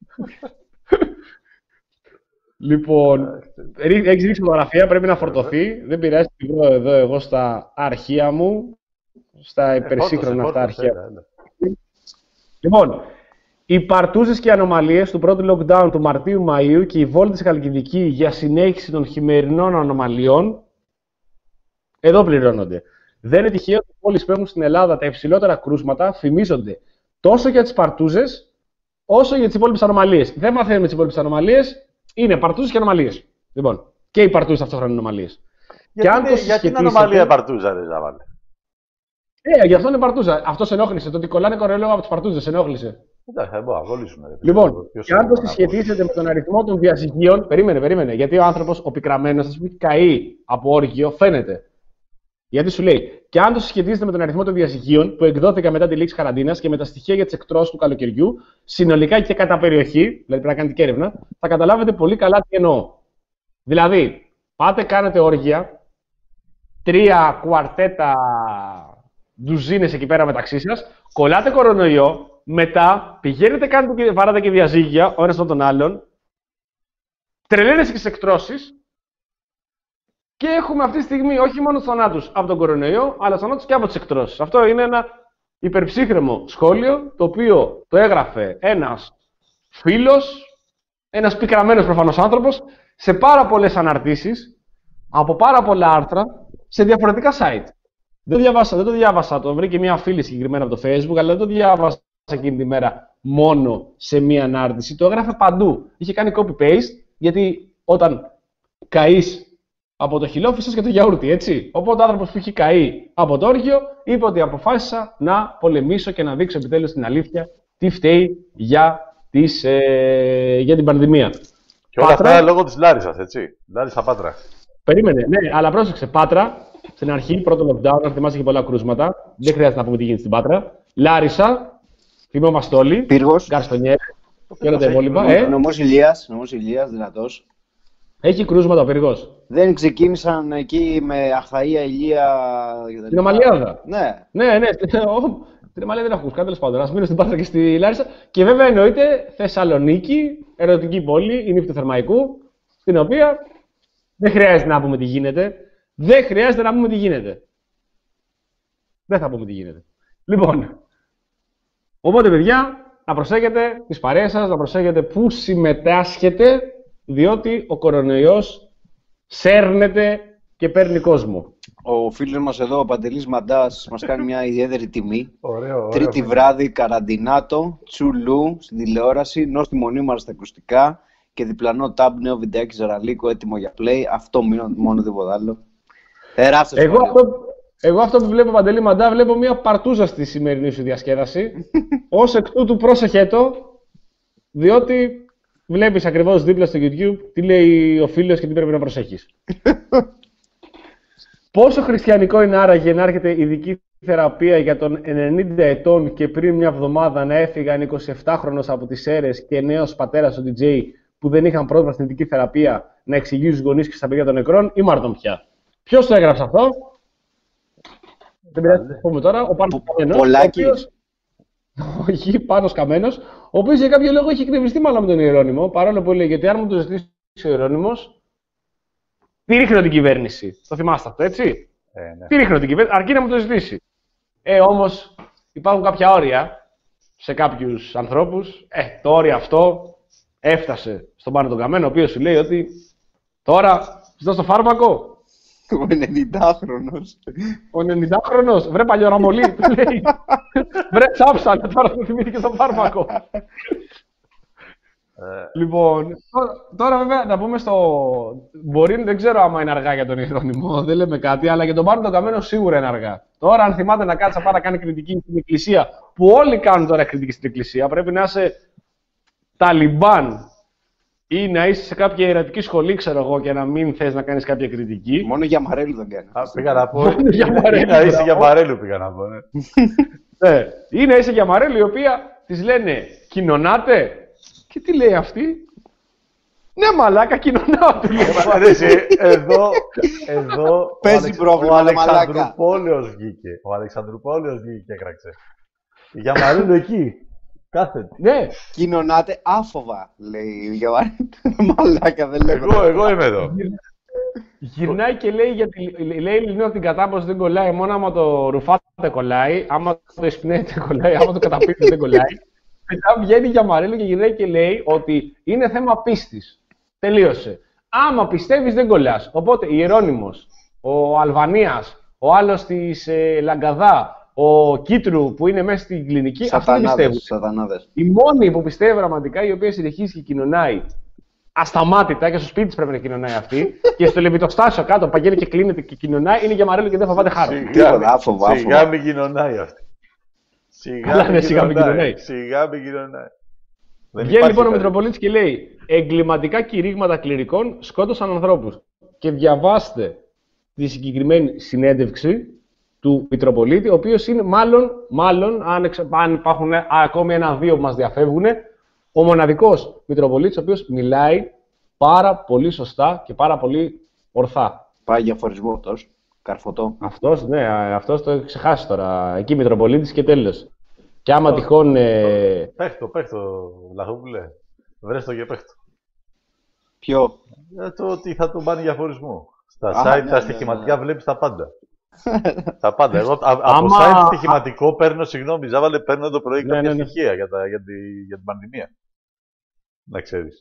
Λοιπόν, έχεις ρίξει φωτογραφία, πρέπει να φορτωθεί. Δεν πειράζει, τη βρω εδώ εγώ στα αρχεία μου, στα υπερσύγχρονα αυτά αρχεία. Έλα, έλα. Λοιπόν, οι παρτούζες και οι ανομαλίες του πρώτου lockdown του Μαρτίου-Μαΐου και η βόλτα στη Χαλκιδική για συνέχιση των χειμερινών ανομαλιών, εδώ πληρώνονται. Δεν είναι τυχαίο ότι οι πόλεις που έχουν στην Ελλάδα τα υψηλότερα κρούσματα φημίζονται τόσο για τις παρτούζες, όσο για τις υπόλοιπες ανομαλίες. Δεν μαθαίνουμε τις υπόλοιπες ανομαλίες, είναι παρτούζες και ανομαλίες. Λοιπόν, και οι παρτούζες ταυτόχρονα είναι ανομαλίες. Γιατί, αν το είναι- γιατί είναι συσχετίσετε- ανομαλία η παρτούζα, ρε Ζάβαλε. Ε, γι' αυτό είναι παρτούζα. Αυτό σε ενόχλησε. Το ότι κολλάνε κορονοϊό από τις παρτούζες σε ενόχλησε. Εντάξει, δεν μπορούμε να κολλήσουμε. ρε. Λοιπόν, Ποιος και αν είναι το να πω. συσχετίσετε με τον αριθμό των διαζυγίων. Περίμενε, περίμενε. Γιατί ο άνθρωπος, ο πικραμένος, ας πούμε, έχει καεί από όργιο, φαίνεται. Γιατί σου λέει, και αν το συσχετίσετε με τον αριθμό των διαζυγίων που εκδόθηκαν μετά τη λήξη καραντίνας και με τα στοιχεία για τις εκτρώσεις του καλοκαιριού, συνολικά και κατά περιοχή, δηλαδή πρέπει να κάνετε και έρευνα, θα καταλάβετε πολύ καλά τι εννοώ. Δηλαδή, πάτε, κάνετε όργια, τρία κουαρτέτα ντουζίνες εκεί πέρα μεταξύ σας, κολλάτε κορονοϊό, μετά πηγαίνετε, κάνετε και βαράτε και διαζύγια ο ένας με τον άλλον, τρελαίνεσαι και στις εκτρώσεις και έχουμε αυτή τη στιγμή όχι μόνο τους θανάτους από τον κορονοϊό, αλλά τους θανάτους και από τις εκτρώσεις. Αυτό είναι ένα υπερψύχρεμο σχόλιο, το οποίο το έγραφε ένας φίλος, ένας πικραμένος προφανώς άνθρωπος, σε πάρα πολλές αναρτήσεις, από πάρα πολλά άρθρα, σε διαφορετικά site. Δεν το διάβασα, δεν το διάβασα, το βρήκε μια φίλη συγκεκριμένα από το Facebook, αλλά δεν το διάβασα εκείνη τη μέρα μόνο σε μια ανάρτηση. Το έγραφε παντού. Είχε κάνει copy-paste, γιατί όταν καείς από το χυλό φύσας και το γιαούρτι, έτσι. Οπότε ο άνθρωπος που έχει καεί από το όργιο είπε ότι αποφάσισα να πολεμήσω και να δείξω επιτέλους την αλήθεια τι φταίει για, τις, ε, για την πανδημία. Και όλα Πάτρα. αυτά λόγω της Λάρισσας, έτσι. Λάρισα Πάτρα. Περίμενε, ναι, αλλά πρόσεξε. Πάτρα, στην αρχή, πρώτο lockdown, αν θυμάσαι, είχε πολλά κρούσματα. Δεν χρειάζεται να πούμε τι γίνεται στην Πάτρα. Λάρισα, θυμόμαστε όλοι. Πύργος. Γκαρστονιέρ και όλα τα έχει υπόλοιπα. κρούσματα. Ε, Νομός Ηλίας, νομός Ηλίας, δυνατός. έχει κρούσματα ο πύργος. Δεν ξεκίνησαν εκεί με Αχαΐα, Ηλία κτλ. Στην Ομαλιάδα. Ναι. Ναι, ναι, ο- την Αμαλία δεν έχω ακούσει, τέλος πάντων. Ας μείνω στην Πάτρα και στη Λάρισα. Και βέβαια εννοείται Θεσσαλονίκη, ερωτική πόλη, η νύχτα του Θερμαϊκού, στην οποία δεν χρειάζεται να πούμε τι γίνεται. Δεν χρειάζεται να πούμε τι γίνεται. Δεν θα πούμε τι γίνεται. Λοιπόν, οπότε παιδιά, να προσέχετε τις παρέες σας, να προσέχετε πού συμμετάσχετε, διότι ο κορονοϊός σέρνεται και παίρνει κόσμο. Ο φίλος μας εδώ, ο Παντελής Μαντάς, μας κάνει μια ιδιαίτερη τιμή. Ωραίο, ωραίο. Τρίτη βράδυ, καραντινάτο, τσουλού στην τηλεόραση, νόστη μονίμαρα στα ακουστικά και διπλανό tab νέο βιντεάκι Ζαραλίκο έτοιμο για play. Αυτό μόνο, μόνο τίποτα άλλο. Τεράστιο Εγώ σχόλιο. αυτό, εγώ αυτό που βλέπω, Παντελή Μαντά, βλέπω μια παρτούζα στη σημερινή σου διασκέδαση. Ως εκ τούτου πρόσεχε το, διότι βλέπεις ακριβώς δίπλα στο YouTube τι λέει ο φίλος και τι πρέπει να προσέχεις. Πόσο χριστιανικό είναι άραγε να έρχεται ειδική θεραπεία για τον ενενήντα ετών και πριν μια εβδομάδα να έφυγαν εικοσιεπτάχρονος από τις Σέρρες και νέος πατέρας ο ντι τζέι που δεν είχαν πρόσβαση στην ειδική θεραπεία να εξηγεί στους γονείς και στα παιδιά των νεκρών, ή Μάρτον πια. Ποιος το έγραψε αυτό? Δεν πειράζει να το πούμε τώρα. Ο Πάνος Καμένος. Πολάκης. Όχι, Πάνος Καμένος, ο οποίος για κάποιο λόγο έχει εκνευριστεί μάλλον με τον Ιερώνυμο, παρόλο που λέει γιατί αν μου το ζητήσει ο Ιερώνυμος, τι ρίχνω την κυβέρνηση. Το θυμάστε αυτό, έτσι. Ε, ναι. Τι ρίχνω την κυβέρνηση, αρκεί να μου το ζητήσει. Ε, όμως υπάρχουν κάποια όρια σε κάποιους ανθρώπους. Ε, το όριο αυτό έφτασε στον Πάνο τον Καμένο, ο οποίος σου λέει ότι τώρα ζητάς το φάρμακο. Ο ενενηντάχρονος. Ο ενενηντάχρονος, βρε παλιοραμολί, του λέει. Βρε τσάψανε, τώρα του θυμήθηκε το φάρμακο. Ε, Λοιπόν, τώρα, τώρα βέβαια να πούμε στο. Μπορεί, δεν ξέρω άμα είναι αργά για τον Ιερώνυμο, δεν λέμε κάτι, αλλά για τον Πάνο τον Καμένο σίγουρα είναι αργά. Τώρα, αν θυμάται να κάτσει να κάνει κριτική στην Εκκλησία, που όλοι κάνουν τώρα κριτική στην Εκκλησία, πρέπει να είσαι Ταλιμπάν ή να είσαι σε κάποια ιερατική σχολή, ξέρω εγώ, και να μην θες να κάνεις κάποια κριτική. Μόνο για Μαρέλου δεν κάνει. α, πήγα να πω. Για Μαρέλου, Ή να είσαι μπράβο. για Μαρέλου, πήγα να πω. Ναι. Ναι. Ή να είσαι για Μαρέλου, η οποία της λένε κοινωνάτε. Και τι λέει αυτή? Ναι, μαλάκα, κοινωνάω, του λέει. Ρε, εσύ, εδώ, εδώ Παίζει ο, Αλεξ, πρόβλημα, ο αλλά μαλάκα. Αλεξανδρουπόλεως βγήκε. Ο Αλεξανδρουπόλεως βγήκε και έκραξε. Για Μαρίλου εκεί. Κάθεται. Ναι, Κοινωνάτε άφοβα, λέει για Μαρέλου. Μαλάκα, δεν λέω. Εγώ, εγώ είμαι εδώ. γυρνάει και λέει, γιατί, λέει λίγο ότι την κατάποση δεν κολλάει, μόνο άμα το ρουφάτε κολλάει, άμα το εισπνέετε κολλάει, άμα το καταπίπτετε δεν κολλάει. Μετά βγαίνει για Μαρέλο και γυρνάει και λέει ότι είναι θέμα πίστης. Τελείωσε. Άμα πιστεύεις δεν κολλάς. Οπότε Ιερώνυμος, ο Αλβανίας, ο άλλος της ε, Λαγκαδά, ο Κίτρου που είναι μέσα στην κλινική, αυτοί δεν πιστεύουν. Σατανάδες. Η μόνη που πιστεύει πραγματικά, η οποία συνεχίζει και κοινωνάει ασταμάτητα, και στο σπίτι της πρέπει να κοινωνάει αυτή, και στο λεβιτοστάσιο κάτω παγαίνει και κλείνεται και κοινωνάει, είναι για Μαρέλο και δεν φοβάται χάρο. Τίποτα, άφοβα, Σιγά άφοβα. μην κοινωνάει αυτή. Καλά, Σιγά ναι, σιγά μην κοινωνάει. Σιγά μην κοινωνάει. Δεν Βγαίνει υπάρχει λοιπόν ο περίπτωση. Μητροπολίτης και λέει: εγκληματικά κηρύγματα κληρικών σκότωσαν ανθρώπους. Και διαβάστε τη συγκεκριμένη συνέντευξη του Μητροπολίτη, ο οποίος είναι μάλλον, μάλλον αν, εξ, αν υπάρχουν ακόμη ένα-δύο που μας διαφεύγουν, ο μοναδικός Μητροπολίτης ο οποίος μιλάει πάρα πολύ σωστά και πάρα πολύ ορθά. Πάει για φορισμό αυτός. Καρφωτό. Αυτός, ναι, αυτός το έχει ξεχάσει τώρα. Εκεί Μητροπολίτης και τέλος. Και άμα τυχόν. Ε... Παίχτο, παίχτο, Λαχόπουλε. Βρες το και παίχτο. Ποιο? Ε, το ότι θα τον πάνε για χωρισμό. Στα Α, site, ναι, τα ναι, στοιχηματικά ναι. βλέπεις τα πάντα. Τα πάντα. Εγώ α, από Άμα- site στοιχηματικό παίρνω, συγγνώμη, Ζάβαλε, παίρνω το πρωί Ναι, κάποια ναι, ναι. στοιχεία για, τα, για, τη, για την πανδημία. Να ξέρεις.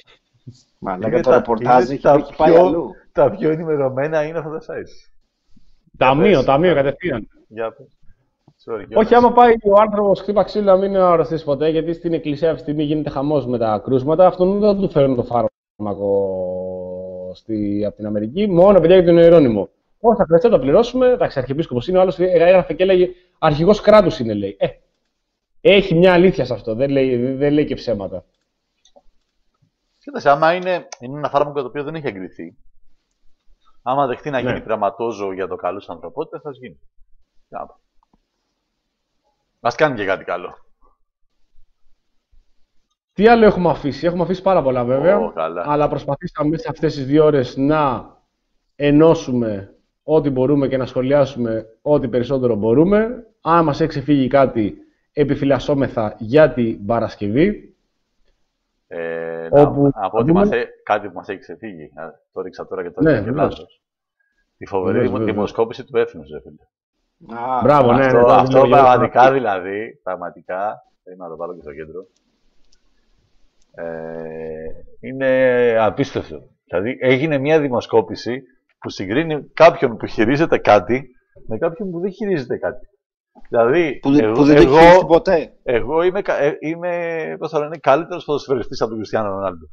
Μαλάκα Είναι το τα- ρεπορτάζ είναι έχει, τα έχει πάει πιο- αλλού. Τα πιο ενημερωμένα είναι αυτά τα site. Ταμείο, πες. ταμείο κατευθείαν. Για πες. Sorry, και Όχι, όλες. άμα πάει ο άνθρωπο χτύπα ξύλο να μην αρρωστήσει ποτέ, γιατί στην εκκλησία αυτή τη στιγμή γίνεται χαμός με τα κρούσματα, αυτόν δεν θα του φέρουν το φάρμακο στη, από την Αμερική, μόνο παιδιά για τον Ιερώνυμο. Όσα χρειαστεί θα τα πληρώσουμε, εντάξει, αρχιεπίσκοπος είναι, ο άλλος έγραφε και έλεγε αρχηγός κράτους είναι, λέει. Ε, έχει μια αλήθεια σε αυτό, δεν λέει, δεν λέει και ψέματα. Κοίταξε, άμα είναι, είναι ένα φάρμακο το οποίο δεν έχει εγκριθεί, άμα δεχτεί να γίνει Ναι. πειραματόζωο για το καλό της ανθρωπότητας, θα γίνει. Για να δω. Ας κάνει και κάτι καλό. Τι άλλο έχουμε αφήσει, έχουμε αφήσει πάρα πολλά βέβαια, Ω, καλά. αλλά προσπαθήσαμε σε αυτές τις δύο ώρες να ενώσουμε ό,τι μπορούμε και να σχολιάσουμε ό,τι περισσότερο μπορούμε. Αν μας έχει ξεφύγει κάτι, επιφυλασσόμεθα για την Παρασκευή. Ε, Όπου- να, να πω ότι μας, έ- κάτι που μας έχει ξεφύγει. Α, το ρίξα τώρα και το Ναι, ρίξα και βεβαίως. λάθος. Η φοβερή Βεβαίως, δημο- βεβαίως. δημοσκόπηση του Έθνους, ρε φίλε. Α, Μπράβο, ναι, αυτό ναι, ναι, αυτό ναι, ναι, πραγματικά ναι. δηλαδή, πραγματικά, θέλω να το πάρω και στο κέντρο, ε, είναι απίστευτο. Δηλαδή έγινε μια δημοσκόπηση που συγκρίνει κάποιον που χειρίζεται κάτι με κάποιον που δεν χειρίζεται κάτι. Δηλαδή, Που, δεν- εγώ, που δεν το έχει εγώ, χειριστεί ποτέ. εγώ είμαι, κα- ε, είμαι πώς θα λένε, καλύτερος ποδοσφαιριστής από τον Κριστιάνο Ρονάλντο.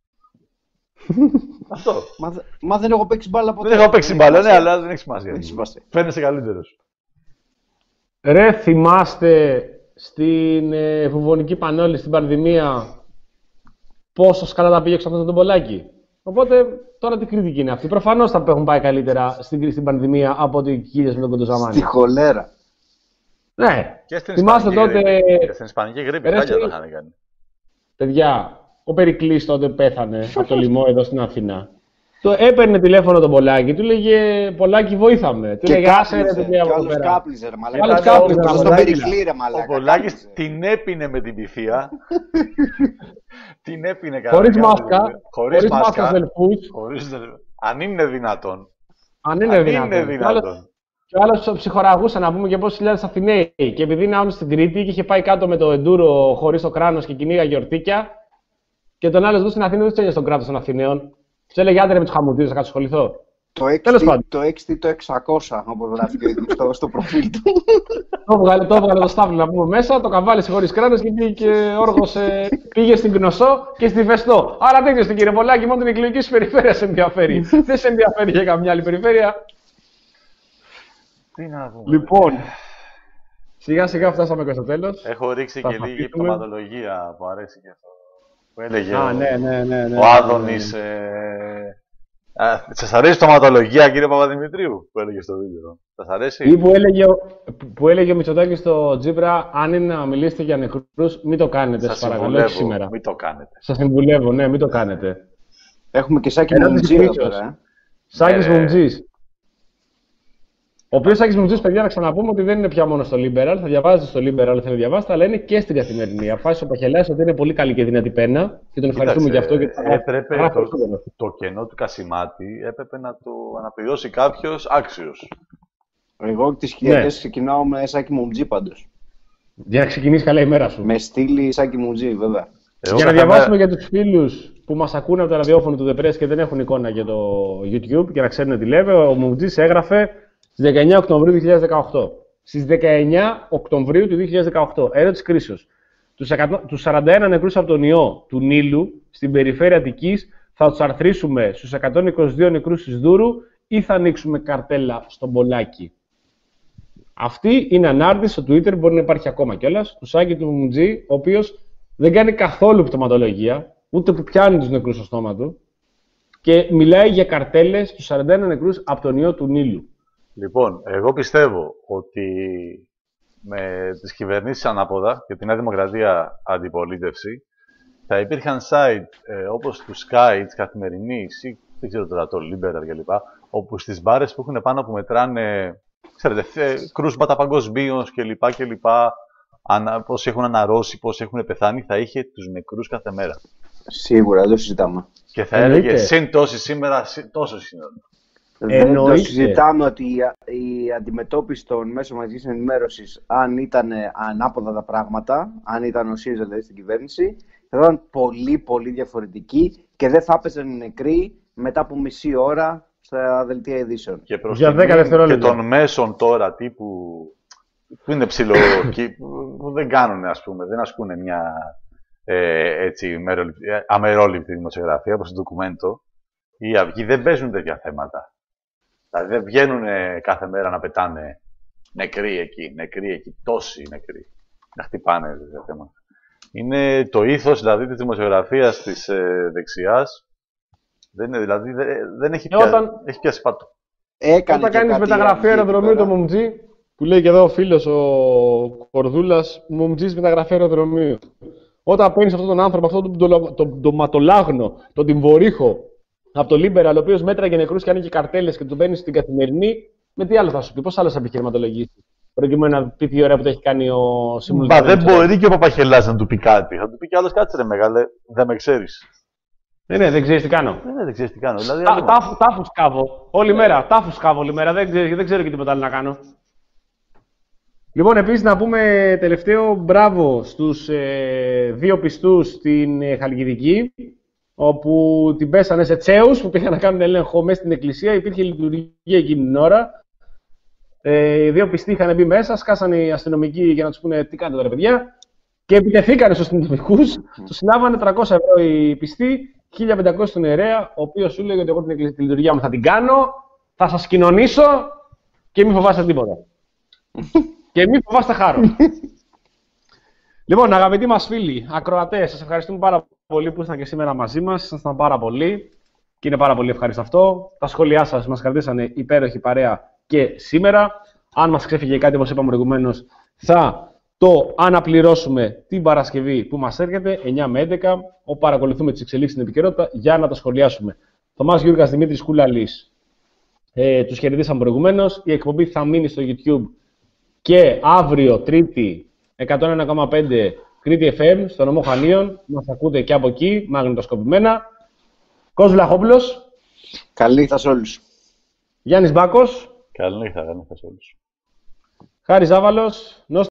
Αυτό. Μα, δε- μα δεν έχω παίξει μπάλα ποτέ. Δεν έχω παίξει έχει μπάλα, ναι, σημασία. αλλά δεν έχει σημασία. Δεν έχει σημασία. Φαίνεσαι καλύτερος. Ρε, θυμάστε στην ε, βουβονική πανόλη στην πανδημία πόσο σκαλά τα πήγε αυτό το μπολάκι. Οπότε τώρα τι κριτική είναι αυτή. Προφανώς θα έχουν πάει καλύτερα στην, στην πανδημία από ότι οι Κίλιες με τον Κοντοζαμάνι. Στη χολέρα. Ναι. Και στην Θυμάστε τότε. Και στην Ισπανική γρήπη, χάλια το είχαν κάνει. Παιδιά, ο Περικλής τότε πέθανε από το λοιμό εδώ στην Αθήνα. Το έπαιρνε τηλέφωνο τον Πολάκη, του λέγε Πολάκη, βοήθαμε. Του λέγε άσε ρε παιδιά από εδώ πέρα. Κάπλιζε, ρε μαλάκα. Στον Περικλή, ρε μαλάκα. Ο Πολάκης την έπινε με την πυθία. Την έπινε καλά. Χωρίς μάσκα. Χωρίς μάσκα. Χωρίς... Αν είναι δυνατόν. Αν είναι δυνατόν. Και ο άλλος ψυχοραγούσε να πούμε και πόσες χιλιάδες Αθηναίοι. Και επειδή είναι άλλο στην Κρήτη και είχε πάει κάτω με το εντούρο χωρίς το κράνος και κυνήγαγε ορτίκια. Και τον άλλο εδώ στην Αθήνα δεν του στον κράτος των Αθηναίων. Του έλεγε άντε με τους χαμουτίδες να κατσχοληθώ. Το έξι τι το εξακόσια, όπως γράφει και στο, στο προφίλ του. Το έβγαλε το, το στάβλο να πούμε μέσα, το καβάλισε χωρίς κράνος και πήγε, και όργωσε, πήγε στην Κνωσό και στη Βεστό. Άρα δεν ξέρεις κύριε Πολάκη, μόνο την εκλογική σου περιφέρεια σε ενδιαφέρει. Δεν σε ενδιαφέρει για καμιά άλλη περιφέρεια. Τι να πούμε. Λοιπόν, σιγά σιγά φτάσαμε και στο τέλος. Έχω ρίξει και λίγη πτωματολογία που αρέσει και αυτό. Που έλεγε Α, ο, ναι, ναι, ναι, ναι, ο Άδωνης. Ναι, ναι. Ε... Σας αρέσει η πτωματολογία, κύριε Παπαδημητρίου, που έλεγε στο βίντεο. Σας αρέσει. Ή που έλεγε, που έλεγε ο Μητσοτάκης στο Τζίπρα, αν είναι να μιλήσετε για νεκρούς, μην το κάνετε, σας παρακαλώ, σήμερα. Μην το κάνετε. Σας συμβουλεύω, ναι, μην το κάνετε. Έχουμε και Σάκη Μουμτζή εδώ πέρα. Σάκης Μουμτζής. Ο οποίος Σάκης Μουμτζής, παιδιά, να ξαναπούμε ότι δεν είναι πια μόνο στο Liberal, θα διαβάζετε στο Liberal, θέλει να διαβάσετε, αλλά είναι και στην Καθημερινή. Αποφάσισε ο Παχελάς ότι είναι πολύ καλή και δυνατή πένα και τον ευχαριστούμε γι' αυτό. Έπρεπε το, το, το κενό του Κασιμάτη έπρεπε να το αναπληρώσει κάποιος άξιος. Εγώ τις Κυριακές ναι. ξεκινάω με Σάκη Μουμτζή πάντως. Για να ξεκινήσει καλά η μέρα σου. Με στήλη Σάκη Μουμτζή, βέβαια. Εγώ για να διαβάσουμε μέρα... για τους φίλους που μας ακούνε από το ραδιόφωνο του The Press και δεν έχουν εικόνα για το YouTube και να ξέρουν τι λέει, ο Μουμτζής έγραφε στις δεκαεννιά Οκτωβρίου δύο χιλιάδες δεκαοκτώ. Στις δεκαεννιά Οκτωβρίου του δύο χιλιάδες δεκαοκτώ, έρευνα κρίσεως. Τους σαράντα ένα νεκρούς από τον ιό του Νείλου στην περιφέρεια Αττικής θα τους αρθρίσουμε στους εκατόν είκοσι δύο νεκρούς της Δούρου ή θα ανοίξουμε καρτέλα στον Πολάκη. Αυτή είναι ανάρτηση στο Twitter, μπορεί να υπάρχει ακόμα κιόλας, του Σάκη του Μουμτζή, ο οποίος δεν κάνει καθόλου πτωματολογία, ούτε που πιάνει τους νεκρούς στο στόμα του και μιλάει για καρτέλες στους σαράντα ένα νεκρούς από τον ιό του Νείλου. Λοιπόν, εγώ πιστεύω ότι με τις κυβερνήσεις ανάποδα και την Νέα Δημοκρατία αντιπολίτευση θα υπήρχαν site ε, όπως του Sky, της Καθημερινής ή δεν ξέρω τώρα το Liberal κλπ. Όπου στις μπάρες που έχουν πάνω που μετράνε ξέρετε, κρούσματα παγκοσμίως κλπ. κλπ. Πόσοι έχουν αναρρώσει, πόσοι έχουν πεθάνει, θα είχε τους νεκρούς κάθε μέρα. Σίγουρα, δεν το συζητάμε. Και θα έλεγε συν τόσοι σήμερα, συν τόσο σήμερα. Δεν το συζητάμε ότι η αντιμετώπιση των μέσων μαζικής ενημέρωσης, αν ήταν ανάποδα τα πράγματα, αν ήταν ο ΣΥΡΙΖΑ δηλαδή στην κυβέρνηση, θα ήταν πολύ πολύ διαφορετική και δεν θα έπαιζαν οι νεκροί μετά από μισή ώρα στα δελτία ειδήσεων. Και προς για δέκα δευτερόλεπτα. Και των μέσων τώρα τύπου που είναι ψηλό που δεν κάνουν, ας πούμε, δεν ασκούν μια ε, έτσι, αμερόληπτη δημοσιογραφία όπως το ντοκουμέντο. Οι Αυγοί δεν παίζουν τέτοια θέματα. Δηλαδή δεν βγαίνουν κάθε μέρα να πετάνε νεκροί εκεί, νεκροί εκεί, τόσοι νεκροί. Να χτυπάνε τέτοια θέματα. Είναι το ήθος δηλαδή της δημοσιογραφίας της ε, δεξιάς. Δεν είναι, δηλαδή δεν, δεν έχει, πια, όταν... έχει πιάσει πάτο. Έκανε όταν κάνεις μεταγραφή αεροδρομίου το Μουμτζή, που λέει και εδώ ο φίλος ο Κορδούλας, Μουμτζής μεταγραφή αεροδρομίου. Όταν παίρνεις αυτόν τον άνθρωπο, αυτόν τον, τον ντοματολάγνο, τον τυμβορύχο, από το Liberal, ο οποίος μέτραγε νεκρούς και άνοιγε καρτέλες και τον παίρνει στην Καθημερινή, με τι άλλο θα σου πει, πώς άλλο θα επιχειρηματολογήσει. Προκειμένου να πει τι ωραία που το έχει κάνει ο σύμβουλος. Μα δεν μπορεί και ο Παπαχελάς να του πει κάτι. Θα του πει κι άλλος κάτσε ρε μεγάλε, δεν με ξέρεις. Ναι, ναι, δεν ξέρεις τι κάνω. Ναι, ναι, δεν ξέρεις τι κάνω. Δηλαδή, τα, τα, τάφου σκάβω όλη μέρα, τάφου σκάβω όλη μέρα, δεν, δεν ξέρω και τίποτα άλλο να κάνω. Λοιπόν, επίσης να πούμε τελευταίο μπράβο στους ε, δύο πιστούς στην ε, Χαλκιδική, όπου την πέσανε σε τσέους που πήγαν να κάνουν έλεγχο μέσα στην εκκλησία. Υπήρχε λειτουργία εκείνη την ώρα. Ε, οι δύο πιστοί είχαν μπει μέσα, σκάσανε οι αστυνομικοί για να τους πούνε τι κάνετε τώρα, παιδιά. Και επιτεθήκανε στους αστυνομικούς. Τους συνάβανε τριακόσια ευρώ οι πιστοί, χίλια πεντακόσια στον ιερέα, ο οποίος σου λέει ότι εγώ την τη λειτουργία μου θα την κάνω, θα σας κοινωνήσω και μην φοβάστε τίποτα. Και μην φοβάστε χάρο. Λοιπόν, αγαπητοί μας φίλοι, ακροατές, σας ευχαριστούμε πάρα πολύ που ήσασταν και σήμερα μαζί μας. Ήσασταν πάρα πολύ και είναι πάρα πολύ ευχαριστώ αυτό. Τα σχόλιά σας μας κρατήσανε υπέροχη παρέα και σήμερα. Αν μας ξέφυγε κάτι, όπως είπαμε προηγουμένως, θα το αναπληρώσουμε την Παρασκευή που μας έρχεται, εννιά με έντεκα, όπου παρακολουθούμε τις εξελίξεις στην επικαιρότητα για να τα σχολιάσουμε. Θωμάς Γιούργας, Δημήτρης Κούλαλης, ε, τους χαιρετήσαμε προηγουμένως. Η εκπομπή θα μείνει στο YouTube και αύριο, Τρίτη, εκατόν ένα κόμμα πέντε Κρήτη εφ εμ, στο νομό Χανίων. Μας ακούτε και από εκεί, μαγνητοσκοπημένα. Κώστας Βλαχόπουλος. Καλή νύχτα σε όλους. Γιάννης Μπάκος. Καλή νύχτα, καλή νύχτα σε όλους. Χάρης Ζάβαλος.